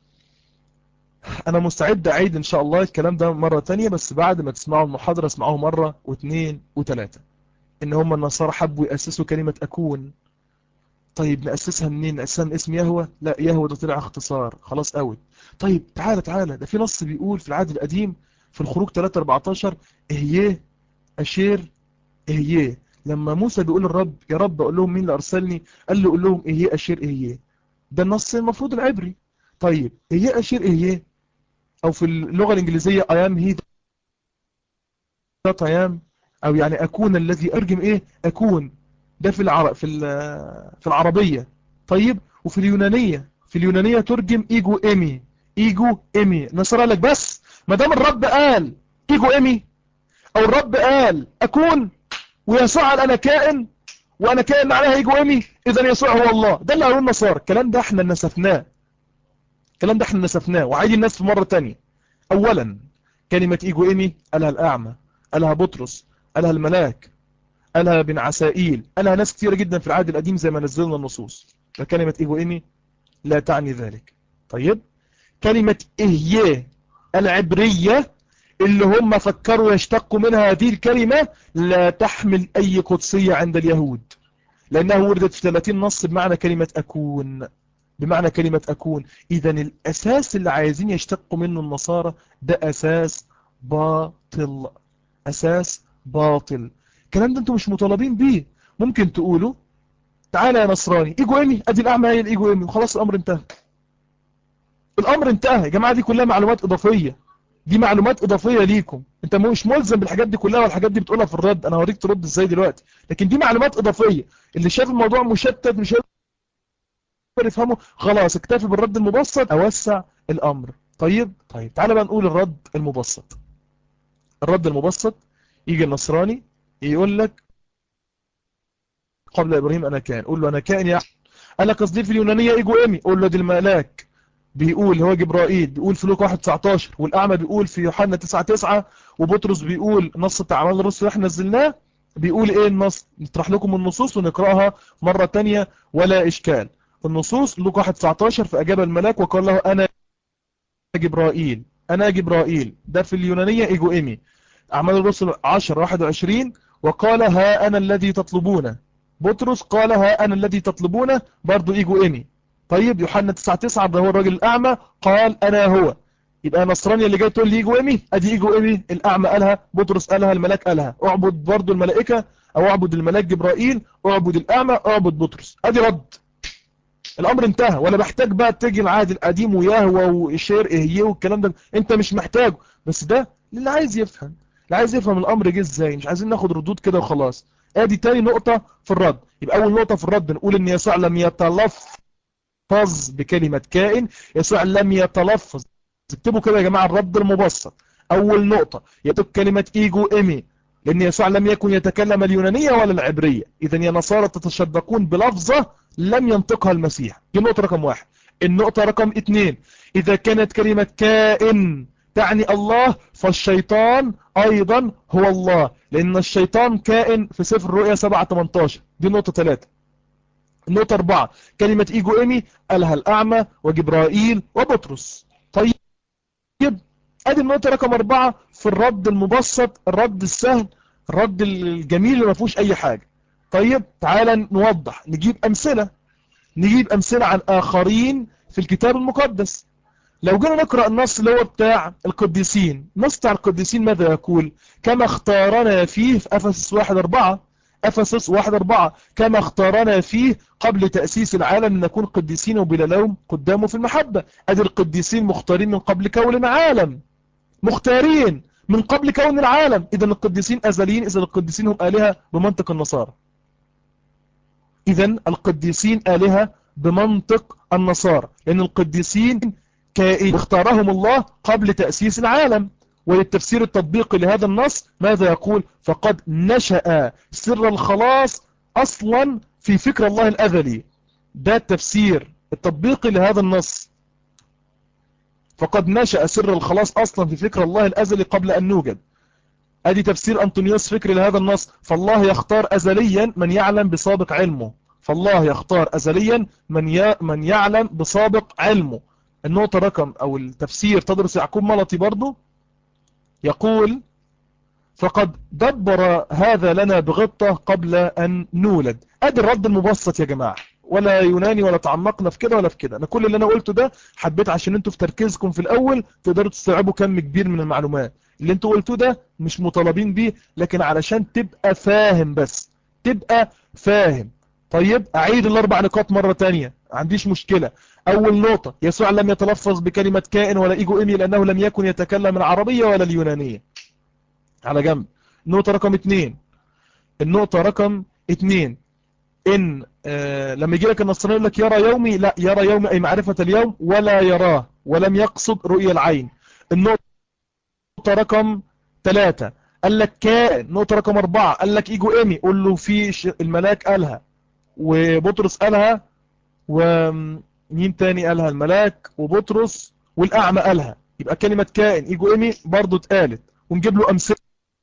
Speaker 1: انا مستعد اعيد ان شاء الله الكلام ده مرة تانية، بس بعد ما تسمعوا المحاضرة اسمعوه مرة واثنين وثلاثة. ان هم النصارى حبوا يأسسوا كلمة اكون. طيب نأسسها منين؟ نأسسها من اسم يهوه؟ لا، يهوه ده طلع اختصار، خلاص اوت. طيب تعالى ده في نص بيقول في العهد القديم في الخروج 3:14 اهيه أشير إهيه. لما موسى بيقول الرب يا رب أقول لهم مين اللي أرسلني، قال له قول لهم إهيه أشير إهيه، ده النص المفروض العبري. طيب إهيه أشير إهيه، أو في اللغة الإنجليزية I am he that I am، أو يعني أكون الذي أرجم إيه أكون، ده في العربية. طيب وفي اليونانية ترجم إيجو إيمي. نصر لك بس ما دام الرب قال إيجو إيمي، أو الرب قال أكون، ويسوع قال أنا كائن، وأنا كائن معناها يجو إيمي، إذن يسوع هو الله. ده اللي قالوا النصارى، الكلام ده احنا نسفناه، وعادي الناس في مرة تانية. اولا كلمة ايجو ايمي قالها الاعمى، قالها بطرس، قالها الملاك، قالها بن عسائيل، قالها ناس كتيرة جدا في العهد القديم زي ما نزلنا النصوص. فكلمة ايجو ايمي لا تعني ذلك. طيب كلمة إهيه العبرية اللي هم فكروا يشتقوا منها هذه الكلمة لا تحمل أي قدسية عند اليهود، لأنها وردت في 30 نص بمعنى كلمة أكون، بمعنى كلمة أكون. إذن الأساس اللي عايزين يشتقوا منه النصارى ده أساس باطل، أساس باطل. الكلام ده أنتم مش مطالبين بيه. ممكن تقولوا تعالى يا نصراني إيجو إيمي، أدي الأعمى هي الإيجو إيمي وخلاص الأمر انتهى. الأمر انتهى يا جماعة، دي كلها معلومات إضافية، دي معلومات إضافية ليكم. انت مش ملزم بالحاجات دي كلها، والحاجات دي بتقولها في الرد، انا هوريك ترد ازاي دلوقتي، لكن دي معلومات إضافية. اللي شاف الموضوع مشتت مش هيقدر يفهمه، خلاص اكتفي بالرد المبسط، اوسع الامر. طيب تعالى بقى نقول الرد المبسط. الرد المبسط يجي النصراني يقول لك قبل ابراهيم انا كان، قول له انا كائن يا انا قصدي في اليونانية ايجو ايمي، قول له دي الملاك بيقول هو جبرائيل، بيقول في لوقا 1:19، والأعمى بيقول في يوحنا 9:9، وبطرس بيقول نص بتاع أعمال الرسل اللي احنا نزلناه بيقول ايه النص. نطرح لكم النصوص ونقرأها مرة تانية ولا إشكال. النصوص لوقا 1:19 فأجاب الملاك وقال له أنا جبرائيل، أنا جبرائيل، ده في اليونانية إيجو إيمي. أعمال الرسل 10:21 وقال ها أنا الذي تطلبونه. بطرس قال ها أنا الذي تطلبونه، برضو إيجو إيمي. طيب يوحنا 9:9 ده هو الراجل الأعمى قال أنا هو. يبقى نصراني اللي جاي تقول لي إيجو إيمي، أدي إيجو إيمي، الأعمى قالها، بطرس قالها، الملاك قالها. اعبد برضو الملائكة أو اعبد الملاك جبرائيل، اعبد الأعمى، اعبد بطرس. أدي رد، الامر انتهى. ولا بحتاج بقى تيجي العهد القديم ويهوى وشير اهيه والكلام ده، انت مش محتاجه. بس ده اللي عايز يفهم، اللي عايز يفهم الامر جه ازاي. مش عايزين ناخد ردود كده وخلاص. ادي تاني نقطة في الرد. يبقى اول نقطة في الرد نقول ان يسوع لم يتلفظ بكلمة كائن، يسوع لم يتلفظ. اكتبوا كده يا جماعة الرد المبسط. اول نقطة يتك كلمة ايجو ايمي، لان يسوع لم يكن يتكلم اليونانية ولا العبرية. اذا يا نصارى تتشدقون بلفظة لم ينطقها المسيح. دي النقطة رقم 1. النقطة رقم 2، اذا كانت كلمة كائن تعني الله، فالشيطان ايضا هو الله، لان الشيطان كائن في سفر الرؤيا 7:18. دي النقطة 3. النقطة 4، كلمة ايجو ايمي قالها الأعمى وجبرائيل وبطرس. طيب ادي النقطة رقم 4 في الرد المبسط، الرد السهل، الرد الجميل اللي ما فيهوش اي حاجة. طيب تعالى نوضح، نجيب أمثلة عن آخرين في الكتاب المقدس. لو جينا نقرأ النص اللي هو بتاع القديسين، نص بتاع القديسين ماذا يقول؟ كما اختارنا فيه في أفسس 1:4، أفسس 1:4 كما اختارنا فيه قبل تأسيس العالم أن نكون قديسين وبلا لوم قدامه في المحبة. أدي القديسين مختارين من قبل كون العالم، مختارين من قبل كون العالم. إذا القديسين أزليين، إذا القديسين هم آلهة بمنطق النصارى. إذا القديسين آلهة بمنطق النصارى، لأن القديسين كائن اختارهم الله قبل تأسيس العالم. وللتفسير التطبيقي لهذا النص ماذا يقول؟ فقد نشأ سر الخلاص أصلا في فكر الله الأزلي. ده التفسير التطبيقي لهذا النص، فقد نشأ سر الخلاص أصلا في فكر الله الأزلي قبل أن نوجد. ادي تفسير أنطونيوس فكري لهذا النص. فالله يختار أزليا من يعلم بسابق علمه، فالله يختار أزليا من يعلم بسابق علمه. النقطة رقم أو التفسير تدرس يعقوب ملطي برضو يقول فقد دبر هذا لنا بغطة قبل أن نولد. ادي الرد المبسط يا جماعة، ولا يوناني ولا تعمقنا في كده ولا في كده. انا كل اللي انا قلته ده حبيت عشان انتوا في تركيزكم في الاول تقدروا تستوعبوا كم كبير من المعلومات. اللي انتوا قلتوه ده مش مطالبين بيه، لكن علشان تبقى فاهم، بس تبقى فاهم. طيب اعيد الاربع نقاط مرة تانية، عنديش مشكلة. اول نقطة، يسوع لم يتلفظ بكلمة كائن ولا ايجو ايمي لانه لم يكن يتكلم العربية ولا اليونانية. على جنب. النقطة رقم 2، النقطة رقم 2 ان لما يجي لك النصراني يقول لك يرى يومي، لا، يرى يومي اي معرفة اليوم ولا يراه، ولم يقصد رؤية العين. النقطة رقم 3 قال لك كائن. نقطة رقم 4 قال لك ايجو ايمي، قول له في الملاك قالها وبطرس قالها، ومين تاني قالها؟ الملاك وبطرس والأعمى قالها. يبقى كلمة كائن ايجو ايمي برضو اتقالت، ونجيب له امثلة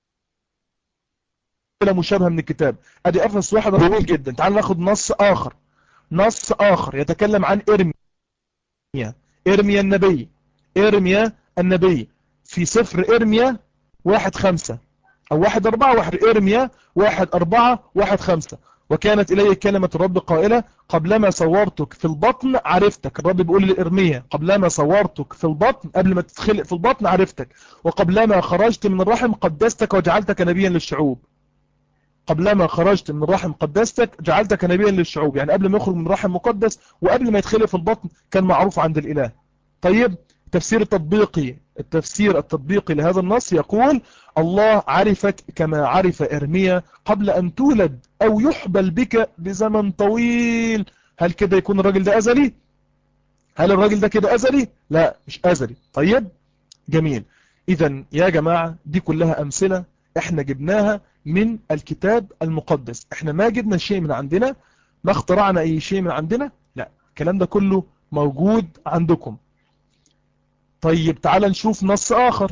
Speaker 1: مشابهة من الكتاب. ادي افسس 1 طويل جدا. تعال ناخد نص اخر. نص اخر يتكلم عن ارميا. ارميا النبي. ارميا النبي في سفر ارميا 1:5 او 1:4 ارميا 1:4 1:5. وكانت الي كلمة الرب قائلة قبلما صورتك في البطن عرفتك. الرب بيقول لإرميا قبلما صورتك في البطن، قبل ما تتخلق في البطن عرفتك، وقبلما خرجت من الرحم قدستك وجعلتك نبيا للشعوب. قبلما خرجت من الرحم قدستك جعلتك نبيا للشعوب، يعني قبل ما يخرج من الرحم مقدس، وقبل ما يتخلق في البطن كان معروف عند الإله. طيب التفسير التطبيقي لهذا النص يقول الله عرفك كما عرف إرميا قبل أن تولد أو يحبل بك بزمن طويل. هل كده يكون الراجل ده أزلي؟ هل الراجل ده كده أزلي؟ لا مش أزلي. طيب جميل. إذن يا جماعة دي كلها أمثلة احنا جبناها من الكتاب المقدس. احنا ما جبنا شيء من عندنا، ما اخترعنا اي شيء من عندنا، لا الكلام ده كله موجود عندكم. طيب تعال نشوف نص آخر.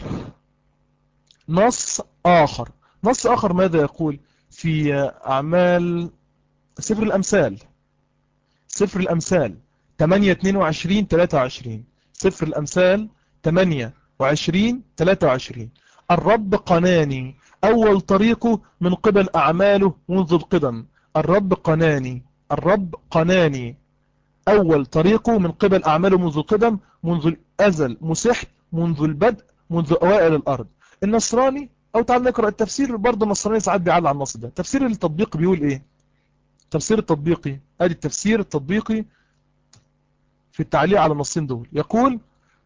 Speaker 1: نص آخر ماذا يقول في أعمال سفر الأمثال. سفر الأمثال 8:22-23. سفر الأمثال 28:23. الرب قناني أول طريقه من قبل أعماله منذ القدم. الرب قناني. الرب قناني أول طريقه من قبل أعماله منذ القدم، منذ الأزل مسح، منذ البدء، منذ أوائل الأرض. النصراني، أو تعال نقرأ التفسير برضه. النصراني ساعات بيعلق على النص ده. تفسير التطبيق بيقول إيه؟ تفسير التطبيقي، ادي التفسير التطبيقي في التعليق على النصين دول. يقول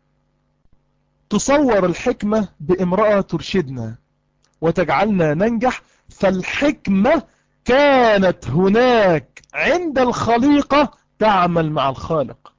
Speaker 1: تصور الحكمة بامرأة ترشدنا وتجعلنا ننجح، فالحكمة كانت هناك عند الخليقة تعمل مع الخالق.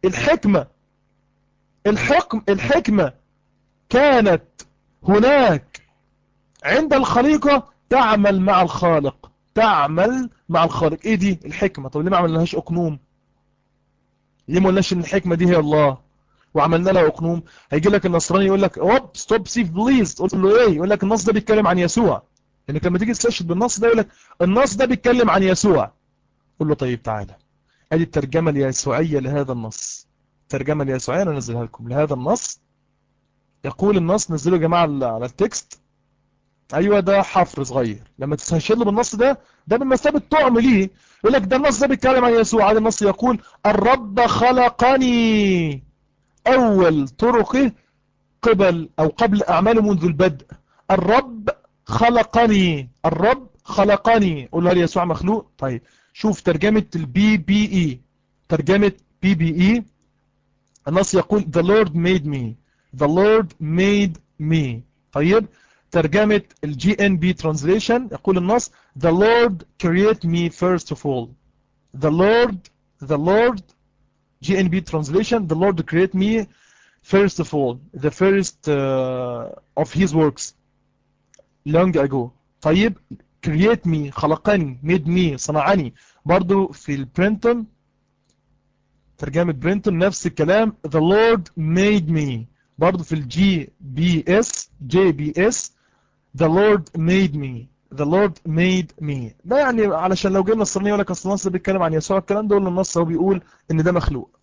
Speaker 1: الحكمة كانت هناك عند الخليقة تعمل مع الخالق. تعمل مع الخالق. ايه دي الحكمة؟ طب ليه ما عملناهاش اقنوم؟ ليه ما قلناش ان الحكمة دي هي الله وعملنا لها اقنوم؟ هيجي لك النصراني يقول لك اوب ستوب سيف بليز، تقول له ايه؟ يقول لك النص ده بيتكلم عن يسوع. انك لما تيجي تستشهد بالنص ده يقول لك النص ده بيتكلم عن يسوع. قول له طيب تعالى، ادي الترجمة اليسوعية لهذا النص. الترجمة اليسوعية انا انزلها لكم لهذا النص. يقول النص، نزلوا يا جماعة على التكست. ايوه ده حفر صغير. لما تستشهد له بالنص ده، ده بمثابة طعم ليه. يقول لك ده النص ده بيتكلم عن يسوع. هذا النص يقول الرب خلقني أول طرقه قبل أعماله منذ البدء. الرب خلقني. الرب خلقني. قول له هل يسوع مخلوق؟ طيب شوف ترجمة البي بي اي. ترجمة بي بي اي النص يقول the Lord made me. the Lord made me. طيب ترجمة الجي ان بي translation يقول النص the Lord create me first of all. the Lord GNB translation the Lord create me first of all, the first of his works long ago. طيب create me خلقني made me صنعني. برضو في البرينتون ترجمة برينتون نفس الكلام the Lord made me. برضو في الجي بي اس the Lord made me. the Lord made me. ده يعني علشان لو جينا الصرنية يقول لك اصل النص بيتكلم عن يسوع، الكلام ده النص هو بيقول ان ده مخلوق.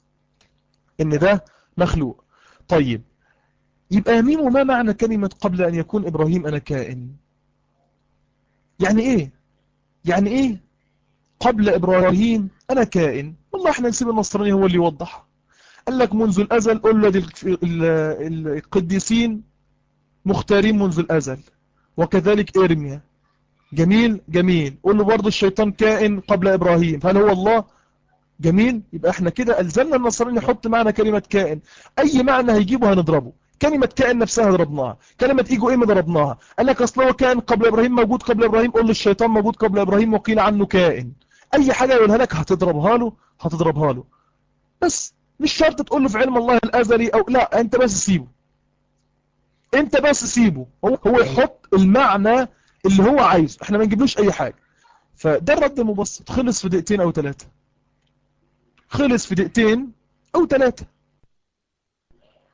Speaker 1: طيب يبقى مين وما معنى كلمة قبل أن يكون إبراهيم أنا كائن؟ يعني إيه قبل إبراهيم أنا كائن؟ والله احنا نسيب النصراني هو اللي يوضح. قال لك منذ الأزل. قل له القديسين مختارين منذ الأزل، وكذلك إرميا. جميل. قل له برضه الشيطان كائن قبل إبراهيم. هل هو الله؟ جميل. يبقى احنا كده ألزمنا النصراني يحط معنى كلمة كائن. أي معنى هيجيبه هنضربه. كلمة كائن نفسها ضربناها. كلمة ايجو ايم ضربناها. قال لك اصل هو كائن قبل ابراهيم، موجود قبل ابراهيم. قول له الشيطان موجود قبل ابراهيم وقيل عنه كائن. اي حاجة يقولها لك هتضربها له. بس مش شرط تقول له في علم الله الازلي او لا. انت بس سيبه. هو يحط المعنى اللي هو عايزه. احنا ما نجيبلوش اي حاجة. فده الرد المبسط. خلص في دقيقتين او ثلاثة.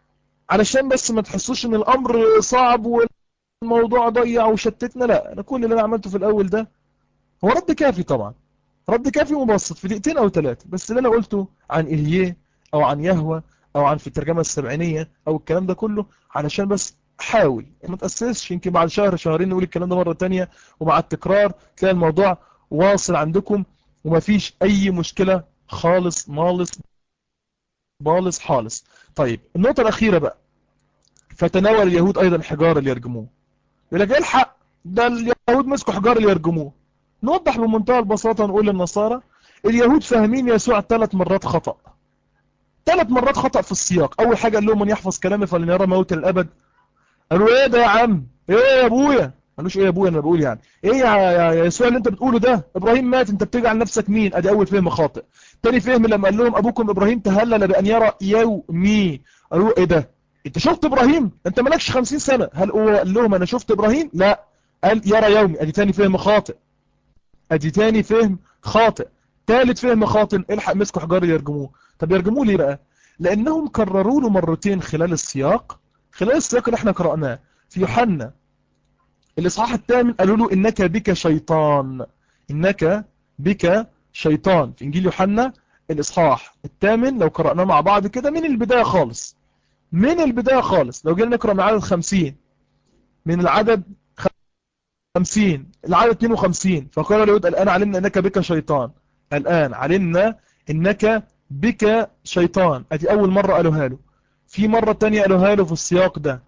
Speaker 1: علشان بس ما تحسوش ان الامر صعب والموضوع ضيع وشتتنا. لا، انا كل اللي انا عملته في الاول ده هو رد كافي طبعا، رد كافي مبسط في دقيقتين او 3، بس اللي انا قلته عن إليه او عن يهوه او عن في الترجمة السبعينية او الكلام ده كله، علشان بس حاول ما تأسسش، يمكن بعد شهر شهرين نقول الكلام ده مرة تانية، ومع التكرار تلاقي الموضوع واصل عندكم ومفيش اي مشكلة خالص مالص بالص حالص. طيب النقطة الأخيرة بقى، فتناول اليهود أيضا حجارة ليرجموه. يقول لك الحق ده اليهود مسكوا حجارة ليرجموه. نوضح بمنتهى البساطة، نقول للنصارى اليهود فاهمين يسوع 3 مرات خطأ، 3 مرات خطأ في السياق. أول حاجة قال لهم من يحفظ كلامي فلن يرى موت الأبد. قالوا ايه ده يا عم، ايه يا ابويا، قالوش ايه يا ابويا، انا بقول يعني ايه يا يسوع اللي انت بتقوله ده، ابراهيم مات، انت بتيجي عن نفسك مين. ادي اول فهم خاطئ. تاني فهم لما قال لهم ابوكم ابراهيم تهلل بان يرى يومي، قالوا ايه ده، انت شفت ابراهيم، انت مالكش 50 سنة. هل هو قال لهم انا شفت ابراهيم؟ لا، قال يرى يومي. ادي تاني فهم خاطئ، ادي تاني فهم خاطئ. تالت فهم خاطئ، الحق مسكوا حجار يرجموه. طب يرجموه ليه بقى؟ لانهم كرروا له مرتين خلال السياق، خلال السياق اللي احنا قرأناه في يوحنا الإصحاح الثامن، قالوا له إنك بك شيطان، إنك بك شيطان. في إنجيل يوحنا الإصحاح الثامن لو قرأناه مع بعض كده من البداية خالص، من البداية خالص، لو جينا نقرأ من عدد 50، من العدد 50 العدد 52، فقال اليهود الآن علمنا إنك بك شيطان، الآن علمنا إنك بك شيطان. أدي أول مرة قالوها له. في مرة تانية قالوها له في السياق ده،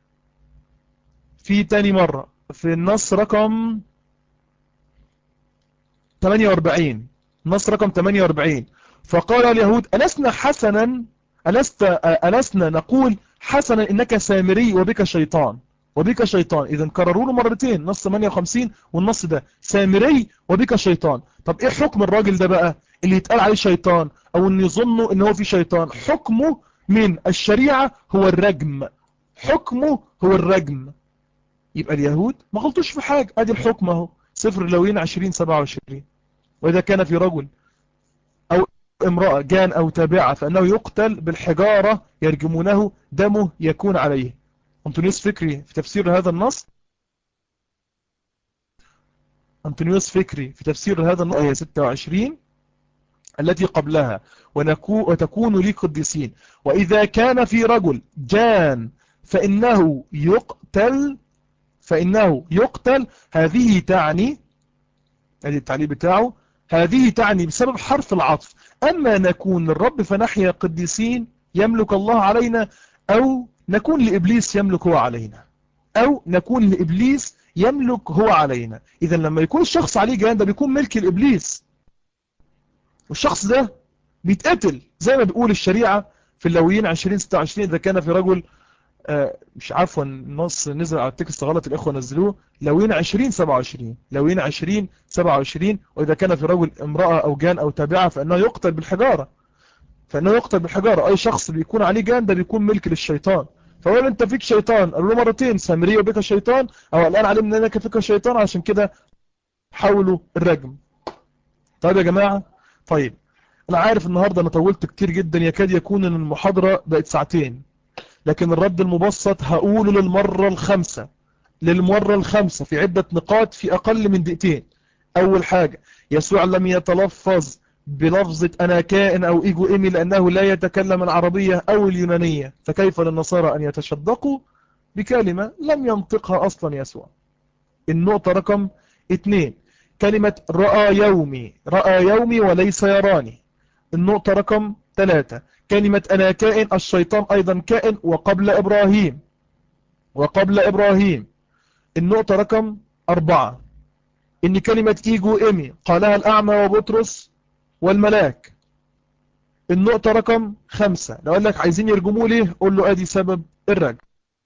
Speaker 1: في تاني مرة في النص رقم 48، نص رقم 48، فقال اليهود ألسنا حسنا، ألسنا نقول حسنا إنك سامري وبك شيطان، وبك شيطان. إذا كرروا له مرتين، نص 58 والنص ده سامري وبك شيطان. طب إيه حكم الراجل ده بقى اللي يتقال عليه شيطان أو إن يظنوا إن هو في شيطان؟ حكمه من الشريعة هو الرجم، حكمه هو الرجم. يبقى اليهود ما غلطوش في حاجة، ادي الحكم اهو، سفر اللاويين 20:27. وإذا كان في رجل أو امرأة جان أو تابعة فإنه يقتل بالحجارة يرجمونه، دمه يكون عليه. أنطونيوس فكري في تفسير هذا النص، أنطونيوس فكري في تفسير هذا النص آية 26 التي قبلها، وتكون لي قديسين. وإذا كان في رجل جان فإنه يقتل، فإنه يقتل. هذه تعني، هذه التعليق بتاعه، هذه تعني بسبب حرف العطف، أما نكون للرب فنحيا قديسين يملك الله علينا، أو نكون لإبليس يملك هو علينا، أو نكون لإبليس يملك هو علينا. إذا لما يكون الشخص عليه جهان ده بيكون ملك الإبليس، والشخص ده بيتقتل زي ما بيقول الشريعة في اللاويين 20:26. إذا كان في رجل مش عفوا النص نزل على التكست غلط، الإخوة نزلوه، لاويين 20:27، لاويين 20:27. وإذا كان في رجل امرأة أو جان أو تابعة فإنه يقتل بالحجارة، فإنه يقتل بالحجارة. أي شخص بيكون عليه جان ده بيكون ملك للشيطان. فقال أنت فيك شيطان، قالوا له مرتين سامرية وبك شيطان، أو الآن علمنا أنك فيك شيطان، عشان كده حاولوا الرجم. طيب يا جماعة، طيب أنا عارف النهاردة أنا طولت كتير جدا، يكاد يكون أن المحاضرة بقت ساعتين، لكن الرد المبسط هقوله للمرة الخامسة، للمرة الخامسة في عدة نقاط في أقل من دقيقتين. أول حاجة، يسوع لم يتلفظ بلفظة أنا كائن أو إيجو إيمي لأنه لا يتكلم العربية أو اليونانية، فكيف للنصارى أن يتشدقوا بكلمة لم ينطقها أصلا يسوع. النقطة رقم 2، كلمة رأى يومي، رأى يومي وليس يراني. النقطة رقم 3، كلمة أنا كائن، الشيطان أيضا كائن وقبل إبراهيم، وقبل إبراهيم. النقطة رقم 4، إن كلمة إيجو إيمي قالها الأعمى وبطرس والملاك. النقطة رقم 5، لو قال لك عايزين يرجموه ليه، قول له أدي سبب الرجم.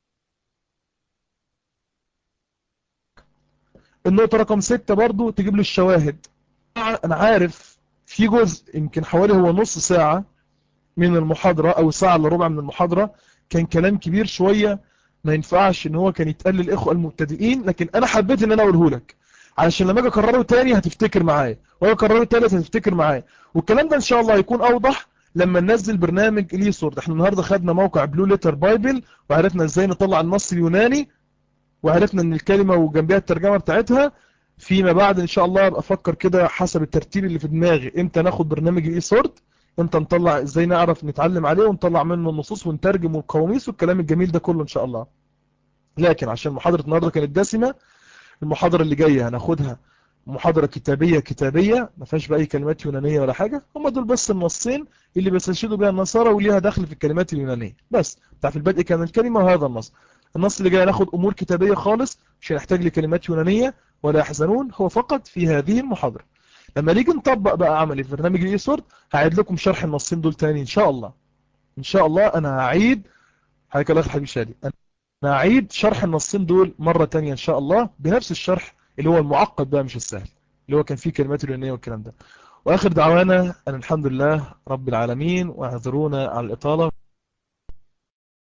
Speaker 1: النقطة رقم 6 برضو تجيب له الشواهد. أنا عارف في جزء يمكن حوالي هو نص ساعة من المحاضرة أو ساعة إلا ربع من المحاضرة كان كلام كبير شوية، ما ينفعش ان هو كان يتقال للإخوة المبتدئين، لكن أنا حبيت ان أنا أقوله لك علشان لما أجي أكرره تاني هتفتكر معايا، وأجي أكرره تالت هتفتكر معايا، والكلام ده إن شاء الله هيكون أوضح لما ننزل برنامج اليسورد. احنا النهاردة خدنا موقع بلو ليتر بايبل، وعرفنا ازاي نطلع النص اليوناني، وعرفنا ان الكلمة وجنبها الترجمة بتاعتها. فيما بعد ان شاء الله ابقى افكر كده حسب الترتيب اللي في دماغي، امتى ناخد برنامج اليسورد، امتى نطلع، ازاي نعرف نتعلم عليه ونطلع منه النصوص ونترجم والقواميس والكلام الجميل ده كله ان شاء الله. لكن عشان محاضرة النهاردة كانت دسمة، المحاضرة اللي جاية هناخدها محاضرة كتابية ما فيهاش بأي كلمات يونانية ولا حاجة، هم دول بس النصين اللي بيستشهدوا بها النصارى وليها دخل في الكلمات اليونانية بس. بتاع في البدء كان الكلمة وهذا النص. النص اللي جاي ناخد أمور كتابية خالص، مش هنحتاج لكلمات يونانية ولا يحزنون، هو فقط في هذه المحاضرة. لما نيجي نطبق بقى عملي في برنامج الإيسورد هعيد لكم شرح النصين دول تاني إن شاء الله. إن شاء الله أنا هعيد، حياك الله حبيبي شادي، أنا هعيد شرح النصين دول مرة تانية إن شاء الله بنفس الشرح اللي هو المعقد بقى مش السهل، اللي هو كان فيه كلمات اليونانية والكلام ده. وآخر دعوانا أن الحمد لله رب العالمين، واعذرونا على الإطالة.